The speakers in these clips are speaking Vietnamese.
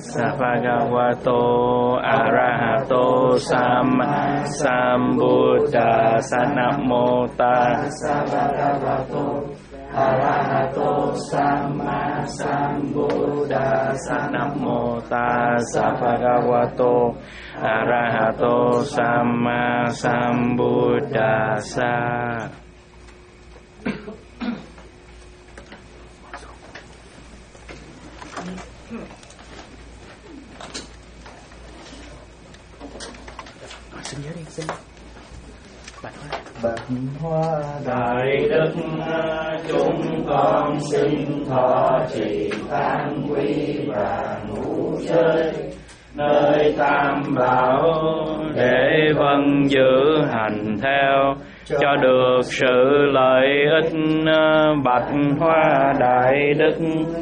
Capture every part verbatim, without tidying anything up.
tassa bhagavato arahato samma sambuddhassa. Namo tassa bhagavato arahato samma sambuddhassa. Namo tassa bhagavato arahato samma sambuddhassa. Xin nhớ đi, xin Bạch Hoa. Bạch Hoa đại đức chúng con xin thọ trì tam quy và ngũ giới nơi tam bảo để vâng giữ hành theo cho được sự lợi ích. Bạch Hoa đại đức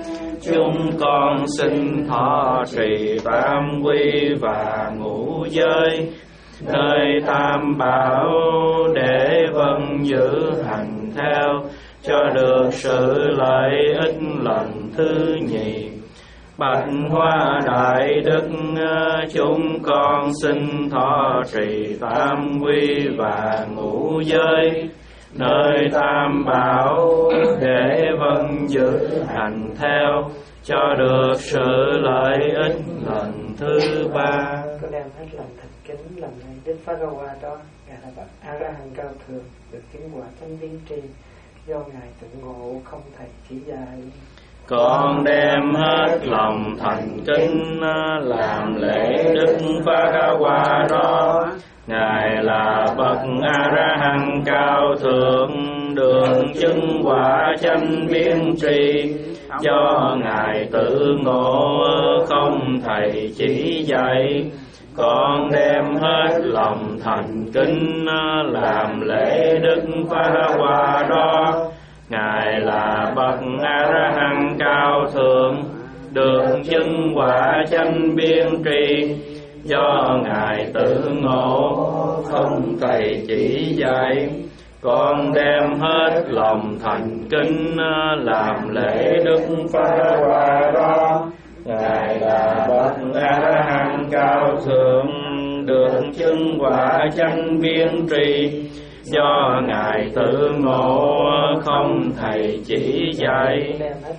chúng con xin thọ trì tam quy và ngũ giới nơi tam bảo để vâng giữ hành theo cho được sự lợi ích lần thứ nhì. Bạch Hoa đại đức chúng con xin thọ trì tam quy và ngũ giới nơi tam bảo để vâng giữ hành theo cho được sự lợi ích lần thứ ba. Con đem hết lòng thành kính làm này Đức Phật Hoa đó, ngài là bậc A La Hán cao thượng, được chứng quả chánh biến tri, do ngài tự ngộ không thầy chỉ dạy. Con đem hết lòng thành kính làm lễ Đức Phật Hoa đó, ngài là bậc A La Hán cao thượng, được chứng quả chánh biến tri, do ngài tự ngộ không thầy chỉ dạy. Con đem hết lòng thành kính làm lễ Đức Phật Hoa đó, ngài là bậc A La Hán cao thượng, được chứng quả chánh biến tri, do ngài tự ngộ không thầy chỉ dạy. Con đem hết lòng thành kính làm lễ Đức Phật Hoa đó, ngài là bậc A La Hán cao thượng, được chứng quả chánh biến tri, do ngài tự ngộ không thầy chỉ dạy.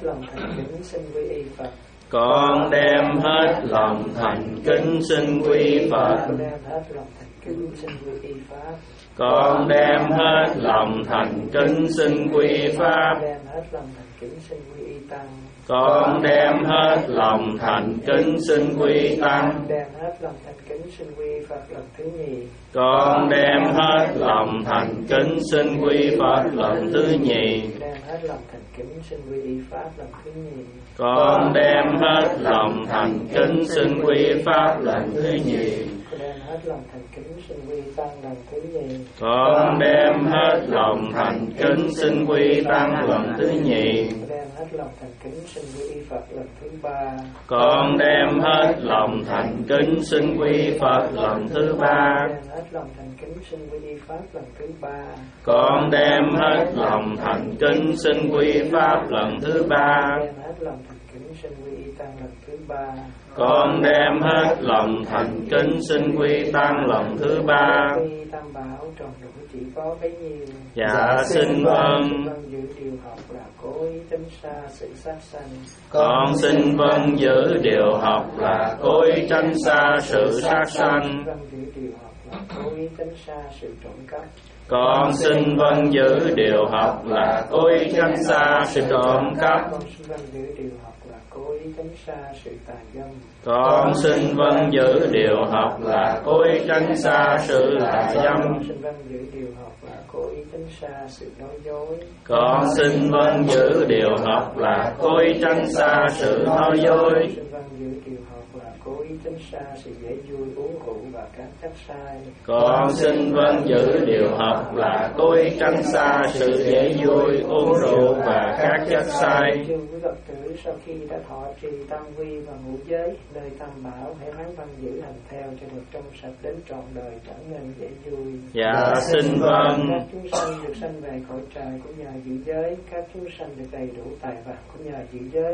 Con đem hết lòng thành kính xin quy Phật. Con đem hết lòng thành kính xin quy Pháp. Con đem hết lòng thành kính xin quy Tăng. Con đem hết lòng thành kính xin quy Phật lần thứ nhì. Con đem hết lòng thành kính xin quy Pháp lần thứ nhì. Con đem hết lòng thành kính xin quy Tăng lần thứ nhì. Con đem hết lòng thành kính xin quy Phật lần thứ ba. Con đem hết lòng thành kính xin quy Pháp lần thứ ba. Con đem hết lòng thành kính xin quy Tăng lần thứ ba. Dạ xin vâng. Con xin vâng giữ điều học là cố ý tránh xa sự sát sanh. Con xin vâng giữ điều học là cố ý tránh xa sự trộm cắp. Con xin vâng giữ điều học là cố ý tránh xa sự tà dâm. Con xin vâng giữ điều học là cố ý tránh xa sự nói dối. Con xin vâng giữ điều học là cố ý tránh xa sự dễ vui, uống rượu và các chất sai. Sau khi đã thọ trì tam quy và ngũ giới nơi tam bảo, hãy mắng văn giữ hành theo cho được trong sạch đến trọn đời, trở nên dễ vui. Dạ xin vâng. Các chúng sanh được sanh về cõi trời cũng nhờ giữ giới, các chúng sanh được đầy đủ tài vật cũng nhờ giữ giới,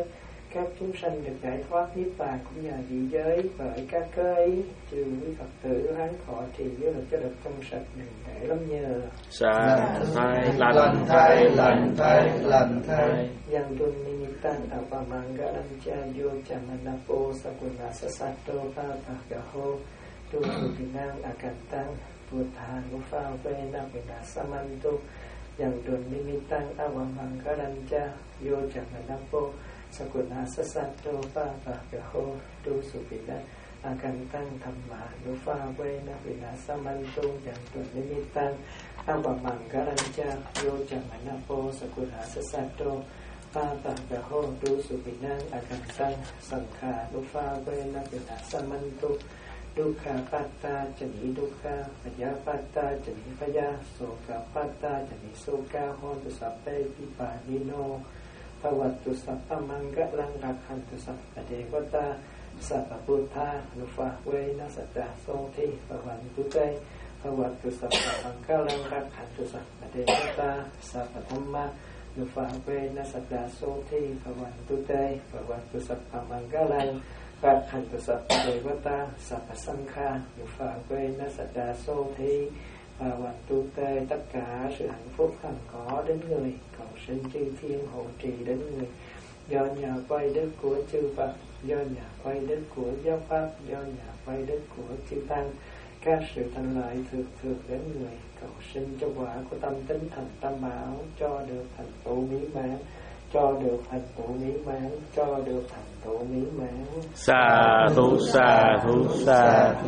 các chúng sanh được giải thoát niết bàn cũng nhờ vị giới. Bởi các cơ ấy, trừ quý Phật tử hán thọ trì giới lực cho được trong sạch đừng để lắm nhờ. Sa thai lành thay lành thay lành thay. Yang dun nimitan apamanggalan cha yo chamanapo sakuna sasato papagaho tu subinang akantang buddha nufa vena vena samantu. Yang dun nimitan apamanggalan cha yo chamanapo sakuna sasato papagaho tu subinang akantang thamma nufa vena vena samantu. Yang dun nimitan apamanggalan cha yo chamanapo sakuna sasato Pāpāgaho tu subinang akantang sankha nufa vena vena samantu. Dukkha patta chani dukkha, paya patta chani paya, soka patta chani soka, hontu sappe pipanino. Bhavattu sappa manggalang rakhantu sappa devata, sappa buddha nufa vena satta soti bhavantu te. Bhavattu sappa manggalang rakhantu sappa devata, sappa dhamma nufa vena satta soti bhavantu te. Bhavattu sappa manggalang rakhantu sappa devata, sappa sankha nufa vena satta soti bhavantu te. Tất cả sự hạnh phúc hằng có đến người, cầu sinh chư thiên hộ trì đến người. Do nhờ quay đức của chư Phật, do nhờ quay đức của giáo pháp, do nhờ quay đức của chư tăng, các sự thành lợi thường thường đến người, cầu sinh cho quả của tâm tính thành tâm bảo, cho được thành tựu mỹ mãn, cho được thành tựu mỹ mãn, cho được thành tựu mỹ mãn. Sa thu sa thu sa thu.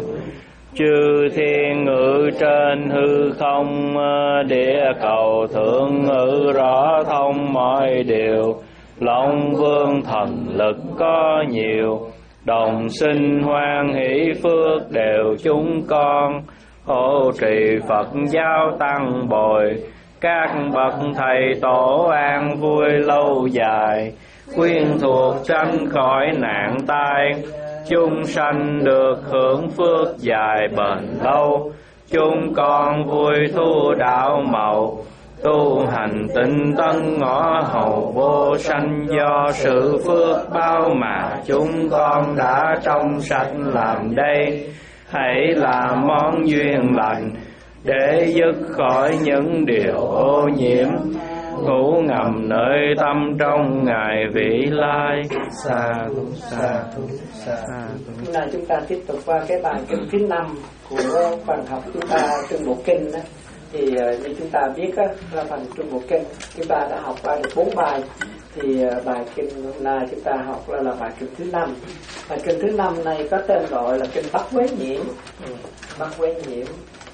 Chư thiên ngự trên hư không, địa cầu thượng ngự rõ thông mọi điều. Long vương thần lực có nhiều, đồng sinh hoan hỷ phước đều chúng con. Hộ trì Phật giáo tăng bồi, các bậc thầy tổ an vui lâu dài. Khuyên thuộc tránh khỏi nạn tai, chúng sanh được hưởng phước dài bền lâu. Chúng con vui thu đạo màu, tu hành tinh tấn ngõ hầu vô sanh. Do sự phước bao mà chúng con đã trong sạch làm đây, hãy làm món duyên lành để dứt khỏi những điều ô nhiễm. Ngủ ngầm nơi tâm trong ngày vị lai. Sa thu sa thu sa thu. Là chúng ta tiếp tục qua cái bài kinh thứ năm của phần học chúng ta Trung Bộ Kinh đó. Thì như chúng ta biết đó, là phần Trung Bộ Kinh chúng ta đã học qua được bốn bài. Thì bài kinh hôm nay chúng ta học là, là bài kinh thứ năm. Bài kinh thứ năm này có tên gọi là kinh Bắc Quế Nhiễm. Ừ, Bắc Quế Nhiễm.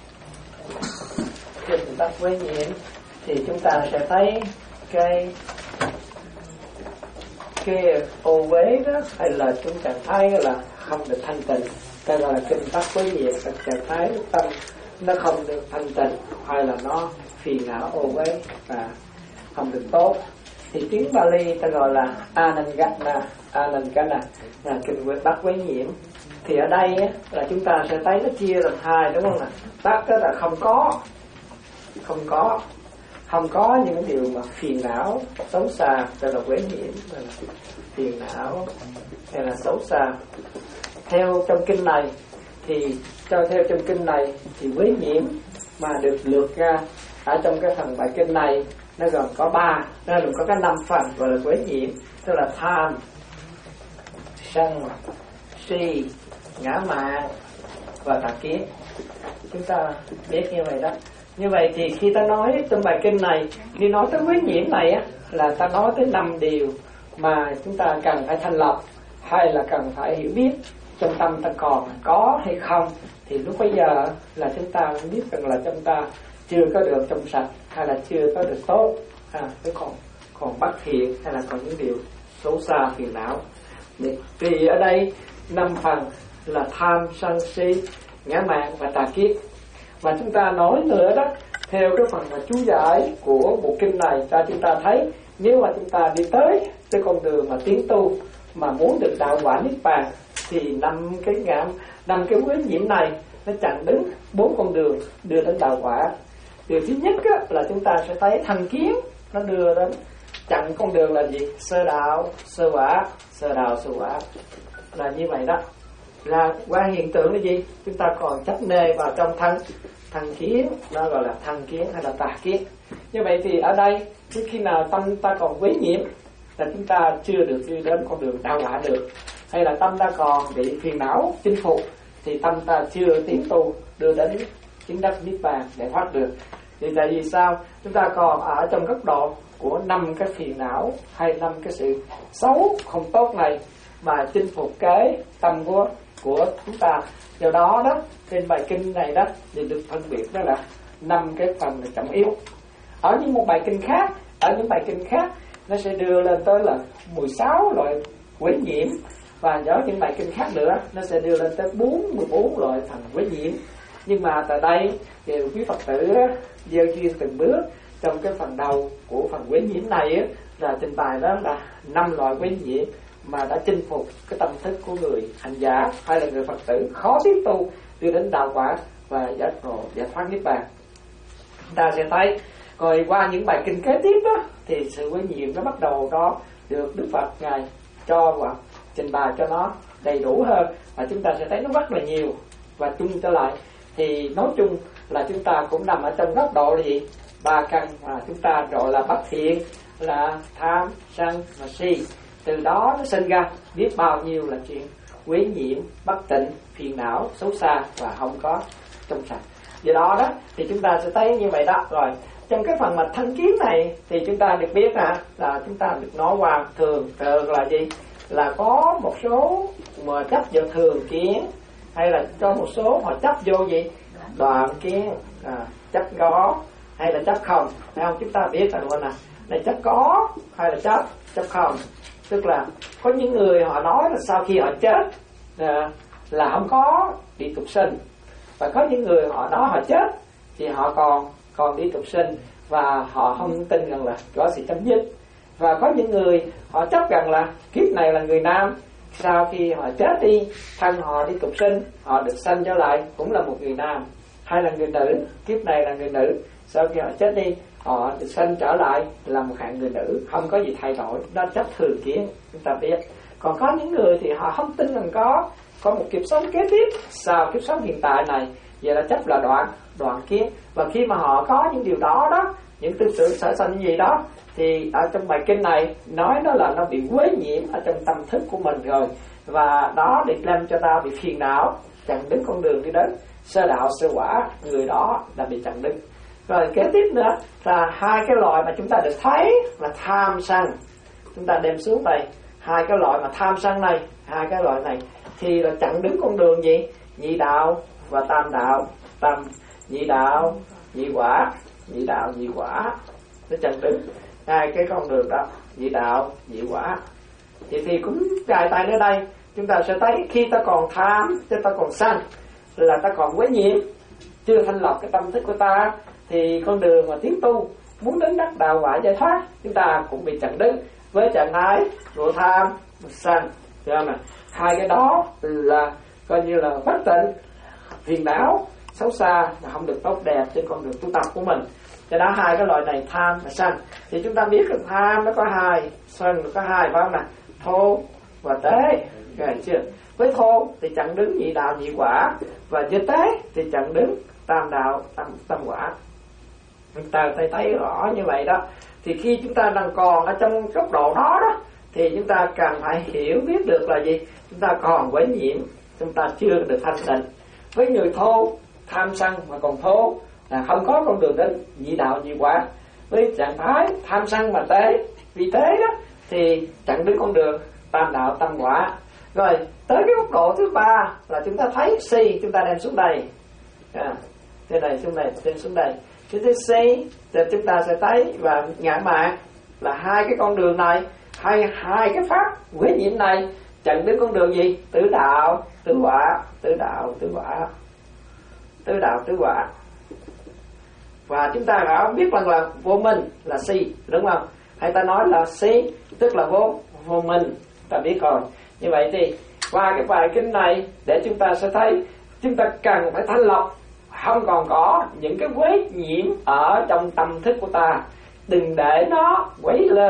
Kinh Bắc Quế Nhiễm thì chúng ta sẽ thấy cái cái ô uế đó, hay là chúng ta thấy là không được thanh tịnh, cái gọi là kinh Bắc Quế Nhiễm. Chúng ta thấy tâm nó không được thanh tịnh, hay là nó phiền não ô uế và không được tốt, thì tiếng Bali ta gọi là Anangana. Anangana là kinh Bắc Quế Nhiễm. Thì ở đây á, là chúng ta sẽ thấy nó chia làm hai, đúng không ạ? Bắc đó là không có, không có không có những điều mà phiền não xấu xa, gọi là quế nhiễm, là phiền não hay là xấu xa. Theo trong kinh này thì cho theo trong kinh này thì quế nhiễm mà được lược ra ở trong cái phần bài kinh này nó gồm có ba, nó gồm có cái năm phần gọi là quế nhiễm, tức là tham, sân, si, ngã mạn và tà kiến. Chúng ta biết như vậy đó. Như vậy thì khi ta nói trong bài kinh này, khi nói tới quế nhiễm này á, là ta nói tới năm điều mà chúng ta cần phải thanh lọc, hay là cần phải hiểu biết trong tâm ta còn có hay không. Thì lúc bây giờ là chúng ta biết rằng là chúng ta chưa có được trong sạch, hay là chưa có được tốt, à, còn còn bất thiện, hay là còn những điều xấu xa phiền não. Thì ở đây năm phần là tham, sân, si, ngã mạn và tà kiến. Mà chúng ta nói nữa đó, theo cái phần mà chú giải của bộ kinh này, ta chúng ta thấy nếu mà chúng ta đi tới cái con đường mà tiến tu mà muốn được đạo quả niết bàn, thì năm cái ngã năm cái quế nhiễm này nó chặn đứng bốn con đường đưa đến đạo quả. Điều thứ nhất á, là chúng ta sẽ thấy thành kiến nó đưa đến chặn con đường là gì? Sơ đạo, sơ quả, sơ đạo sơ quả. Là như vậy đó. Là qua hiện tượng là gì? Chúng ta còn chấp nê vào trong thân thân kiến, nó gọi là thân kiến hay là tà kiến. Như vậy thì ở đây khi nào tâm ta còn quấy nhiễm là chúng ta chưa được đi đến con đường đạo quả được, hay là tâm ta còn bị phiền não chinh phục thì tâm ta chưa tiến tu đưa đến chính đắc niết bàn để thoát được. Thì tại vì sao? Chúng ta còn ở trong góc độ của năm cái phiền não hay năm cái sự xấu không tốt này mà chinh phục cái tâm của của chúng ta. Do đó đó trên bài kinh này đó thì được phân biệt đó là năm cái phần là trọng yếu. Ở những một bài kinh khác, ở những bài kinh khác nó sẽ đưa lên tới là mười sáu loại quấy nhiễm, và ở những bài kinh khác nữa nó sẽ đưa lên tới bốn mươi bốn loại phần quấy nhiễm. Nhưng mà tại đây thì quý Phật tử gieo duyên từng bước trong cái phần đầu của phần quấy nhiễm này á, là trình bày đó là năm loại quấy nhiễm mà đã chinh phục cái tâm thức của người hành giả hay là người Phật tử khó tiếp tu đưa đến đạo quả và giải thoát giải thoát niết bàn. Chúng ta sẽ thấy rồi qua những bài kinh kế tiếp đó thì sự quấy nhiễm nó bắt đầu đó được Đức Phật ngài cho và trình bày cho nó đầy đủ hơn, và chúng ta sẽ thấy nó rất là nhiều. Và chung trở lại thì nói chung là chúng ta cũng nằm ở trong góc độ là gì? Ba căn mà chúng ta gọi là bất thiện, là tham, sân và si. Từ đó nó sinh ra biết bao nhiêu là chuyện quấy nhiễm, bất tịnh, phiền não, xấu xa và không có trong sạch. Do đó đó thì chúng ta sẽ thấy như vậy đó. Rồi trong cái phần mà thân kiến này thì chúng ta được biết là, là chúng ta được nói qua thường thường là gì? Là có một số mà chấp vào thường kiến, hay là cho một số họ chấp vô gì? Đoạn kiến, à, chấp có hay là chấp không. Thấy không? Chúng ta biết là luôn nè, là chấp có hay là chấp chấp không. Tức là có những người họ nói là sau khi họ chết à, là không có đi tục sinh, và có những người họ nói họ chết thì họ còn còn đi tục sinh và họ không tin rằng là có sự chấm dứt. Và có những người họ chấp rằng là kiếp này là người nam, sau khi họ chết đi thân họ đi tục sinh, họ được sanh trở lại cũng là một người nam, hay là người nữ, kiếp này là người nữ, sau khi họ chết đi họ được sanh trở lại là một hạng người nữ, không có gì thay đổi. Đó chấp thường kiến, chúng ta biết. Còn có những người thì họ không tin rằng có có một kiếp sống kế tiếp sau kiếp sống hiện tại này, vậy là chấp là đoạn đoạn kiến. Và khi mà họ có những điều đó đó, những tư tưởng sở sanh gì đó, thì ở trong bài kinh này nói đó là nó bị quấy nhiễm ở trong tâm thức của mình rồi, và đó để làm cho ta bị phiền não, chặn đứng con đường đi đến sơ đạo sơ quả, người đó là bị chặn đứng. Rồi kế tiếp nữa là hai cái loại mà chúng ta được thấy là tham sân. Chúng ta đem xuống đây hai cái loại mà tham sân này, hai cái loại này thì là chặn đứng con đường gì? Nhị đạo và tam đạo. Tam nhị đạo nhị quả, nhị đạo nhị quả, nó chặn đứng hai cái con đường đó, nhị đạo nhị quả. Thì thì cũng cài tay ở đây chúng ta sẽ thấy khi ta còn tham, chứ ta còn sân là ta còn quấy nhiễm, chưa thanh lọc cái tâm thức của ta, thì con đường mà tiến tu muốn đến đắc đạo quả giải thoát chúng ta cũng bị chặn đứng với trạng thái của tham sân. Cho mà hai cái đó là coi như là bất tịnh, phiền não, xấu xa và không được tốt đẹp trên con đường tu tập của mình. Cho đó hai cái loại này tham và sân. Thì chúng ta biết là tham nó có hai, sân nó có hai, phải không nào? Thô và tế, rồi chưa? Với thô thì chặn đứng nhị đạo nhị quả, và với tế thì chặn đứng tam đạo tam, tam quả. Chúng ta thấy, thấy rõ như vậy đó. Thì khi chúng ta đang còn ở trong góc độ đó đó, thì chúng ta cần phải hiểu biết được là gì? Chúng ta còn quấy nhiễm, chúng ta chưa được thanh tịnh. Với người thô, tham sân mà còn thô là không có con đường đến nhị đạo nhị quả. Với trạng thái tham sân mà tế, vì tế đó thì chặn đứng con đường tam đạo tam quả. Rồi tới cái góc độ thứ ba là chúng ta thấy si, chúng ta đem xuống đây, à, thế này xuống đây, đem xuống đây. Cái thứ si thì chúng ta sẽ thấy và ngã mạn là hai cái con đường này, hai hai cái pháp quế nhiễm này chặn đứng con đường gì? Tứ đạo tứ quả, tứ đạo tứ quả, tứ đạo tứ quả. Và chúng ta đã biết rằng là vô minh là si, đúng không? Hay ta nói là si tức là vô vô minh, ta biết rồi. Như vậy thì qua cái bài kinh này để chúng ta sẽ thấy chúng ta cần phải thanh lọc, không còn có những cái quấy nhiễm ở trong tâm thức của ta, đừng để nó quấy lên,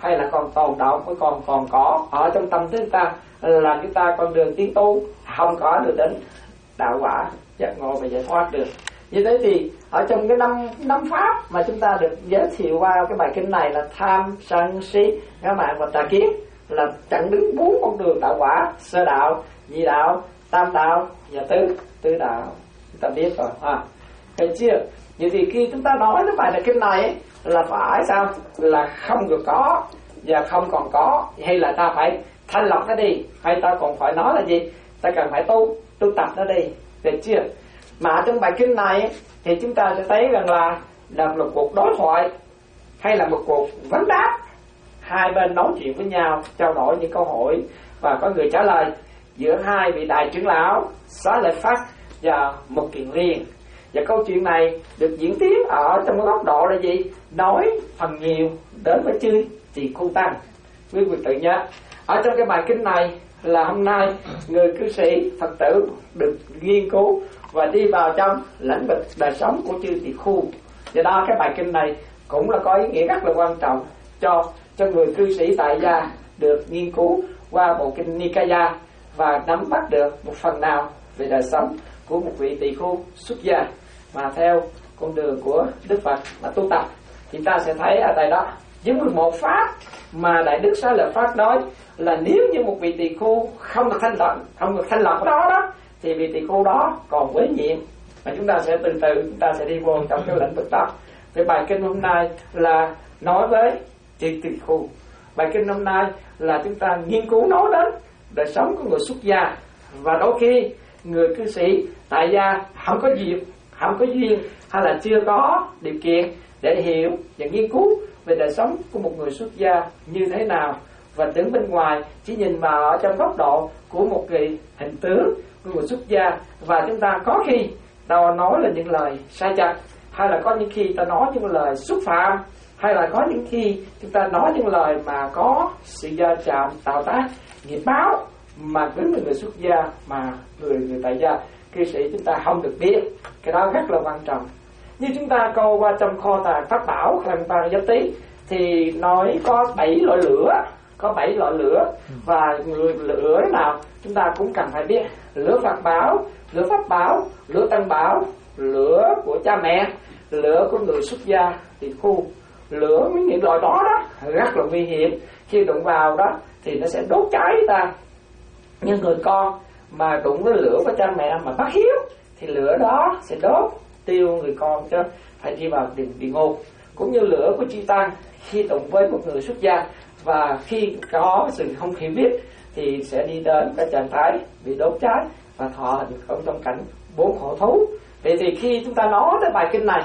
hay là còn tồn động, hay còn còn có ở trong tâm thức chúng ta, là chúng ta con đường tiến tu không có được đến đạo quả giác ngộ và giải thoát được. Như thế thì ở trong cái năm năm pháp mà chúng ta được giới thiệu qua cái bài kinh này là tham, sân, si, các bạn, và tà kiến, là chặn đứng bốn con đường đạo quả: sơ đạo, nhị đạo, tam đạo và tứ tứ đạo. Chúng ta biết rồi ha, thấy chưa? Vậy thì khi chúng ta nói cái bài đại kinh này ấy, là phải sao? Là không được có và không còn có, hay là ta phải thanh lọc nó đi, hay ta còn phải nói là gì? Ta cần phải tu tu tập nó đi, được chưa? Mà trong bài kinh này thì chúng ta sẽ thấy rằng là là một cuộc đối thoại hay là một cuộc vấn đáp, hai bên nói chuyện với nhau, trao đổi những câu hỏi và có người trả lời giữa hai vị đại trưởng lão Xá Lợi Phất và một Kiền Liên. Và câu chuyện này được diễn tiến ở trong cái góc độ là gì? Nói phần nhiều đến với chư Tỳ Khu Tăng. Quý vị tự nhớ, ở trong cái bài kinh này là hôm nay người cư sĩ Phật tử được nghiên cứu và đi vào trong lĩnh vực đời sống của chư Tỳ Khu. Do đó cái bài kinh này cũng là có ý nghĩa rất là quan trọng cho cho người cư sĩ tại gia được nghiên cứu qua bộ kinh Nikaya và nắm bắt được một phần nào về đời sống của một vị tỳ khu xuất gia mà theo con đường của Đức Phật mà tu tập. Thì ta sẽ thấy ở tại đó với mười một pháp mà Đại Đức Xá Lợi Phất nói là nếu như một vị tỳ khu không được thanh lọc, không được thanh lọc đó đó thì vị tỳ khu đó còn quế nhiễm. Và chúng ta sẽ từ từ chúng ta sẽ đi vô trong cái lĩnh vực đó. Cái bài kinh hôm nay là nói với chư tỳ khu. Bài kinh hôm nay là chúng ta nghiên cứu nói đến đời sống của người xuất gia, và đôi khi người cư sĩ tại gia không có duyên, không có duyên hay là chưa có điều kiện để hiểu và nghiên cứu về đời sống của một người xuất gia như thế nào, và đứng bên ngoài chỉ nhìn vào ở trong góc độ của một cái hình tướng của người xuất gia. Và chúng ta có khi ta nói là những lời sai chặt, hay là có những khi ta nói những lời xúc phạm, hay là có những khi chúng ta nói những lời mà có sự gia chạm tạo tác nghiệp báo mà với người, người xuất gia mà người người tại gia cư sĩ chúng ta không được biết. Cái đó rất là quan trọng. Như chúng ta coi qua trong kho tàng pháp bảo Khăn Tăng Giáp Tý thì nói có bảy loại lửa, có bảy loại lửa, và người lửa nào chúng ta cũng cần phải biết: lửa Phật bảo, lửa Pháp bảo, lửa Tăng bảo, lửa của cha mẹ, lửa của người xuất gia tỳ khu. Lửa những loại đó đó rất là nguy hiểm, khi đụng vào đó thì nó sẽ đốt cháy ta. Nhưng người con mà đụng với lửa của cha mẹ mà bất hiếu thì lửa đó sẽ đốt tiêu người con, chứ phải đi vào địa, địa ngục. Cũng như lửa của chư tăng khi đụng với một người xuất gia và khi có sự không hiểu biết thì sẽ đi đến cái trạng thái bị đốt cháy và thọ ở trong cảnh bốn khổ thú. Vậy thì khi chúng ta nói tới bài kinh này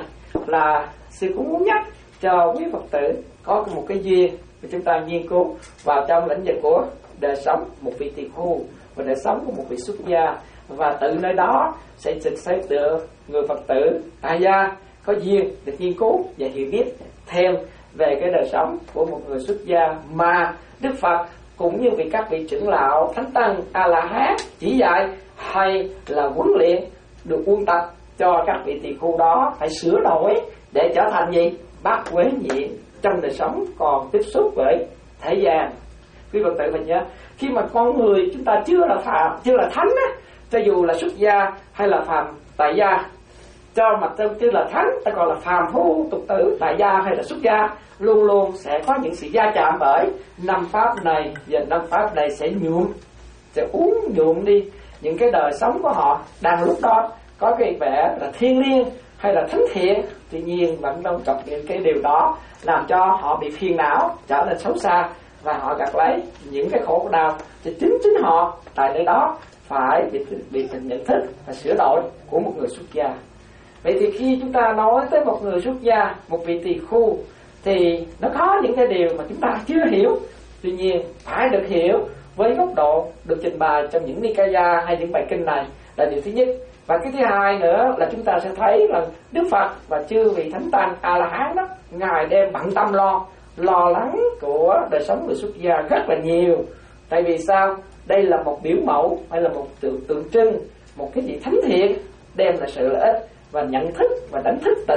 là sư cũng muốn nhắc cho quý Phật tử có một cái duyên để chúng ta nghiên cứu vào trong lĩnh vực của đời sống một vị tỳ khu và đời sống của một vị xuất gia, và từ nơi đó sẽ trực tiếp được người Phật tử tại gia có duyên được nghiên cứu và hiểu biết thêm về cái đời sống của một người xuất gia mà Đức Phật cũng như vì các vị trưởng lão thánh tăng A La Hán chỉ dạy hay là huấn luyện được quân tập cho các vị tỳ khu đó phải sửa đổi để trở thành gì? Bát quế nhiễm trong đời sống còn tiếp xúc với thế gian. Quý Phật tử mình nhớ, khi mà con người chúng ta chưa là phạm, chưa là thánh á, cho dù là xuất gia hay là phàm tại gia, cho mặt chưa là thánh, ta gọi là phàm phu tục tử tại gia hay là xuất gia, luôn luôn sẽ có những sự gia chạm bởi năm pháp này, và năm pháp này sẽ nhuộm, sẽ uống nhuộm đi những cái đời sống của họ đang lúc đó có cái vẻ là thiêng liêng hay là thánh thiện, tuy nhiên vẫn don't gặp những cái điều đó làm cho họ bị phiền não, trở nên xấu xa, và họ gặt lấy những cái khổ đau thì chính chính họ tại nơi đó phải bị, bị nhận thức và sửa đổi của một người xuất gia. Vậy thì khi chúng ta nói tới một người xuất gia, một vị tỳ khu, thì nó có những cái điều mà chúng ta chưa hiểu, tuy nhiên phải được hiểu với góc độ được trình bày trong những Nikaya hay những bài kinh này là điều thứ nhất. Và cái thứ hai nữa là chúng ta sẽ thấy là Đức Phật và chư vị thánh tăng A La Hán đó, ngài đem bận tâm lo lo lắng của đời sống người xuất gia rất là nhiều. Tại vì sao? Đây là một biểu mẫu hay là một tượng tượng trưng một cái gì thánh thiện, đem lại sự lợi ích và nhận thức và đánh thức tỉnh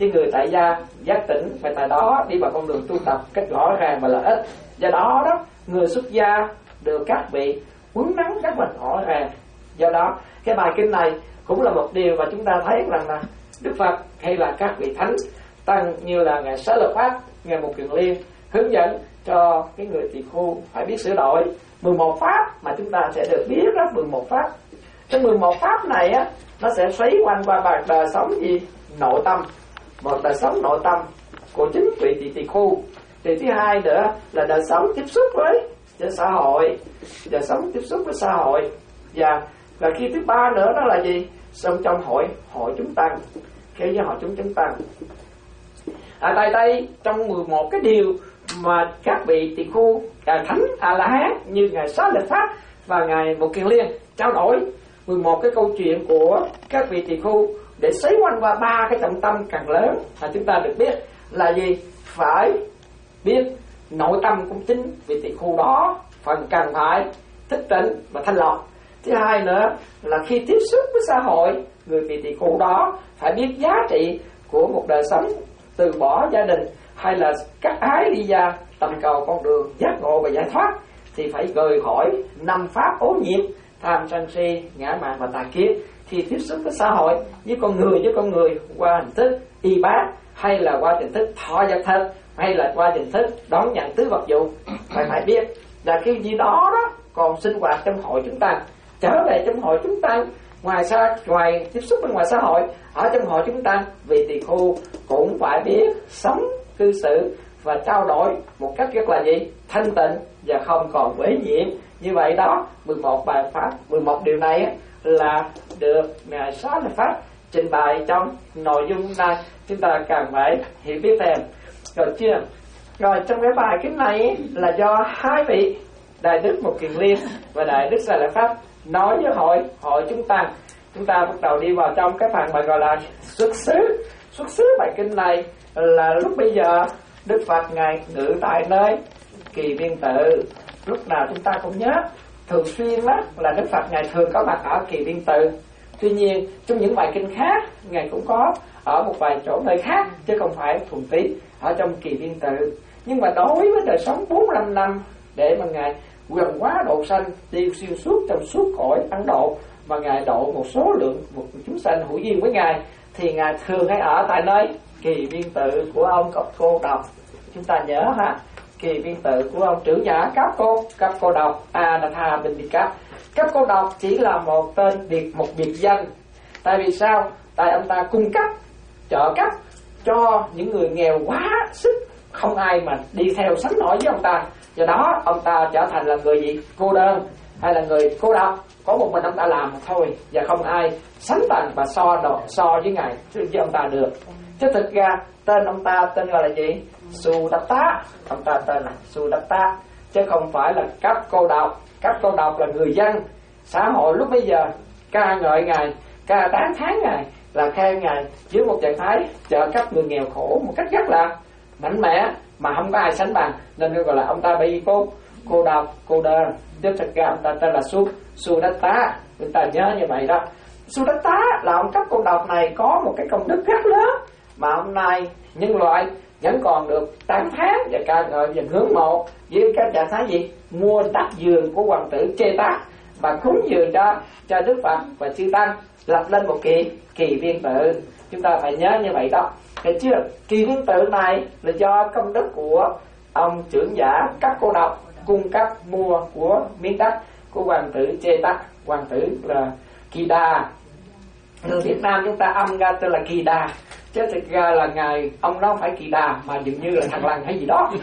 cái người tại gia giác tỉnh phải tại đó đi vào con đường tu tập cách rõ ràng và lợi ích. Do đó đó người xuất gia được các vị uốn nắn rất là rõ ràng. Do đó cái bài kinh này cũng là một điều mà chúng ta thấy rằng là Đức Phật hay là các vị thánh tăng như là ngài Xá Lợi Pháp, ngài Một Kiền Liên hướng dẫn cho cái người tỳ khưu phải biết sửa đổi mười một pháp mà chúng ta sẽ được biết đó. Mười một pháp, cái mười một pháp này á nó sẽ xoay quanh qua bài đời sống gì nội tâm, một đời sống nội tâm của chính vị tỳ tỳ khưu. Thì thứ hai nữa là đời sống tiếp xúc với, với xã hội, đời sống tiếp xúc với xã hội. Và và khi thứ ba nữa đó là gì? Sống trong hội hội chúng tăng, khi với hội chúng chúng tăng. À, tại đây trong mười một cái điều mà các vị tỳ khưu, à, thánh A La Hán như ngài Xá Lợi Pháp và ngài Một Kiền Liên trao đổi mười một cái câu chuyện của các vị tỳ khưu để xoay quanh qua ba cái trọng tâm càng lớn mà chúng ta được biết là gì? Phải biết nội tâm của chính vị tỳ khưu đó phần cần phải thức tỉnh và thanh lọc. Thứ hai nữa là khi tiếp xúc với xã hội, người vị tỳ khưu đó phải biết giá trị của một đời sống từ bỏ gia đình hay là cắt ái đi ra tầm cầu con đường giác ngộ và giải thoát, thì phải rời khỏi năm pháp ô nhiễm tham sân si ngã mạn và tà kiến khi tiếp xúc với xã hội, với con người với con người qua hình thức y bát hay là qua hình thức thọ vật thật hay là qua hình thức đón nhận tứ vật dụng. Phải phải biết là cái gì đó đó còn sinh hoạt trong hội chúng ta, trở về trong hội chúng ta, ngoài xa ngoài tiếp xúc bên ngoài xã hội, ở trong hội chúng ta vị tỳ khưu cũng phải biết sống cư xử và trao đổi một cách rất là gì thanh tịnh và không còn quấy nhiễm. Như vậy đó, mười một bài pháp, mười một điều này là được ngài Xá Lợi Pháp trình bày trong nội dung này, chúng ta cần phải hiểu biết thêm. Rồi chưa? Rồi trong cái bài kinh này là do hai vị Đại Đức Một Kiền Liên và Đại Đức Xá Lợi Pháp nói với hội hội chúng ta. Chúng ta bắt đầu đi vào trong cái phần mà gọi là xuất xứ. Xuất xứ bài kinh này là lúc bây giờ Đức Phật ngài ngự tại nơi Kỳ Viên Tự. Lúc nào chúng ta cũng nhớ thường xuyên đó là Đức Phật ngài thường có mặt ở Kỳ Viên Tự. Tuy nhiên trong những bài kinh khác ngài cũng có ở một vài chỗ nơi khác chứ không phải thuần túy ở trong Kỳ Viên Tự. Nhưng mà đối với đời sống bốn mươi lăm năm để mà ngài gần quá độ sanh đi xuyên suốt trong suốt cõi Ấn Độ và ngài độ một số lượng một chúng sanh hữu duyên với ngài, thì ngài thường hay ở tại nơi Kỳ Viên Tự của ông Cấp Cô Độc. Chúng ta nhớ ha, Kỳ Viên Tự của ông trưởng giả Cấp Cô Cấp Cô Độc Anatha Bindika. Cấp Cô Độc chỉ là một tên biệt một biệt danh. Tại vì sao? Tại ông ta cung cấp trợ cấp cho những người nghèo quá sức, không ai mà đi theo sánh nổi với ông ta. Do đó ông ta trở thành là người gì? Cô đơn hay là người cô độc, có một mình ông ta làm thôi và không ai sánh bằng và so độ, so với ngài với ông ta được. Chứ thực ra tên ông ta tên gọi là gì? Sudatta. Ông ta tên là Sudatta chứ không phải là Cấp Cô Độc. Cấp Cô Độc là người dân xã hội lúc bây giờ ca ngợi ngài, ca tán thán ngài, là khen ngài dưới một trạng thái trợ cấp người nghèo khổ một cách rất là mạnh mẽ mà không có ai sánh bằng, nên gọi là ông ta bị cô cô độc, cô đơn. Chứ thực ra ông ta tên là Su Sudatta. Chúng ta nhớ như vậy đó. Sudatta là ông Cấp Cô Độc này có một cái công đức rất lớn mà hôm nay nhân loại vẫn còn được tán thán và ca ngợi và hướng mộ với cái trạng thái gì? Mua đất vườn của hoàng tử Chê Tát và cúng dường cho cho Đức Phật và chư tăng, lập lên một kỳ Kỳ Viên Tự. Chúng ta phải nhớ như vậy đó. Thấy chưa? Kỳ Viên Tự này là do công đức của ông trưởng giả Cấp Cô Độc cung cấp mua của miếng đất của hoàng tử Chê Tát. Hoàng tử là Kỳ Đà. Người Việt Nam chúng ta âm ra tên là Kỳ Đà, chứ thực ra là ngài ông đó không phải Kỳ Đà mà dường như là thằng lằn hay gì đó.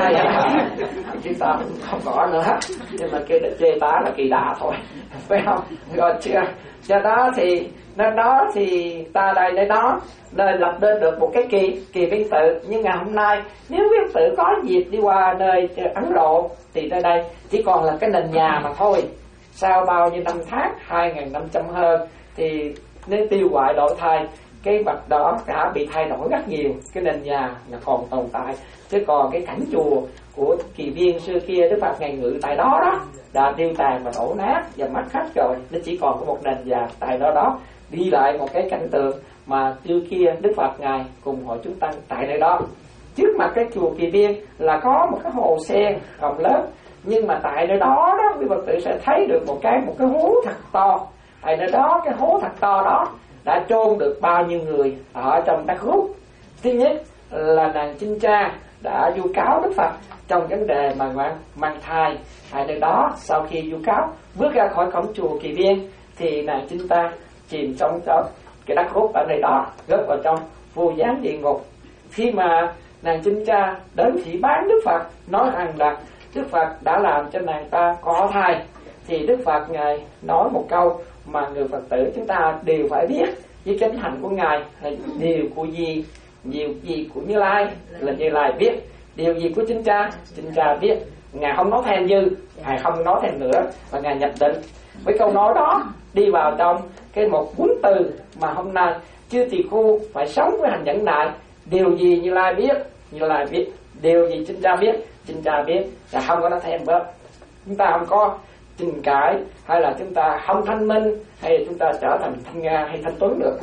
Chúng ta không rõ nữa, nhưng mà cái Chê Tát là Kỳ Đà thôi, phải không? Rồi chưa? Do đó thì nên đó thì ta đây để đó nơi lập lên được một cái kỳ kỳ Viên Tự. Nhưng ngày hôm nay nếu Viên Tự có dịp đi qua nơi Ấn Độ thì nơi đây chỉ còn là cái nền nhà mà thôi. Sau bao nhiêu năm tháng hai nghìn năm trăm hơn thì nếu tiêu hoại đổi thay, cái vật đó đã bị thay đổi rất nhiều, cái nền nhà là còn tồn tại, chứ còn cái cảnh chùa của Kỳ Viên xưa kia Đức Phật ngày ngự tại đó đó đã tiêu tàn và đổ nát và mất hết rồi. Nó chỉ còn có một nền nhà tại đó đó, đi lại một cái cảnh tượng mà trước kia Đức Phật ngài cùng hội chúng tăng tại nơi đó. Trước mặt cái chùa Kỳ Viên là có một cái hồ sen rộng lớn, nhưng mà tại nơi đó đó quý Phật tử sẽ thấy được một cái một cái hố thật to. Tại nơi đó cái hố thật to đó đã chôn được bao nhiêu người ở trong đất hút. Thứ nhất là nàng Chinh Cha đã vu cáo Đức Phật trong vấn đề mà mang, mang thai. Tại nơi đó sau khi vu cáo bước ra khỏi cổng chùa Kỳ Viên thì nàng Chinh Ta chìm trong, trong cái đất hút ở nơi đó, rớt vào trong vô gián địa ngục. Khi mà nàng Chinh Cha đến phỉ báng Đức Phật, nói rằng là Đức Phật đã làm cho nàng ta có thai, thì Đức Phật ngài nói một câu mà người Phật tử chúng ta đều phải biết với chánh hạnh của ngài là điều của gì, điều gì của Như Lai là Như Lai biết, điều gì của Chinh Cha Chinh Cha biết. Ngài không nói thêm dư, ngài không nói thêm nữa, và ngài nhập định với câu nói đó đi vào trong cái một cuốn từ mà hôm nay chư tỳ khu phải sống với hành nhẫn nại. Điều gì Như Lai biết, Như Lai biết, điều gì Chinh Cha biết, Chinh Cha biết, là không có nói thêm bớt. Chúng ta không có trình cãi, hay là chúng ta không thanh minh, hay chúng ta trở thành thanh Nga hay thanh Tuấn được.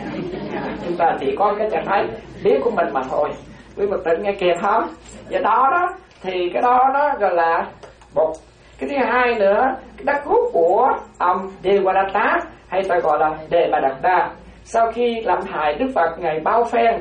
Chúng ta chỉ có cái trạng thái biết của mình mà thôi. Quý Phật tử nghe kịp không? Do đó đó thì cái đó đó gọi là một. Cái thứ hai nữa, cái đất hút của ông Devadatta hay ta gọi là Devadatta, sau khi làm hại Đức Phật ngày bao phen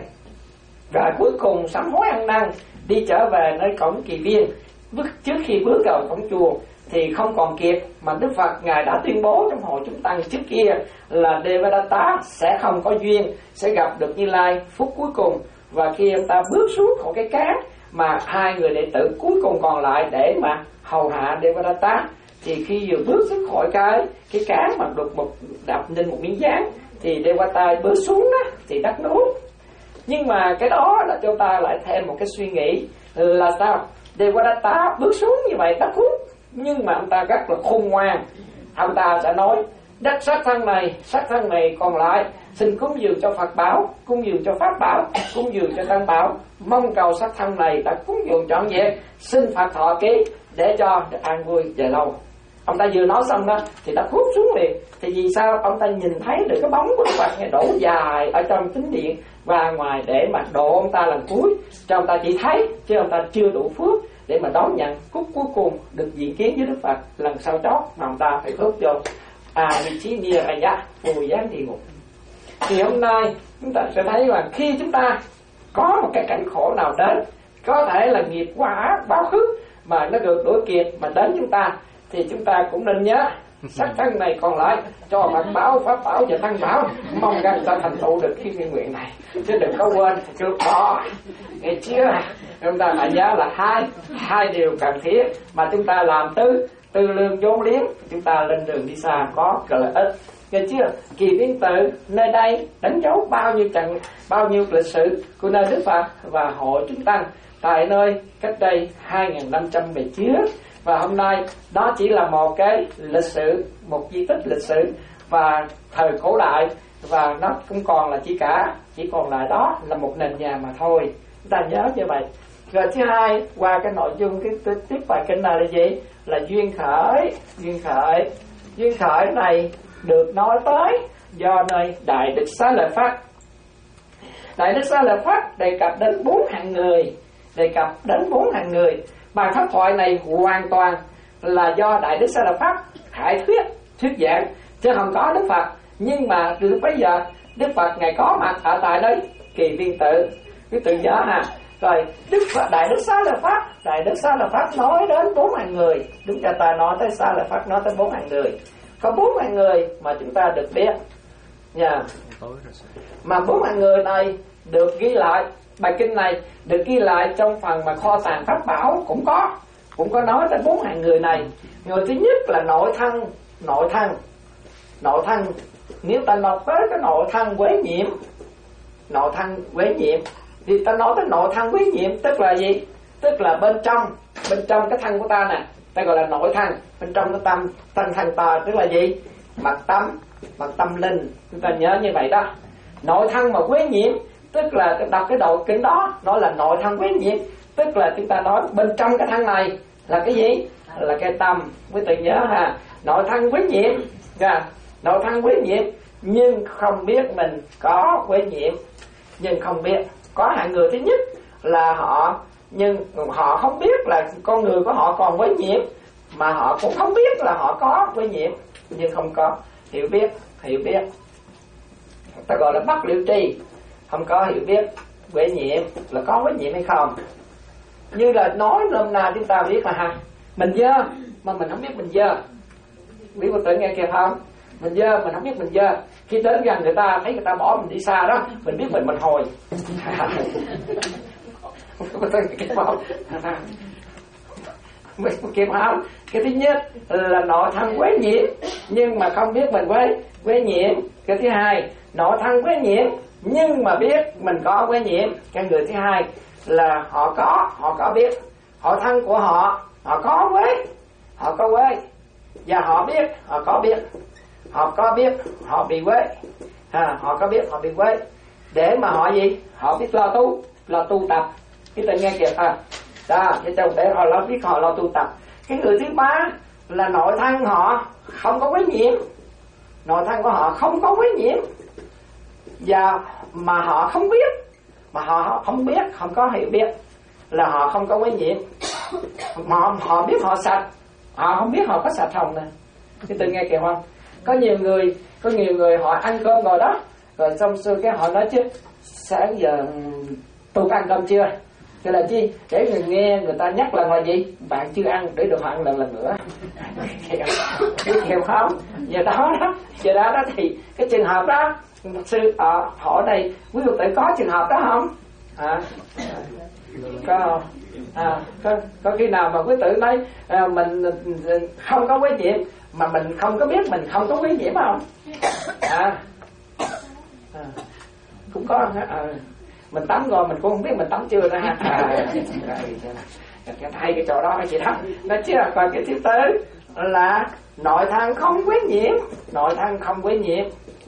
và cuối cùng sám hối ăn năn đi trở về nơi cổng Kỳ Viên, trước khi bước vào cổng chùa thì không còn kịp, mà Đức Phật ngài đã tuyên bố trong hội chúng tăng trước kia là Devadatta sẽ không có duyên sẽ gặp được Như Lai phút cuối cùng. Và khi ông ta bước xuống khỏi cái cán mà hai người đệ tử cuối cùng còn lại để mà hầu hạ Devadatta, thì khi vừa bước xuống khỏi cái cái cán mà được một đập lên một miếng dán thì Devadatta bước xuống đó thì đất nuốt. Nhưng mà cái đó là cho ta lại thêm một cái suy nghĩ là sao? Devadatta bước xuống như vậy đất hút, nhưng mà ông ta rất là khôn ngoan. Ông ta sẽ nói đất sát thân này, sát thân này còn lại xin cúng dường cho Phật bảo, cúng dường cho Pháp bảo, cúng dường cho Tăng bảo, mong cầu sát thân này đã cúng dường trọn vẹn, xin Phật thọ ký để cho được an vui dài lâu. Ông ta vừa nói xong đó thì đã hút xuống liền. Thì vì sao? Ông ta nhìn thấy được cái bóng của Phật này đổ dài ở trong chính điện và ngoài để mà độ ông ta lần cuối, cho ông ta chỉ thấy chứ ông ta chưa đủ phước để mà đón nhận phút cuối cùng được diện kiến với Đức Phật lần sau chót, mà ông ta phải phước vô à vị trí nia a giá vô gián địa ngục. Thì hôm nay chúng ta sẽ thấy là khi chúng ta có một cái cảnh khổ nào đến, có thể là nghiệp quả báo khứ mà nó được đuổi kịp mà đến chúng ta, thì chúng ta cũng nên nhớ sắc thân này còn lại cho Phật bảo, Pháp bảo và Tăng bảo, mong rằng ta thành tựu được cái nguyện nguyện này, chứ đừng có quên trước đó nghe chưa. Chúng ta phải nhớ là hai hai điều cần thiết mà chúng ta làm tư tư lương vốn liếng, chúng ta lên đường đi xa có lợi ích. Nghe chưa? Kỳ Viên Tự nơi đây đánh dấu bao nhiêu trận, bao nhiêu lịch sử của nơi Đức Phật và hội chúng tăng tại nơi cách đây hai nghìn năm trăm về trước. Và hôm nay đó chỉ là một cái lịch sử, một di tích lịch sử và thời cổ đại, và nó cũng còn là chỉ cả chỉ còn lại đó là một nền nhà mà thôi. Chúng ta nhớ như vậy. Rồi thứ hai, qua cái nội dung cái tiếp bài kinh này là gì? Là duyên khởi. Duyên khởi duyên khởi này được nói tới do nơi Đại Đức Xá Lợi Phất. Đại Đức Xá Lợi Phất đề cập đến bốn hạng người, đề cập đến bốn hạng người. Bài pháp thoại này hoàn toàn là do Đại Đức Xá Lợi Phất khải thuyết, thuyết giảng, chứ không có Đức Phật. Nhưng mà từ bây giờ Đức Phật ngài có mặt ở tại đây Kỳ Viên Tự, cái tự nhớ ha. Rồi Đức Phật, Đại Đức Xá Lợi Phất, Đại Đức Xá Lợi Phất nói đến bốn hạng người. Đúng cho ta nói tới Xá Lợi Phất nói tới bốn hạng người. Có bốn hạng người mà chúng ta được biết nha. Mà bốn hạng người này được ghi lại, bài kinh này được ghi lại trong phần mà kho tàng Pháp bảo cũng có, cũng có nói tới bốn hạng người này. Người thứ nhất là nội thân, nội thân, nội thân. Nếu ta nói tới cái nội thân quế nhiễm, nội thân quế nhiễm, thì ta nói tới nội thân quế nhiễm tức là gì? Tức là bên trong, bên trong cái thân của ta nè, ta gọi là nội thân. Bên trong cái tâm, thân thân ta tức là gì? Mặt tâm, mặt tâm linh. Chúng ta nhớ như vậy đó. Nội thân mà quế nhiễm tức là đọc cái đầu kinh đó, nó là nội thân quế nhiễm, tức là chúng ta nói bên trong cái thân này là cái gì? Là cái tâm. Quý vị nhớ ha, nội thân quế nhiễm, yeah. Nội thân quế nhiễm nhưng không biết mình có quấy nhiễm. Nhưng không biết. Có hạng người thứ nhất là họ, nhưng họ không biết là con người của họ còn quấy nhiễm, mà họ cũng không biết là họ có quấy nhiễm, nhưng không có hiểu biết. Hiểu biết ta gọi là bất liễu tri, không có hiểu biết quấy nhiễm là có quấy nhiễm hay không. Như là nói nôm na chúng ta biết là ha, mình dơ mà mình không biết mình dơ. Biết Phật tử nghe kịp không? Mình dơ mình không biết mình dơ. Khi đến gần người ta thấy người ta bỏ mình đi xa đó, mình biết mình mình hồi. Phật tử nghe kịp không? Mình kịp không? Cái thứ nhất là nội thân quấy nhiễm nhưng mà không biết mình quấy quấy nhiễm. Cái thứ hai, nội thân quấy nhiễm nhưng mà biết mình có quấy nhiễm. Cái người thứ hai là họ có họ có biết, họ thân của họ họ có quấy, họ có quấy, và họ biết họ có biết, họ có biết họ bị quấy, à, họ có biết họ bị quấy, để mà họ gì, họ biết lo tu, lo tu tập. Cái tự nghe kìa à, đó, để họ lo biết họ lo tu tập. Cái người thứ ba là nội thân họ không có quấy nhiễm, nội thân của họ không có quấy nhiễm, và mà họ không biết, mà họ không biết, không có hiểu biết là họ không có quấy nhiễm, mà họ, họ biết họ sạch, họ không biết họ có sạch không nè. Cái từ nghe kìa không? Có nhiều người, có nhiều người họ ăn cơm rồi đó, rồi xong xưa cái họ nói chứ sáng giờ tôi có ăn cơm chưa? Cái là chi? Để người nghe người ta nhắc lần là gì? Bạn chưa ăn, để được họ ăn lần lần nữa. Biết hiểu không? Giờ đó đó, giờ đó đó thì cái trường hợp đó, sư ở hỏi đây, quý vị tử có trường hợp đó không? À, có, à, có, có khi nào mà quý tử nói à, mình không có quấy nhiễm mà mình không có biết mình không có quấy nhiễm không? À, à cũng có. À, mình tắm rồi mình cũng không biết mình tắm chưa nữa ha. À, thay cái chỗ đó hay gì đó nó chứ. Còn cái thứ tư là nội thân không quấy nhiễm, nội thân không quấy nhiễm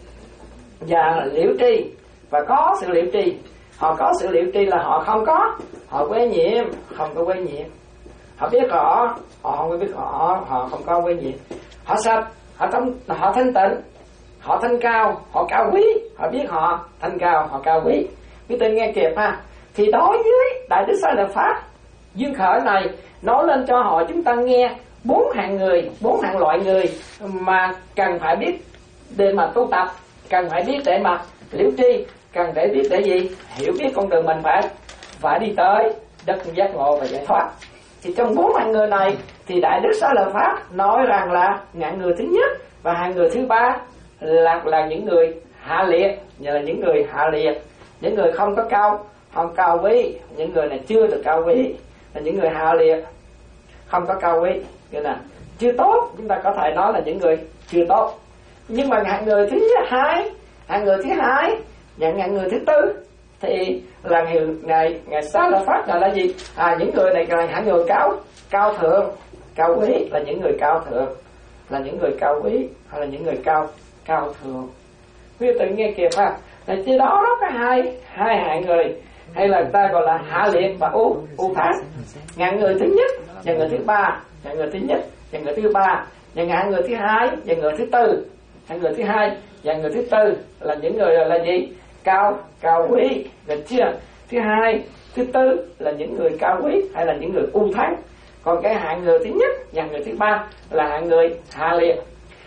và liễu tri, và có sự liễu tri. Họ có sự liễu tri là họ không có, họ quấy nhiễm, không có quấy nhiễm. Họ biết rõ, họ không biết rõ, họ không có quấy nhiễm. Họ sạch, họ thanh, họ thanh tịnh, họ thanh cao, họ cao quý. Họ biết họ thanh cao, họ cao quý. Cái tên nghe kịp ha. Thì đối với Đại Đức Xá Lợi Pháp duyên khởi này nói lên cho họ chúng ta nghe bốn hạng người, bốn hạng loại người mà cần phải biết để mà tu tập, cần phải biết để mà liễu tri, cần để biết để gì, hiểu biết con đường mình phải phải đi tới đất giác ngộ và giải thoát. Thì trong bốn hạng người này thì Đại Đức Xá Lợi Pháp nói rằng là hạng người thứ nhất và hạng người thứ ba là là những người hạ liệt, như là những người hạ liệt, những người không có cao, không cao quý, những người này chưa được cao quý, là những người hạ liệt, không có cao quý, nghĩa là chưa tốt. Chúng ta có thể nói là những người chưa tốt. Nhưng mà hạng người thứ hai, hạng người thứ hai, nhận hạng người thứ tư thì là người ngày ngày Xá Lợi Pháp là gì? À, những người này là hạng người cao cao thượng, cao quý, là những người cao thượng, là những người cao quý, hay là những người cao cao thượng. Quý vị tự nghe kịp ha. Là trên đó nó có hai hai hạng người, hay là ta gọi là hạ liệt và u u thắng. Hạng người thứ nhất và người thứ ba, hạng người thứ nhất và người thứ ba, và hạng người thứ hai và người thứ tư. Hạng người thứ hai và người thứ tư là những người là, là gì? Cao cao quý, được chưa? Thứ hai, thứ tư là những người cao quý, hay là những người u thắng. Còn cái hạng người thứ nhất và người thứ ba là hạng người hạ liệt.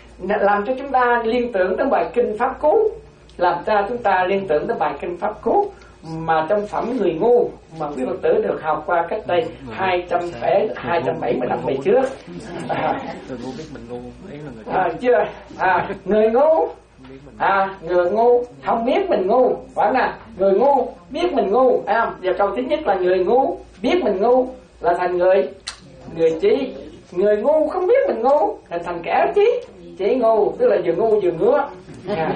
Làm cho chúng ta liên tưởng tới bài kinh Pháp Cú, làm cho chúng ta liên tưởng tới bài kinh Pháp Cú mà trong phẩm Người Ngu mà quý Phật tử được học qua cách đây hai trăm bảy mươi năm về trước. À, người ngu biết mình ngu, ấy là người à, chưa? À, người ngu, à, người ngu không biết mình ngu, phải nè. Người ngu biết mình ngu, phải không? Và câu thứ nhất là người ngu biết mình ngu là thành người người trí. Người ngu không biết mình ngu thành thành kẻ trí, trí ngu, tức là vừa ngu vừa ngứa. À.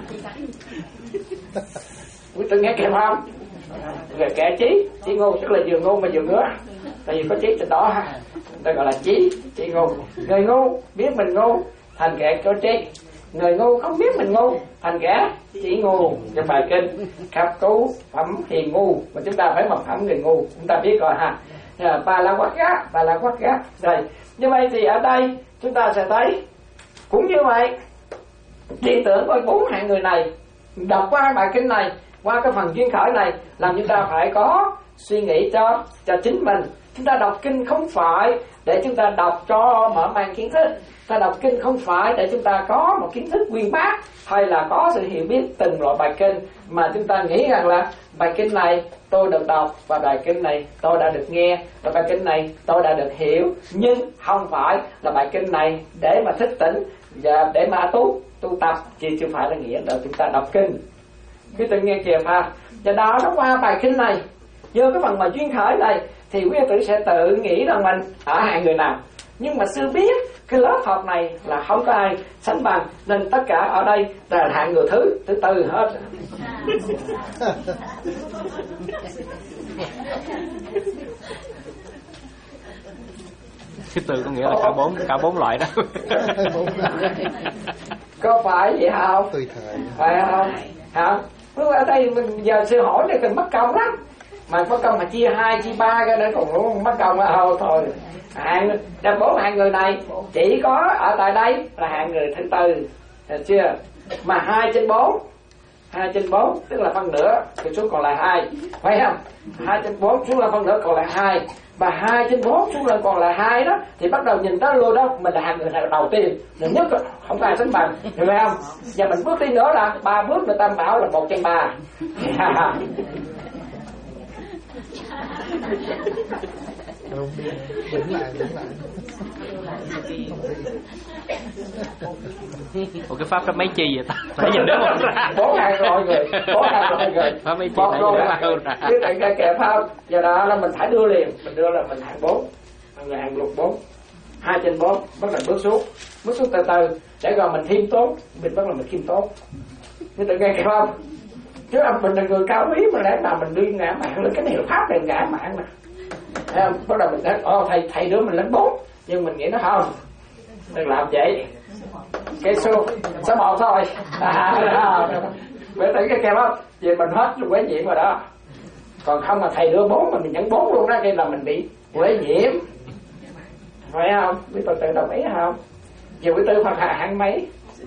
Quý tự nghe kịp không? Về kẻ trí, trí ngu tức là vừa ngu mà vừa ngứa. Tại vì có trí trên đó ha, ta gọi là trí, trí ngu. Người ngu biết mình ngu thành kẻ có trí. Người ngu không biết mình ngu thành kẻ trí ngu. Trong bài kinh Pháp Cú phẩm Hiền Ngu mà chúng ta phải mặc phẩm người ngu, chúng ta biết rồi ha. Ba la quát gá, ba la quát gá. Rồi, như vậy thì ở đây chúng ta sẽ thấy cũng như vậy. Liên tưởng coi bốn hạng người này, đọc qua bài kinh này, qua cái phần duyên khởi này, làm chúng ta phải có suy nghĩ cho cho chính mình. Chúng ta đọc kinh không phải để chúng ta đọc cho mở mang kiến thức, ta đọc kinh không phải để chúng ta có một kiến thức uyên bác hay là có sự hiểu biết từng loại bài kinh, mà chúng ta nghĩ rằng là bài kinh này tôi được đọc và bài kinh này tôi đã được nghe và bài kinh này tôi đã được hiểu, nhưng không phải là bài kinh này để mà thức tỉnh và để mà tu tu tập, chứ chưa phải là nghĩa là chúng ta đọc kinh. Quý tự nghe kìa ha. Do đó nó qua bài kinh này, vô cái phần mà duyên khởi này, thì quý tử sẽ tự nghĩ rằng mình ở hạng người nào. Nhưng mà sư biết cái lớp học này là không có ai sánh bằng, nên tất cả ở đây là hạng người thứ thứ tư hết. Thứ tư có nghĩa là cả bốn cả bốn loại đó. Có phải vậy không? Tùy thời. Phải không? Hả? Ở đây mình giờ sư hỏi này cần mất công lắm, mà mất công mà chia hai chia ba cái nữa còn mất công là thôi thôi. Hạng là bốn hạng người này chỉ có ở tại đây là hạng người thứ tư, được chưa? Mà hai trên bốn, hai trên bốn tức là phân nửa thì xuống còn lại hai, phải không? Hai trên bốn xuống là phân nửa còn lại hai, và hai trên bốn xuống là còn lại hai đó, thì bắt đầu nhìn tới luôn đó, mình là hạng người đầu tiên, mình nhất không có ai sánh bằng, hiểu không? Và mình bước đi nữa là ba bước người ta bảo là một trên ba. Đứng lại, đứng lại. Ủa cái pháp đó mấy chi vậy ta? Phải nhìn đứa một ra. Bốn hạng rồi người, bốn hạng rồi người. Pháp mấy chi một phải rồi nhìn là đứa ra. chứ tại cái kẹp không. Do đó là mình phải đưa liền, mình đưa là mình hạng bốn, người hạng lục bốn, hai trên bốn, bắt đầu bước xuống, bước xuống từ từ, để rồi mình thêm tốt, mình bắt đầu mình thêm tốt. Như tự nghe kịp không? Chứ mình là người cao quý mà lẽ nào mình đi ngã mạng lên cái này là pháp này ngã mạng mà. Thấy không? Bắt đầu mình nói, ô thầy thầy đưa mình lên bốn, nhưng mình nghĩ nó không, đừng làm vậy. Cái số số một thôi. À, bởi thấy cái kèm không? Vì mình hết quế nhiễm rồi đó. Còn không mà thầy đưa bốn mà mình nhận bốn luôn đó, đây là mình bị quế nhiễm. Phải không? Quý tôi tự đồng ý không? Giờ quý tư Phật hạ hạng mấy?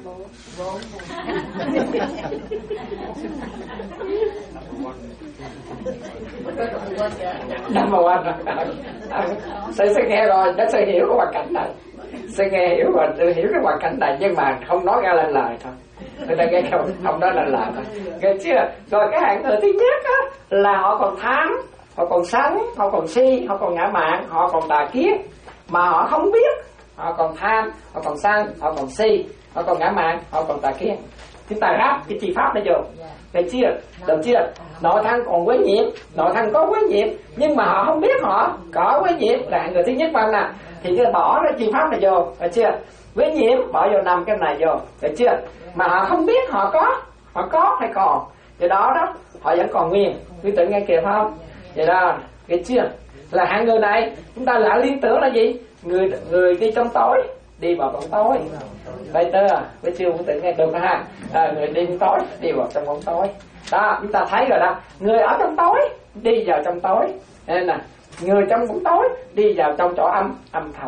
Number one. Sẽ sẽ nghe rồi, nó sẽ hiểu cái hoàn cảnh này, sẽ nghe hiểu rồi, hiểu cái hoàn cảnh này, nhưng mà không nói ra lên lời thôi. Người ta nghe không, không nói lên lời thôi. Nghe chưa? Rồi cái hạng người thứ nhất á, là họ còn tham, họ còn sân, họ còn si, họ còn ngã mạn, họ còn tà kiến, mà họ không biết. Họ còn tham, họ còn sân, họ còn si, họ còn ngã mạn, họ còn tà kiến. Chúng ta ráp cái chi pháp này vô, được chưa? Được chưa? Nội thân còn quế nhiễm, nội thân có quế nhiễm, nhưng mà họ không biết họ có quế nhiễm, là người thứ nhất phải không nào? Thì cứ bỏ cái chi pháp này vô, được chưa? Quế nhiễm bỏ vô năm cái này vô, được chưa? Mà họ không biết họ có, họ có hay còn, vậy đó đó, họ vẫn còn nguyên. Quý tự nghe kịp không? Vậy đó, được chưa? Là hạng người này chúng ta lại liên tưởng là gì? Người người đi trong tối, đi vào bóng tối. Vậy tơ, với chưa cũng tự nghe được ha. À, người đi trong tối, đi vào trong bóng tối. Đó, chúng ta thấy rồi đó. Người ở trong tối, đi vào trong tối. Nên nè, người trong bóng tối, đi vào trong chỗ âm, âm thầm.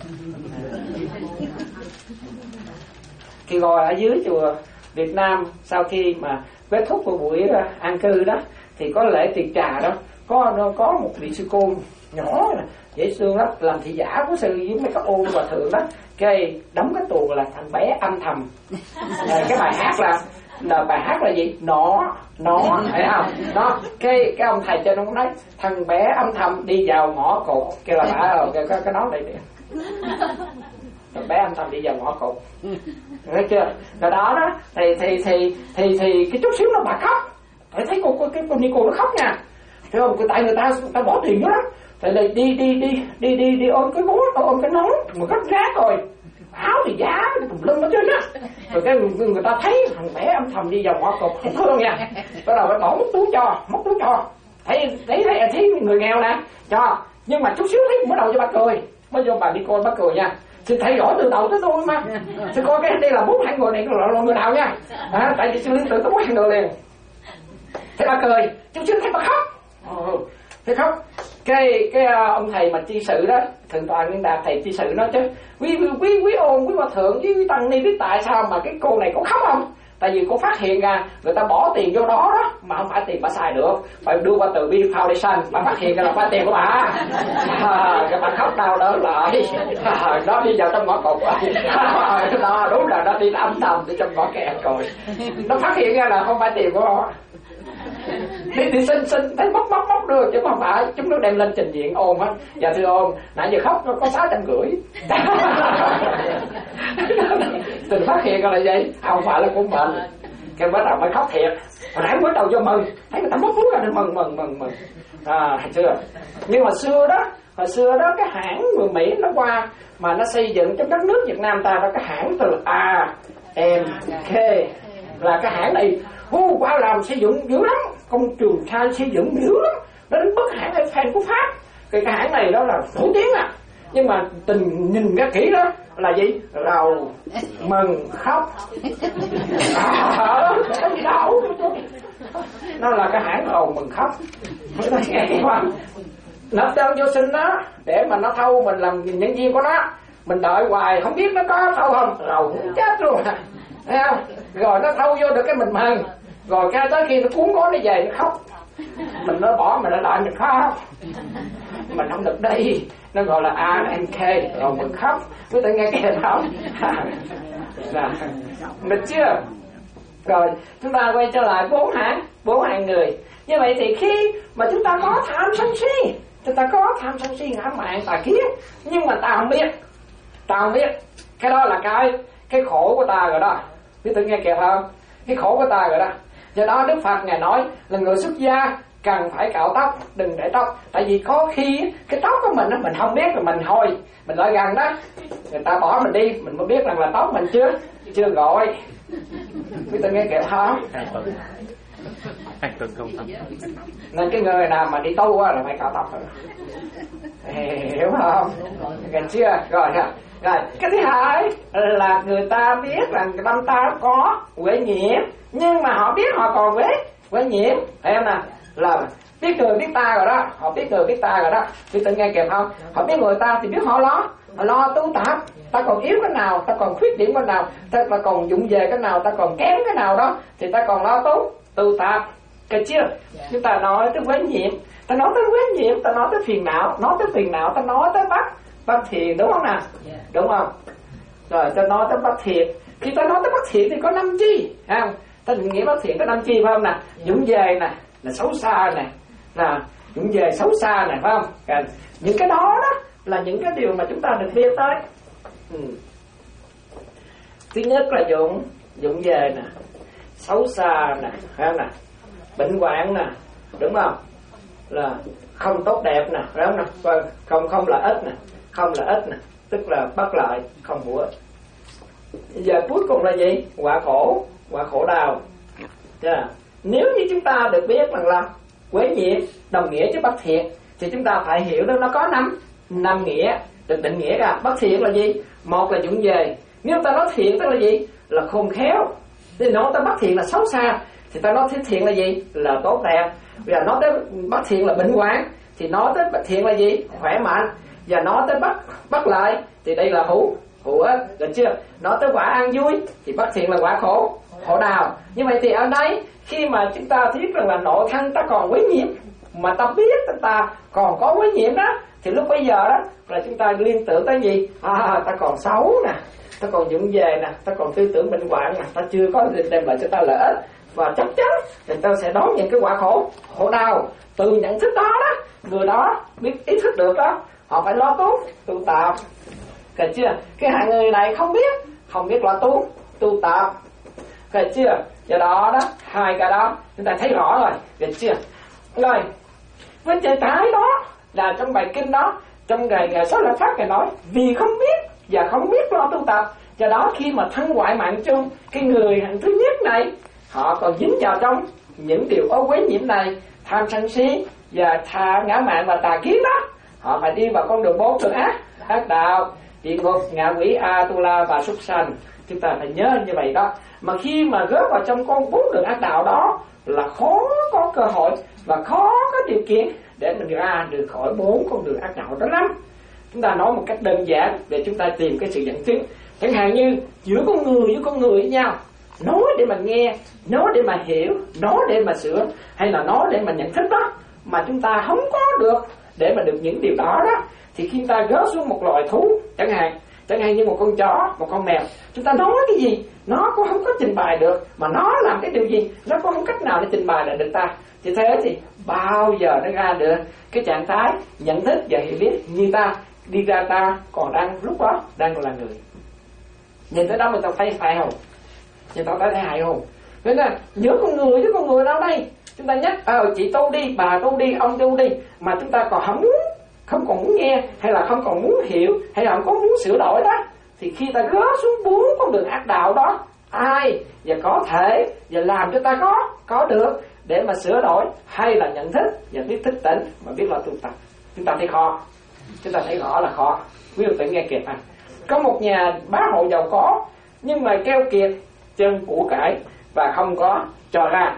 Khi ngồi ở dưới chùa Việt Nam, sau khi mà kết thúc của buổi an cư đó, thì có lễ tiệc trà đó, có có một vị sư cô nhỏ dễ thương lắm, làm thị giả của sư với mấy các ô hòa thượng đó, cái đóng cái tuồng là thằng bé âm thầm. À, cái bài hát là, là bài hát là gì? Nó nó thấy không? Nó cái cái ông thầy trên ông nói thằng bé âm thầm đi vào ngõ cụt, kêu là bà cái cái, cái nói đây nè, thằng bé âm thầm đi vào ngõ cụt, thấy chưa? Rồi đó đó thì thì thì thì thì cái chút xíu nó bà khóc, phải thấy cô, cô cái cô Nico nó khóc nha, thấy không? Tại người ta người ta bỏ tiền đó. Tại đây đi đi đi đi đi đi ôm cái bố, ôm cái nón mà gấp rác rồi, áo thì giá tùm lum hết trơn á. Rồi cái người, người ta thấy thằng bé âm thầm đi vào ngõ cụt không thương nha, bắt đầu phải bỏ móc túi cho, móc túi cho, thấy thấy thấy thấy người nghèo nè cho, nhưng mà chút xíu thấy bắt đầu cho bà cười, mới vô bà đi coi bà cười nha. Sư thấy rõ từ đầu tới đuôi mà, sư coi cái đây là bốn hạng người này là người nào nha, à, tại vì sư liên tưởng tới bốn hạng người liền. Thế bà cười, chút xíu thấy bà khóc, ừ, thấy khóc. cái cái ông thầy mà chi sự đó, thượng tọa Nguyên Đạt thầy chi sự nói chứ quý quý quý quý ôn quý hòa thượng với quý tăng ni biết tại sao mà cái cô này có khóc không? Tại vì cô phát hiện ra người ta bỏ tiền vô đó đó mà không phải tiền bà xài được, phải đưa qua từ Bi Foundation, bà phát hiện ra là phải tiền của bà. À, cái bà khóc đau đớn lại, à, nó đi vào trong ngõ cụt, à, đó đúng là nó đi âm thầm ở trong ngõ kẹt rồi, nó phát hiện ra là không phải tiền của nó. Đi thì xin xin thấy móc móc móc đưa chứ không phải, chúng nó đem lên trình diện ôn hết. Dạ thưa ôn, nãy giờ khóc nó có sáu trăm rưỡi. Tình phát hiện ra là vậy, không phải là của mình. Cái bắt đầu mới khóc thiệt. Hồi nãy mới đầu vô mừng, thấy người ta móc phút ra nên mừng mừng mừng mừng. À, hồi xưa. Nhưng mà xưa đó, hồi xưa đó cái hãng người Mỹ nó qua mà nó xây dựng trong đất nước Việt Nam ta đó, cái hãng từ A M K là cái hãng này. Ô, qua làm xây dựng dữ lắm, công trường sai xây dựng dữ lắm, nó đến bức hãng Eiffel của Pháp. Cái, cái hãng này đó là nổi tiếng à. Nhưng mà tình nhìn ra kỹ đó là gì? Rầu, mừng, khóc. À, đâu. Nó là cái hãng rầu, mừng, khóc. Nộp đơn vô xin đó để mà nó thâu mình làm nhân viên của nó. Mình đợi hoài không biết nó có thâu không, rầu chết luôn. Thấy không? Rồi nó thâu vô được cái mình mừng. Rồi cái tới khi nó cuốn gói nó về nó khóc, mình nó bỏ mình nó lại mình khóc, mình không được đi, nó gọi là A N K rồi mình khóc, cứ tự nghe kìa không? Được chưa? Rồi chúng ta quay trở lại bốn hạng bốn hạng người. Như vậy thì khi mà chúng ta có tham sân si, chúng ta có tham sân si ngã mạn tà kiến, nhưng mà ta không biết, ta không biết, cái đó là cái cái khổ của ta rồi đó, biết tự nghe kìa không? Cái khổ của ta rồi đó. Do đó Đức Phật Ngài nói là người xuất gia cần phải cạo tóc, đừng để tóc. Tại vì có khi cái tóc của mình đó, mình không biết rồi mình thôi, mình lại gần đó, người ta bỏ mình đi, mình mới biết rằng là tóc mình chưa chưa gọi. Biết tôi nghe kìa không? Hai tuần không tóc. Nên cái người nào mà đi tu là phải cạo tóc rồi. Hiểu không? Nghe chưa? Rồi nè. Rồi, cái thứ hai là người ta biết là tâm ta có quế nhiễm, nhưng mà họ biết họ còn quế quế nhiễm, thấy không nè? Là biết người biết ta rồi đó, họ biết người biết ta rồi đó, biết tự nghe kịp không? Họ biết người ta thì biết họ lo, họ lo tu tập, ta còn yếu cái nào, ta còn khuyết điểm cái nào, ta còn dụng về cái nào, ta còn kém cái nào đó, thì ta còn lo tu tu tập, cái chưa? Chúng ta nói tới quế nhiễm, ta nói tới quế nhiễm, ta nói tới phiền não, nói tới phiền não, ta nói tới bắt bắt thiền, đúng không nào? Đúng không? Rồi ta nói tới bắt thiền, khi ta nói tới bắt thiền thì có năm chi, không? Ta định nghĩa bắt thiền có năm chi phải không nè? Dũng về nè, là xấu xa nè, là dũng về xấu xa nè, phải không? Cái, những cái đó đó là những cái điều mà chúng ta được biết tới. Ừ. Thứ nhất là dũng dũng về nè, xấu xa nè, phải không nè? Bệnh hoạn nè, đúng không? Là không tốt đẹp nè, phải không nè? Và không không là ít nè, không là ít nè, tức là bất lợi, không hữu ích. Giờ cuối cùng là gì? Quả khổ, quả khổ đau. Yeah. Nếu như chúng ta được biết rằng là quế nhiễm đồng nghĩa với bất thiện, thì chúng ta phải hiểu đó nó có năm năm nghĩa, được định nghĩa ra. Bất thiện là gì? Một là dũng về. Nếu ta nói thiện tức là gì? Là khôn khéo. Thì nói ta bất thiện là xấu xa, thì ta nói thiện là gì? Là tốt đẹp. Bây giờ nói tới bất thiện là bệnh hoạn, thì nói tới bất thiện là gì? Khỏe mạnh. Và nói tới bất bất lợi thì đây là hữu hữu ích, được chưa? Nói tới quả an vui thì bất thiện là quả khổ khổ đau. Như vậy thì ở đây khi mà chúng ta biết rằng là nội thân ta còn quế nhiễm, mà ta biết ta còn có quế nhiễm đó, thì lúc bây giờ đó là chúng ta liên tưởng tới gì? À, ta còn xấu nè, ta còn dụng về nè, ta còn tư tưởng bệnh hoạn nè, ta chưa có đem lại cho ta lợi ích, và chắc chắn thì ta sẽ đón những cái quả khổ khổ đau. Từ nhận thức đó đó, người đó biết ý thức được đó, họ phải lo tu tu tập, được chưa? Cái hạng người này không biết không biết lo tu tu tập, được chưa? Do đó đó, hai cái đó chúng ta thấy rõ rồi, được chưa? Rồi vấn đề cái đó là trong bài kinh đó, trong ngày ngày số lợi pháp Ngài nói vì không biết và không biết lo tu tập, do đó khi mà thân ngoại mạng chung, cái người hạng thứ nhất này họ còn dính vào trong những điều ô uế nhiễm này, tham sân si và tha ngã mạn và tà kiến đó, họ phải đi vào con đường bốn đường ác ác đạo, địa ngục, ngạ quỷ, Atula và súc sanh. Chúng ta phải nhớ như vậy đó. Mà khi mà rớt vào trong con bốn đường ác đạo đó là khó có cơ hội và khó có điều kiện để mình ra được khỏi bốn con đường ác đạo đó lắm. Chúng ta nói một cách đơn giản để chúng ta tìm cái sự dẫn chứng. Chẳng hạn như giữa con người với con người với nhau, nói để mà nghe, nói để mà hiểu, nói để mà sửa, hay là nói để mà nhận thức đó, mà chúng ta không có được để mà được những điều đó đó, thì khi chúng ta gỡ xuống một loài thú chẳng hạn, chẳng hạn như một con chó, một con mèo, chúng ta nói cái gì nó cũng không có trình bày được, mà nó làm cái điều gì nó cũng không cách nào để trình bày lại được ta. Thì thế thì bao giờ nó ra được cái trạng thái nhận thức và hiểu biết như ta đi ra, ta còn đang lúc đó đang là người. Nhìn tới đó mình ta thấy phải không? Nhìn ta thấy hại không? Nên là giữa con người với con người đâu đây, chúng ta nhắc ờ chị tu đi, bà tu đi, ông tu đi, mà chúng ta còn không muốn, không còn muốn nghe, hay là không còn muốn hiểu, hay là không có muốn sửa đổi đó, thì khi ta gỡ xuống bốn con đường ác đạo đó, ai và có thể và làm cho ta có có được để mà sửa đổi hay là nhận thức và biết thức tỉnh mà biết là tu tập, chúng ta thấy khó, chúng ta thấy rõ là khó. Quý vị tự nghe kịp à, có một nhà bá hộ giàu có nhưng mà keo kiệt chân của cải và không có cho ra.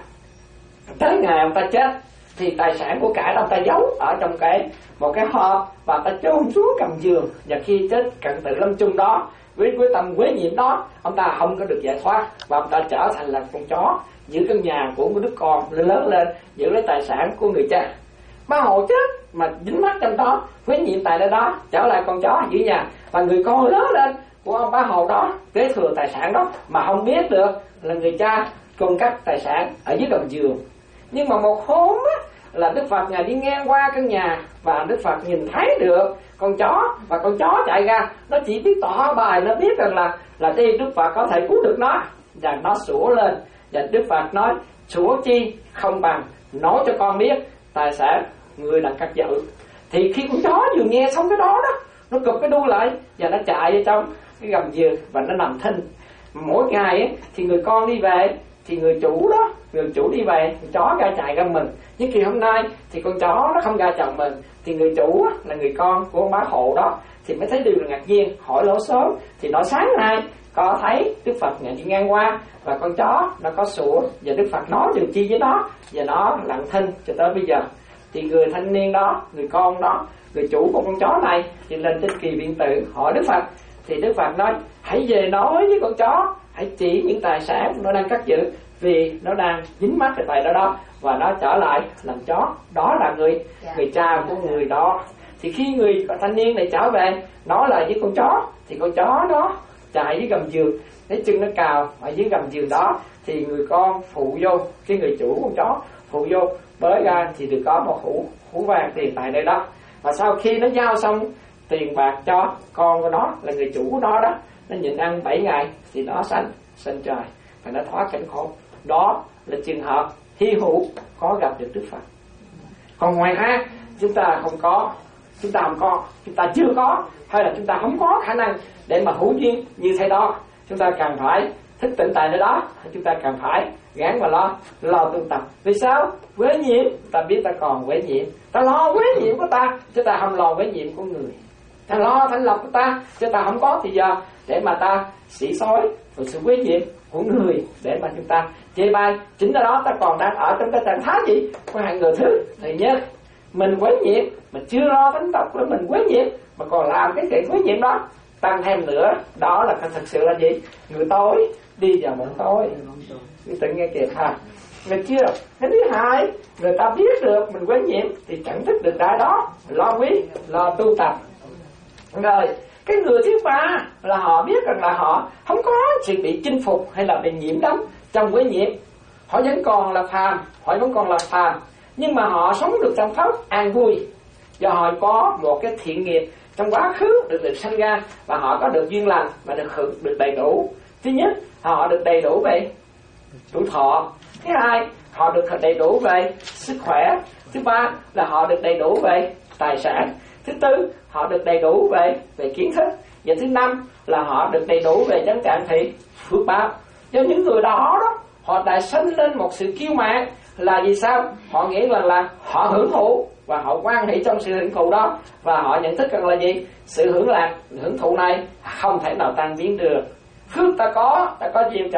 Tới ngày ông ta chết thì tài sản của cải ông ta giấu ở trong cái một cái hộp và ta chôn xuống cầm giường, và khi chết cận tử lâm chung đó với quyết tâm quế nhiễm đó, ông ta không có được giải thoát và ông ta trở thành là con chó giữ căn nhà của một đứa con lớn lên, giữ lấy tài sản của người cha. Bá hộ chết mà dính mắc trong đó, quế nhiễm tại nơi đó, trở lại con chó giữ nhà, và người con lớn lên của ông bá hộ đó kế thừa tài sản đó mà không biết được là người cha cung cấp tài sản ở dưới gầm giường. Nhưng mà một hôm á, là Đức Phật ngài đi ngang qua căn nhà và Đức Phật nhìn thấy được con chó, và con chó chạy ra, nó chỉ biết tỏ bài, nó biết rằng là là đi Đức Phật có thể cứu được nó, và nó sủa lên, và Đức Phật nói sủa chi không bằng nói cho con biết tài sản người là cắt giữ. Thì khi con chó vừa nghe xong cái đó đó, nó cụp cái đuôi lại và nó chạy vào trong cái gầm giường và nó nằm thinh. Mỗi ngày ấy, thì người con đi về thì người chủ đó, người chủ đi về, con chó ra chạy ra mình. Nhưng kỳ hôm nay thì con chó nó không ra chồng mình, thì người chủ á, là người con của ông bá hộ đó thì mới thấy điều là ngạc nhiên, hỏi lỗ sớm thì nói sáng nay có thấy Đức Phật ngài đi ngang qua và con chó nó có sủa, và Đức Phật nói điều chi với nó, và nó lặng thinh cho tới bây giờ. Thì người thanh niên đó, người con đó, người chủ của con chó này thì lên trên kỳ viện tự hỏi Đức Phật, thì Đức Phật nói hãy về nói với con chó, hãy chỉ những tài sản nó đang cất giữ vì nó đang dính mắc cái tài đó đó, và nó trở lại làm chó. Đó là người người cha của người đó. Thì khi người thanh niên này trở về nói lại với con chó, thì con chó nó chạy dưới gầm giường, lấy chân nó cào ở dưới gầm giường đó, thì người con phụ vô, cái người chủ con chó phụ vô bới ra thì được có một hũ hũ vàng tiền tại nơi đó. Và sau khi nó giao xong tiền bạc cho con của nó là người chủ của nó đó, nó nhịn ăn bảy ngày thì nó sanh sanh trời và nó thoát cảnh khổ. Đó là trường hợp hy hữu có gặp được Đức Phật. Còn ngoài ra chúng ta không có, chúng ta không có, chúng ta chưa có, hay là chúng ta không có khả năng để mà hữu duyên như thế đó, chúng ta cần phải thức tỉnh tại nơi đó, chúng ta cần phải gắng và lo lo tu tập. Vì sao? Quế nhiễm, ta biết ta còn quế nhiễm, ta lo quế nhiễm của ta chứ ta không lo quế nhiễm của người. Ta lo thanh lọc của ta chứ ta không có thì giờ để mà ta xỉ xói về sự quế nhiễm của người để mà chúng ta chê bai. Chính là đó ta còn đang ở trong cái trạng thái gì? Có hai người thứ. Thứ nhất, mình quế nhiễm mà chưa lo tánh tộc của mình quế nhiễm mà còn làm cái chuyện quế nhiễm đó tăng thêm nữa, đó là thật sự là gì? Người tối đi vào bóng tối. Người tự nghe kịp ha. Người chưa? Cái thứ hai, người ta biết được mình quế nhiễm thì chẳng thích được cái đó, lo quý, lo tu tập. Rồi, cái người thứ ba là họ biết rằng là họ không có sự bị chinh phục hay là bị nhiễm đắm trong quế nhiễm. Họ vẫn còn là phàm, họ vẫn còn là phàm, nhưng mà họ sống được trong pháp an vui, do họ có một cái thiện nghiệp trong quá khứ được được sanh ra, và họ có được duyên lành và được hưởng được đầy đủ. Thứ nhất, họ được đầy đủ về tuổi thọ. Thứ hai, họ được đầy đủ về sức khỏe. Thứ ba là họ được đầy đủ về tài sản. Thứ tư, họ được đầy đủ về về kiến thức. Và thứ năm là họ được đầy đủ về chánh trạng thị phước báo. Do những người đó đó, họ đã sanh lên một sự kiêu mạn là vì sao? Họ nghĩ rằng là họ hưởng thụ và họ quan hệ trong sự hưởng thụ đó, và họ nhận thức rằng là gì? Sự hưởng lạc, hưởng thụ này không thể nào tan biến được. Phước ta có, ta có gieo trồng,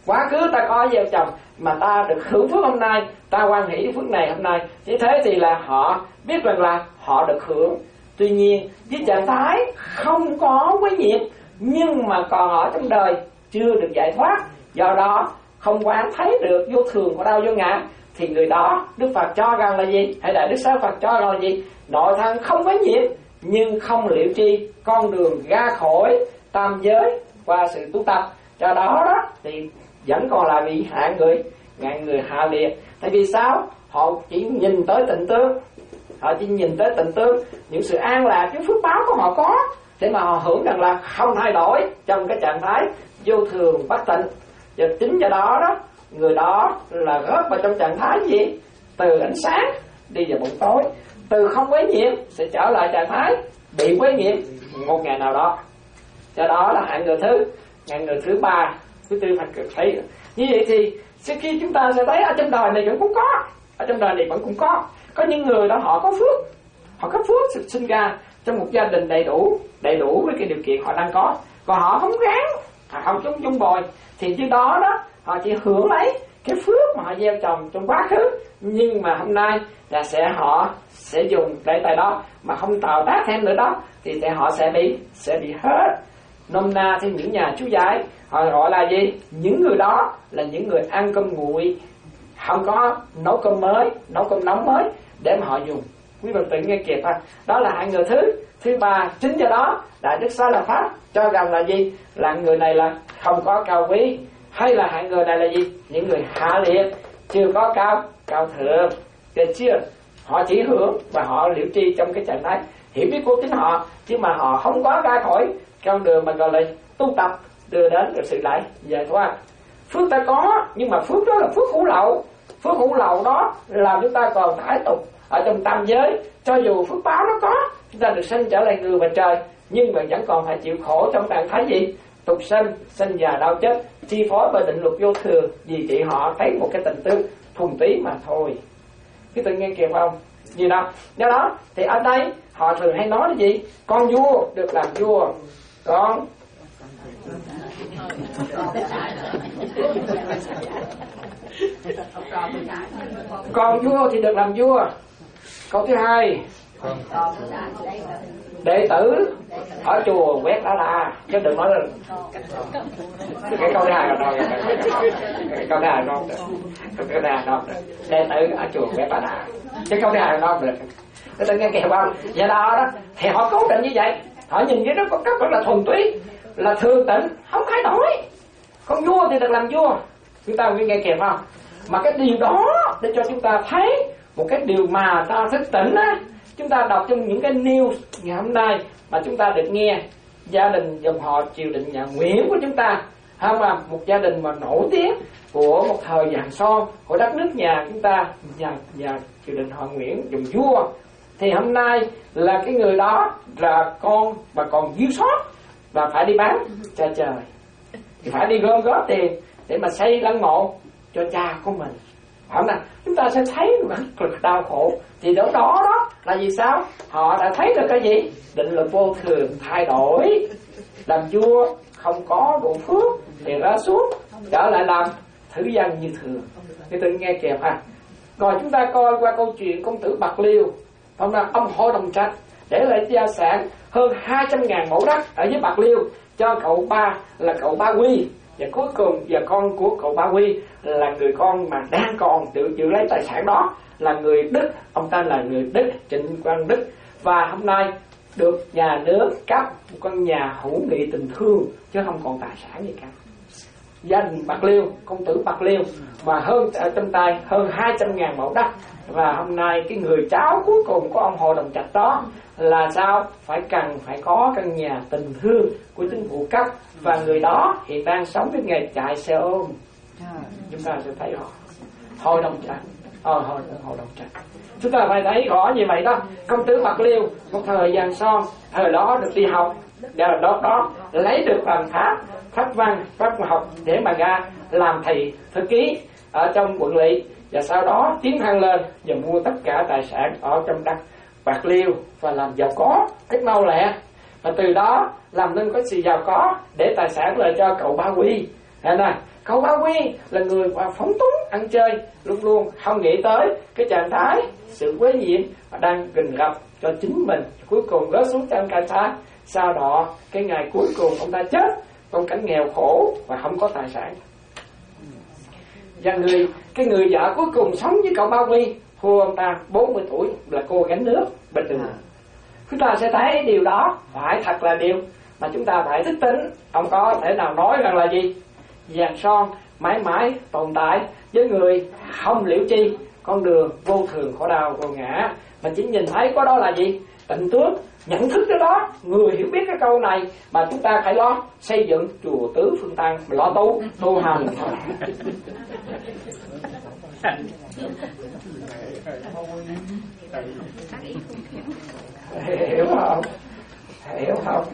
Quá khứ ta có vợ chồng mà ta được hưởng phước hôm nay, ta hoan hỷ phước này hôm nay, như thế thì là họ biết rằng là họ được hưởng. Tuy nhiên với trạng thái không có quấy nhiễm nhưng mà còn ở trong đời chưa được giải thoát, do đó không quán thấy được vô thường của đau vô ngã, thì người đó Đức Phật cho rằng là gì? Hay là Đức Giáo Phật cho rằng là gì? Nội thân không quấy nhiễm nhưng không liệu chi con đường ra khỏi tam giới qua sự tu tập. Do đó đó thì vẫn còn là bị hạ người, ngàn người hạ liệt. Tại vì sao? Họ chỉ nhìn tới tịnh tướng, họ chỉ nhìn tới tịnh tướng, những sự an lạc, cái phước báo của họ có, để mà họ hưởng rằng là không thay đổi trong cái trạng thái vô thường bất tịnh. Và chính do đó đó, người đó là rớt vào trong trạng thái gì? Từ ánh sáng đi vào bóng tối, từ không quấy nhiễm sẽ trở lại trạng thái bị quấy nhiễm một ngày nào đó. Do đó là hạng người thứ, hạng người thứ ba, thứ tư phải thấy. Như vậy thì khi chúng ta sẽ thấy ở trong đời này vẫn cũng có, ở trong đời này vẫn cũng có, có những người đó họ có phước, họ có phước sinh ra trong một gia đình đầy đủ, đầy đủ với cái điều kiện họ đang có, còn họ không gắng, họ không chung chung bồi, thì chứ đó đó họ chỉ hưởng lấy cái phước mà họ gieo trồng trong quá khứ, nhưng mà hôm nay là sẽ họ sẽ dùng để tại đó mà không tạo tác thêm nữa đó, thì sẽ họ sẽ bị sẽ bị hết. Nôm na thì những nhà chú giải họ gọi là gì? Những người đó là những người ăn cơm nguội, không có nấu cơm mới, nấu cơm nóng mới để mà họ dùng. Quý vị tự nghe kịp ha. Đó là hạng người thứ thứ ba. Chính do đó Đại Đức Xá Lợi Pháp cho rằng là gì? Là người này là không có cao quý, hay là hạng người này là gì? Những người hạ liệt, chưa có cao cao thượng. Được chưa? Họ chỉ hưởng và họ liễu tri trong cái trạng thái hiểu biết của chính họ, chứ mà họ không có ra khỏi con đường mà gọi là tu tập đưa đến được sự lại giải thoát. Phước ta có, nhưng mà phước đó là phước hữu lậu. Phước hữu lậu đó làm chúng ta còn thái tục ở trong tam giới. Cho dù phước báo nó có, chúng ta được sinh trở lại người và trời, nhưng mà vẫn còn phải chịu khổ trong trạng thái gì? Tục sinh, sinh già đau chết, chi phối bởi định luật vô thường, vì chỉ họ thấy một cái tình tương thuần túy mà thôi. Cái tự nghe kịp không? Gì đâu. Do đó thì ở đây họ thường hay nói là gì? Con vua được làm vua, con con vua thì được làm vua. Câu thứ hai, đệ tử ở chùa quét lá la, chứ đừng nói là cái câu thứ hai là đâu, cái câu thứ hai non được, câu thứ hai non được, đệ tử ở chùa quét lá la, cái câu thứ hai non được. Cái tự nghe kìa không? Do đó đó thì họ cố định như vậy, họ nhìn cái đó có cách rất là thuần túy, là thường tịnh, không thay đổi. Con vua thì được làm vua, chúng ta nghe kìa không? Mà cái điều đó để cho chúng ta thấy một cái điều mà ta thức tỉnh á. Chúng ta đọc trong những cái news ngày hôm nay mà chúng ta được nghe gia đình dòng họ triều đình nhà Nguyễn của chúng ta, hay mà một gia đình mà nổi tiếng của một thời vàng son của đất nước nhà chúng ta, nhà, nhà triều đình họ Nguyễn dùng vua, thì hôm nay là cái người đó là con và còn thiếu sót và phải đi bán cho trời, thì phải đi gom góp tiền để mà xây lăng mộ cho cha của mình. Không nào, chúng ta sẽ thấy rất là đau khổ. Thì đó đó đó là vì sao? Họ đã thấy được cái gì? Định luật vô thường thay đổi. Làm vua không có đủ phước thì ra xuống trở lại làm thử dân như thường. Thì tôi nghe kịp ha. Rồi chúng ta coi qua câu chuyện công tử Bạc Liêu. Ông là ông Hội Đồng Trạch để lại gia sản hơn hai trăm ngàn mẫu đất ở dưới Bạc Liêu cho cậu ba là cậu Ba Quy. Và cuối cùng giờ con của cậu Ba Quy là người con mà đang còn tự giữ lấy tài sản đó, là người Đức, ông ta là người Đức, Trịnh Quang Đức, và hôm nay được nhà nước cấp một căn nhà hữu nghị tình thương chứ không còn tài sản gì cả. Gia đình Bạc Liêu, công tử Bạc Liêu mà hơn ở trong tay hơn hai trăm ngàn mẫu đất, và hôm nay cái người cháu cuối cùng của ông Hội Đồng Trạch đó là sao? Phải cần phải có căn nhà tình thương của chính phủ cấp, và người đó hiện đang sống với nghề chạy xe ôm. Chúng ta sẽ thấy họ Hội Đồng Trạch, ờ, hội, hội Đồng Trạch. Chúng ta phải thấy rõ như vậy đó. Công tử Bạc Liêu một thời vàng son, thời đó được đi học, và đó đó lấy được bằng pháp pháp văn pháp học để mà ra làm thầy thư ký ở trong quận lỵ, và sau đó tiến thăng lên và mua tất cả tài sản ở trong đất Bạc Liêu và làm giàu có cách mau lẹ, và từ đó làm nên có sự giàu có để tài sản lời cho cậu Ba Quy. Này, Cậu Ba Quy là người mà phóng túng ăn chơi, luôn luôn không nghĩ tới cái trạng thái sự quấy nhiễm mà đang gần gặp cho chính mình, cuối cùng rớt xuống trong cảnh thái. Sau đó cái ngày cuối cùng ông ta chết trong cảnh nghèo khổ và không có tài sản. Và người cái người vợ cuối cùng sống với cậu Ba Quy thua ông ta bốn mươi tuổi, là cô gánh nước bình thường. Chúng ta sẽ thấy điều đó phải thật là điều mà chúng ta phải thức tỉnh. Không có thể nào nói rằng là gì vàng son mãi mãi tồn tại với người không liễu chi con đường vô thường khổ đau vô ngã, mà chỉ nhìn thấy có đó là gì tịnh tướng, nhận thức cái đó. Người hiểu biết cái câu này mà chúng ta phải lo xây dựng chùa tứ phương tăng, lo tu tu hành. Hiểu không? Hiểu không?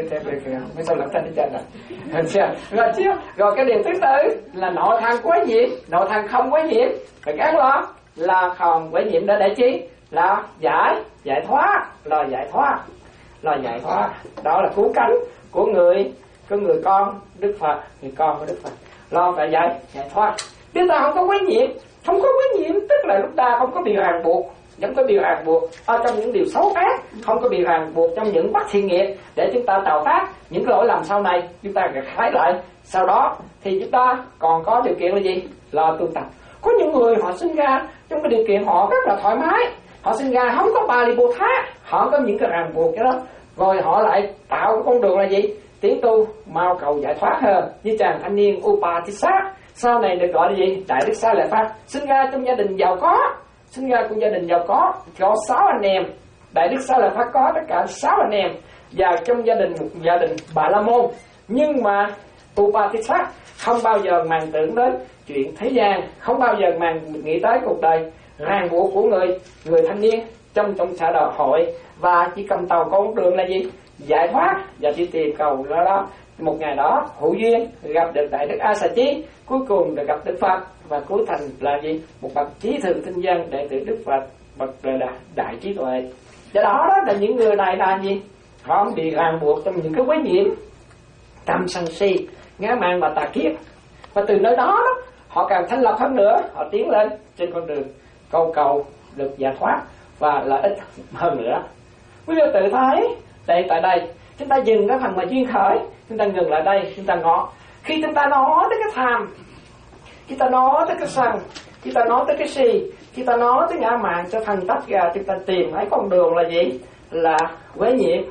Mấy sao làm thanh đi chân rồi. Rồi chứ, rồi cái điều thứ tư là nội thành quấy nhiễm, nội thành không quấy nhiễm. Phải gắn lo là không quấy nhiễm để để chi? Là giải, giải thoát, là giải thoát, là giải thoát. Đó là cứu cánh của người, của người con Đức Phật, người con của Đức Phật. Lo phải giải, giải thoát. Chúng ta không có quấy nhiễm, không có quấy nhiễm tức là lúc ta không có bị ràng buộc, không có bị ràng buộc ở trong những điều xấu ác, không có bị ràng buộc trong những bất thiện nghiệp để chúng ta tạo tác những cái lỗi lầm sau này chúng ta gặt hái lại. Sau đó thì chúng ta còn có điều kiện là gì? Là tu tập. Có những người họ sinh ra trong cái điều kiện họ rất là thoải mái, họ sinh ra không có ba li bồ thát, họ có những cái ràng buộc cái đó, rồi họ lại tạo cái con đường là gì? Tiến tu mau cầu giải thoát hơn. Như chàng thanh niên Upatissa sau này được gọi là gì? Đại Đức Sa Lợi Pháp, sinh ra trong gia đình giàu có, sinh ra trong gia đình giàu có, có sáu anh em. Đại Đức Sa Lợi Pháp có tất cả sáu anh em, và trong gia đình một gia đình Bà La Môn. Nhưng mà Upatissa không bao giờ màng tưởng đến chuyện thế gian, không bao giờ màng nghĩ tới cuộc đời ràng buộc của người người thanh niên trong trong xã hội, và chỉ cầm tàu con đường là gì? Giải thoát, và chỉ tìm cầu đó đó. Một ngày đó hữu duyên gặp được Đại Đức A Xà Chí, cuối cùng được gặp Đức Phật, và cuối thành là gì? Một bậc trí thượng tinh dân đệ tử Đức Phật, bậc là đại trí tuệ. Do đó đó là những người này là gì? Họ không bị ràng buộc trong những cái quấy nhiễm tâm sân si, ngã mạn và tà kiết, và từ nơi đó, đó họ càng thanh lập hơn nữa, họ tiến lên trên con đường cầu cầu được giải thoát và lợi ích hơn nữa. Quý vị tự thấy đây tại đây chúng ta dừng cái phần mà duyên khởi, chúng ta ngừng lại đây, chúng ta ngó. Khi chúng ta nói tới cái tham, khi ta nói tới cái sân, khi ta nói tới cái si, khi ta nói tới ngã mạn, cho thành tách ra chúng ta tìm thấy con đường là gì? Là quấy nhiễm.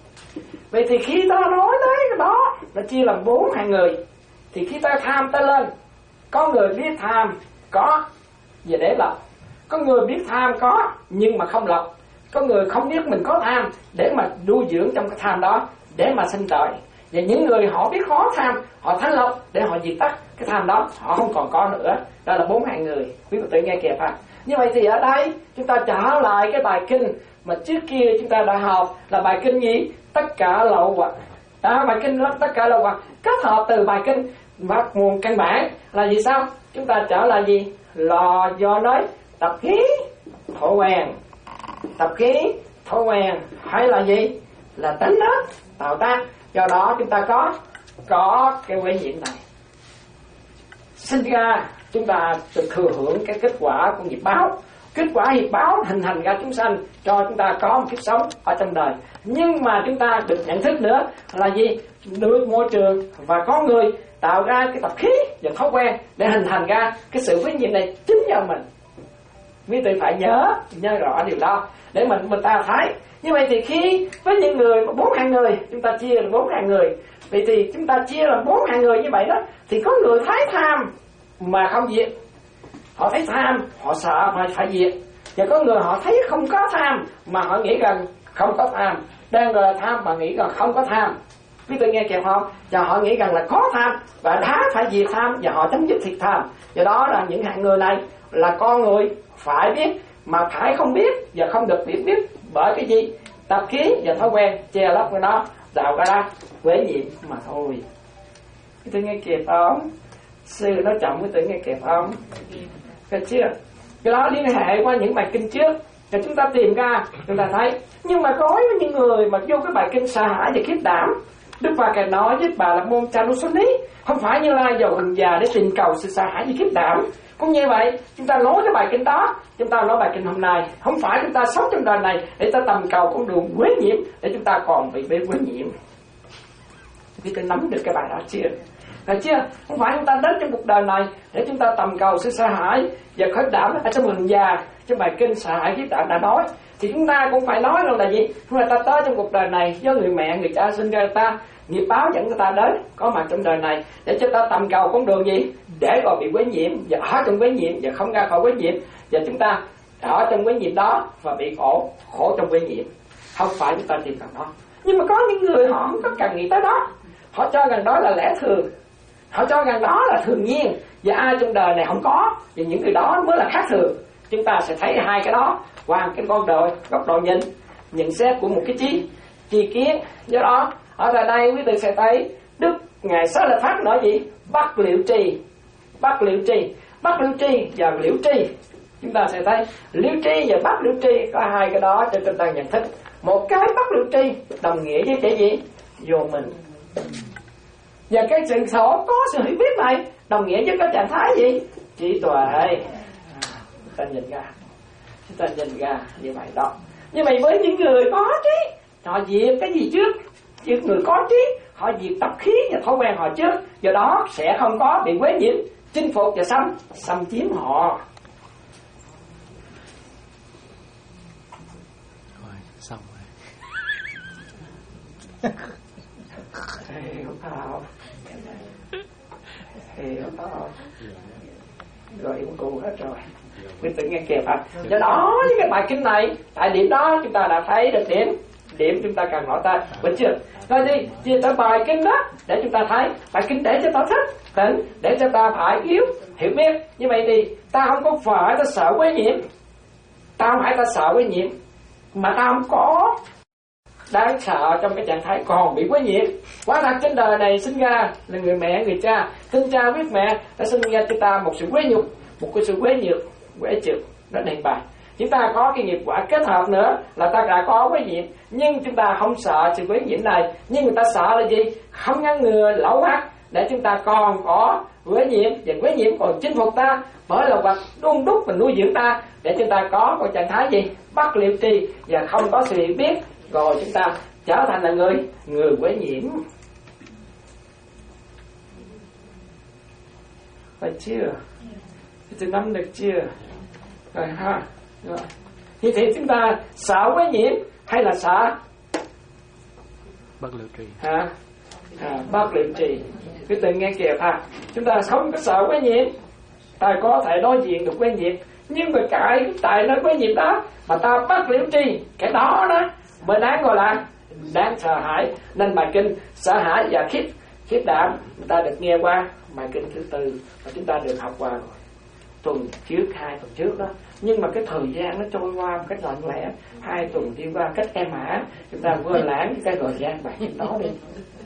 Vậy thì khi ta nói tới cái đó là chia làm bốn hạng người. Thì khi ta tham ta lên, có người biết tham có về để lập, có người biết tham có nhưng mà không lập, có người không biết mình có tham để mà nuôi dưỡng trong cái tham đó để mà sinh trời. Và những người họ biết khó tham, họ thanh lập để họ diệt tắt cái tham đó, họ không còn có nữa. Đó là bốn hạng người. Quý vị tự nghe kịp à? Như vậy thì ở đây chúng ta trở lại cái bài kinh mà trước kia chúng ta đã học là bài kinh gì? Tất cả lậu hoặc. Đó, bài kinh tất cả lậu hoặc kết hợp từ bài kinh và nguồn căn bản là gì sao? Chúng ta trở lại gì? Là do nói tập khí thói quen, tập khí thói quen hay là gì? Là tính đó tạo tác. Do đó chúng ta có có cái quấy nhiễm này. Sinh ra chúng ta được thừa hưởng cái kết quả của nghiệp báo. Kết quả nghiệp báo hình thành ra chúng sanh cho chúng ta có một kiếp sống ở trong đời. Nhưng mà chúng ta được nhận thức nữa là gì? Được môi trường và có người tạo ra cái tập khí và thói quen để hình thành ra cái sự quấy nhiễm này chính do mình. Quý vị phải nhớ nhớ rõ điều đó để mình mình ta thấy. Như vậy thì khi với những người bốn hạng người, chúng ta chia là bốn hạng người. Vậy thì chúng ta chia là bốn hạng người như vậy đó, thì có người thấy tham mà không diệt, họ thấy tham họ sợ phải phải diệt, và có người họ thấy không có tham mà họ nghĩ rằng không có tham, đang là tham mà nghĩ rằng không có tham. Quý vị nghe kịp không? Và họ nghĩ rằng là có tham và đã phải diệt tham, và họ chấm dứt thiệt tham. Do đó là những hạng người này là con người phải biết mà phải không biết và không được biết biết bởi cái gì? Tập khí và thói quen che lấp cái đó, tạo ra quấy nhiễm mà thôi. Quý vị nghe kịp không? Sư nói chậm, quý vị nghe kịp không? Cái chưa? Cái đó liên hệ qua những bài kinh trước và chúng ta tìm ra, chúng ta thấy. Nhưng mà có những người mà vô cái bài kinh sợ hãi và khiếp đảm, Đức Phật Ngài nói với Bà La Môn Chanusoni, không phải Như Lai vào hình già để tìm cầu sự sa hại với kiếp đảm. Cũng như vậy, chúng ta nói cái bài kinh đó, chúng ta nói bài kinh hôm nay, không phải chúng ta sống trong đời này để ta tầm cầu con đường quế nhiễm, để chúng ta còn bị bị quế nhiễm. Vì tôi nắm được cái bài đó chưa? Phải chưa? Không phải chúng ta đến trong cuộc đời này để chúng ta tầm cầu sự sa hại và khởi đảm ở trong hình già. Trong bài kinh sa hại kiếp đảm đã nói, thì chúng ta cũng phải nói rằng là gì? Chúng ta tới trong cuộc đời này do người mẹ, người cha sinh ra ta, nghiệp báo dẫn người ta đến có mặt trong đời này để cho ta tầm cầu con đường gì? Để rồi bị quấy nhiễm và ở trong quấy nhiễm và không ra khỏi quấy nhiễm, và chúng ta ở trong quấy nhiễm đó và bị khổ khổ trong quấy nhiễm. Không phải chúng ta tìm cầu đó. Nhưng mà có những người họ không có cần nghĩ tới đó, họ cho rằng đó là lẽ thường, họ cho rằng đó là thường nhiên, và ai trong đời này không có thì những người đó mới là khác thường. Chúng ta sẽ thấy hai cái đó qua cái con đời góc độ nhìn nhận xét của một cái chi chi kiến. Do đó ở tại đây quý vị sẽ thấy Đức Ngài Xá Lợi Phát nói gì? Bắc Liễu Trì, Bắc Liễu Trì, Bắc Liễu Trì và Liễu Trì. Chúng ta sẽ thấy Liễu Trì và Bắc Liễu Trì có hai cái đó cho chúng ta nhận thức. Một cái Bắc Liễu Trì đồng nghĩa với cái gì? Vô mình. Và cái sự sổ có sự hiểu biết này đồng nghĩa với cái trạng thái gì? Trí tuệ. À, chúng ta nhìn ra, chúng ta nhìn ra như vậy đó. Như vậy với những người có trí, họ diệt cái gì trước? Những người có trí, họ diệt tập khí và thói quen họ trước, do đó sẽ không có bị quấy nhiễm, chinh phục và xâm xâm chiếm họ. Rồi, xong rồi. Hiểu không? Hiểu không? Rồi cũng cụ hết rồi. Mình tự nghe kịp à. Do đó những cái bài kinh này, tại điểm đó chúng ta đã thấy được điểm điểm chúng ta cần nói ta, đúng chưa? Rồi đi chia tới bài kinh đó để chúng ta thấy bài kinh để cho ta thích tỉnh, để cho ta phải yếu hiểu biết. Như vậy thì ta không có phải ta sợ quấy nhiễm, ta không phải ta sợ quấy nhiễm, mà ta không có đáng sợ trong cái trạng thái còn bị quấy nhiễm. Quá thật trên đời này sinh ra là người mẹ, người cha, thương cha biết mẹ đã sinh ra cho ta một sự quấy nhục, một cái sự quấy nhược, quấy trượt đó này bài. Chúng ta có cái nghiệp quả kết hợp nữa là ta đã có quấy nhiễm, nhưng chúng ta không sợ sự quấy nhiễm này. Nhưng người ta sợ là gì? Không ngăn ngừa lẩu hắc để chúng ta còn có quấy nhiễm, và quấy nhiễm còn chinh phục ta bởi là vật đun đúc và nuôi dưỡng ta để chúng ta có một trạng thái gì? Bất liễu trì và không có sự hiểu biết, rồi chúng ta trở thành là người người quấy nhiễm. Phải chưa? Thì nắm được chưa? Rồi ha. Rồi. Thì, thì chúng ta sợ quấy nhiễm hay là sợ Bất liễu trì? Hả? À, bất liễu trì. Cứ tự nghe kìa ha. Chúng ta không có sợ quấy nhiễm, ta có thể đối diện được quấy nhiễm, nhưng mà cái tại nó quấy nhiễm đó mà ta bất liễu trì, cái đó đó mới đáng gọi là đáng sợ hãi. Nên bài kinh sợ hãi và khiếp khiếp đảm người ta được nghe qua bài kinh thứ tư mà chúng ta được học qua rồi tuần trước, hai tuần trước đó. Nhưng mà cái thời gian nó trôi qua một cách lặng lẽ, hai tuần đi qua cách êm ả, chúng ta quên lãng cái thời gian bài kinh đó đi.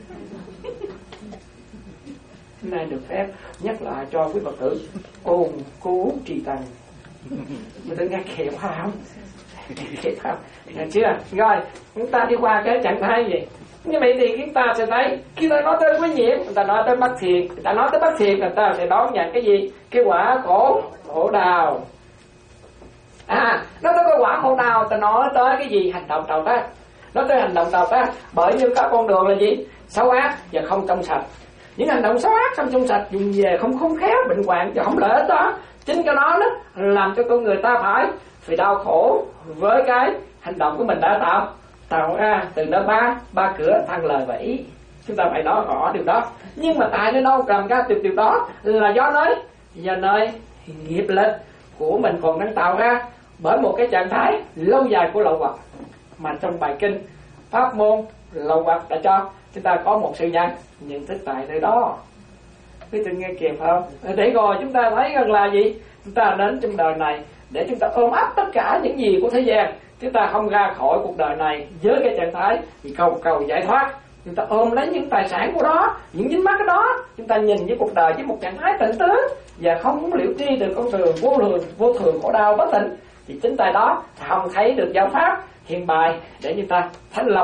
Hôm nay được phép nhắc lại cho quý Phật tử ôn cố trì tăng. Mình tự nghe kịp không? Kịp không? Được chưa? Rồi, chúng ta đi qua cái trạng thái gì? Như vậy thì chúng ta sẽ thấy khi ta nói tới quấy nhiễm, người ta nói tới bất thiện, người ta nói tới bất thiện, người ta sẽ đón nhận cái gì? Cái quả khổ khổ đau. À, nói tới cái quả khổ đau, ta nói tới cái gì? Hành động tạo tác. Nói tới hành động tạo tác, bởi như các con đường là gì? Xấu ác và không trong sạch. Những hành động xấu ác không trong sạch dùng về không khôn khéo, bệnh hoạn và không lợi ích đó, chính cái đó đó làm cho con người ta phải phải đau khổ với cái hành động của mình đã tạo tạo ra từ đó ba ba cửa thân lời và ý. Chúng ta phải nói rõ điều đó. Nhưng mà tại nó đâu làm ra điều điều đó là do nơi do nơi nghiệp lực của mình còn đang tạo ra bởi một cái trạng thái lâu dài của lậu hoặc, mà trong bài kinh pháp môn lậu hoặc đã cho chúng ta có một sự nhận nhận thức tại nơi đó. Quý vị nghe kịp không? Để rồi chúng ta thấy rằng là gì? Chúng ta đến trong đời này để chúng ta ôm ấp tất cả những gì của thế gian. Chúng ta không ra khỏi cuộc đời này với cái trạng thái thì cầu cầu giải thoát. Chúng ta ôm lấy những tài sản của đó, những dính mắc cái đó. Chúng ta nhìn với cuộc đời với một trạng thái tịnh tứ và không liễu tri được con đường vô thường, vô thường khổ đau bất tịnh. Thì chính tại đó không thấy được giáo pháp hiện bài để chúng ta thanh lọc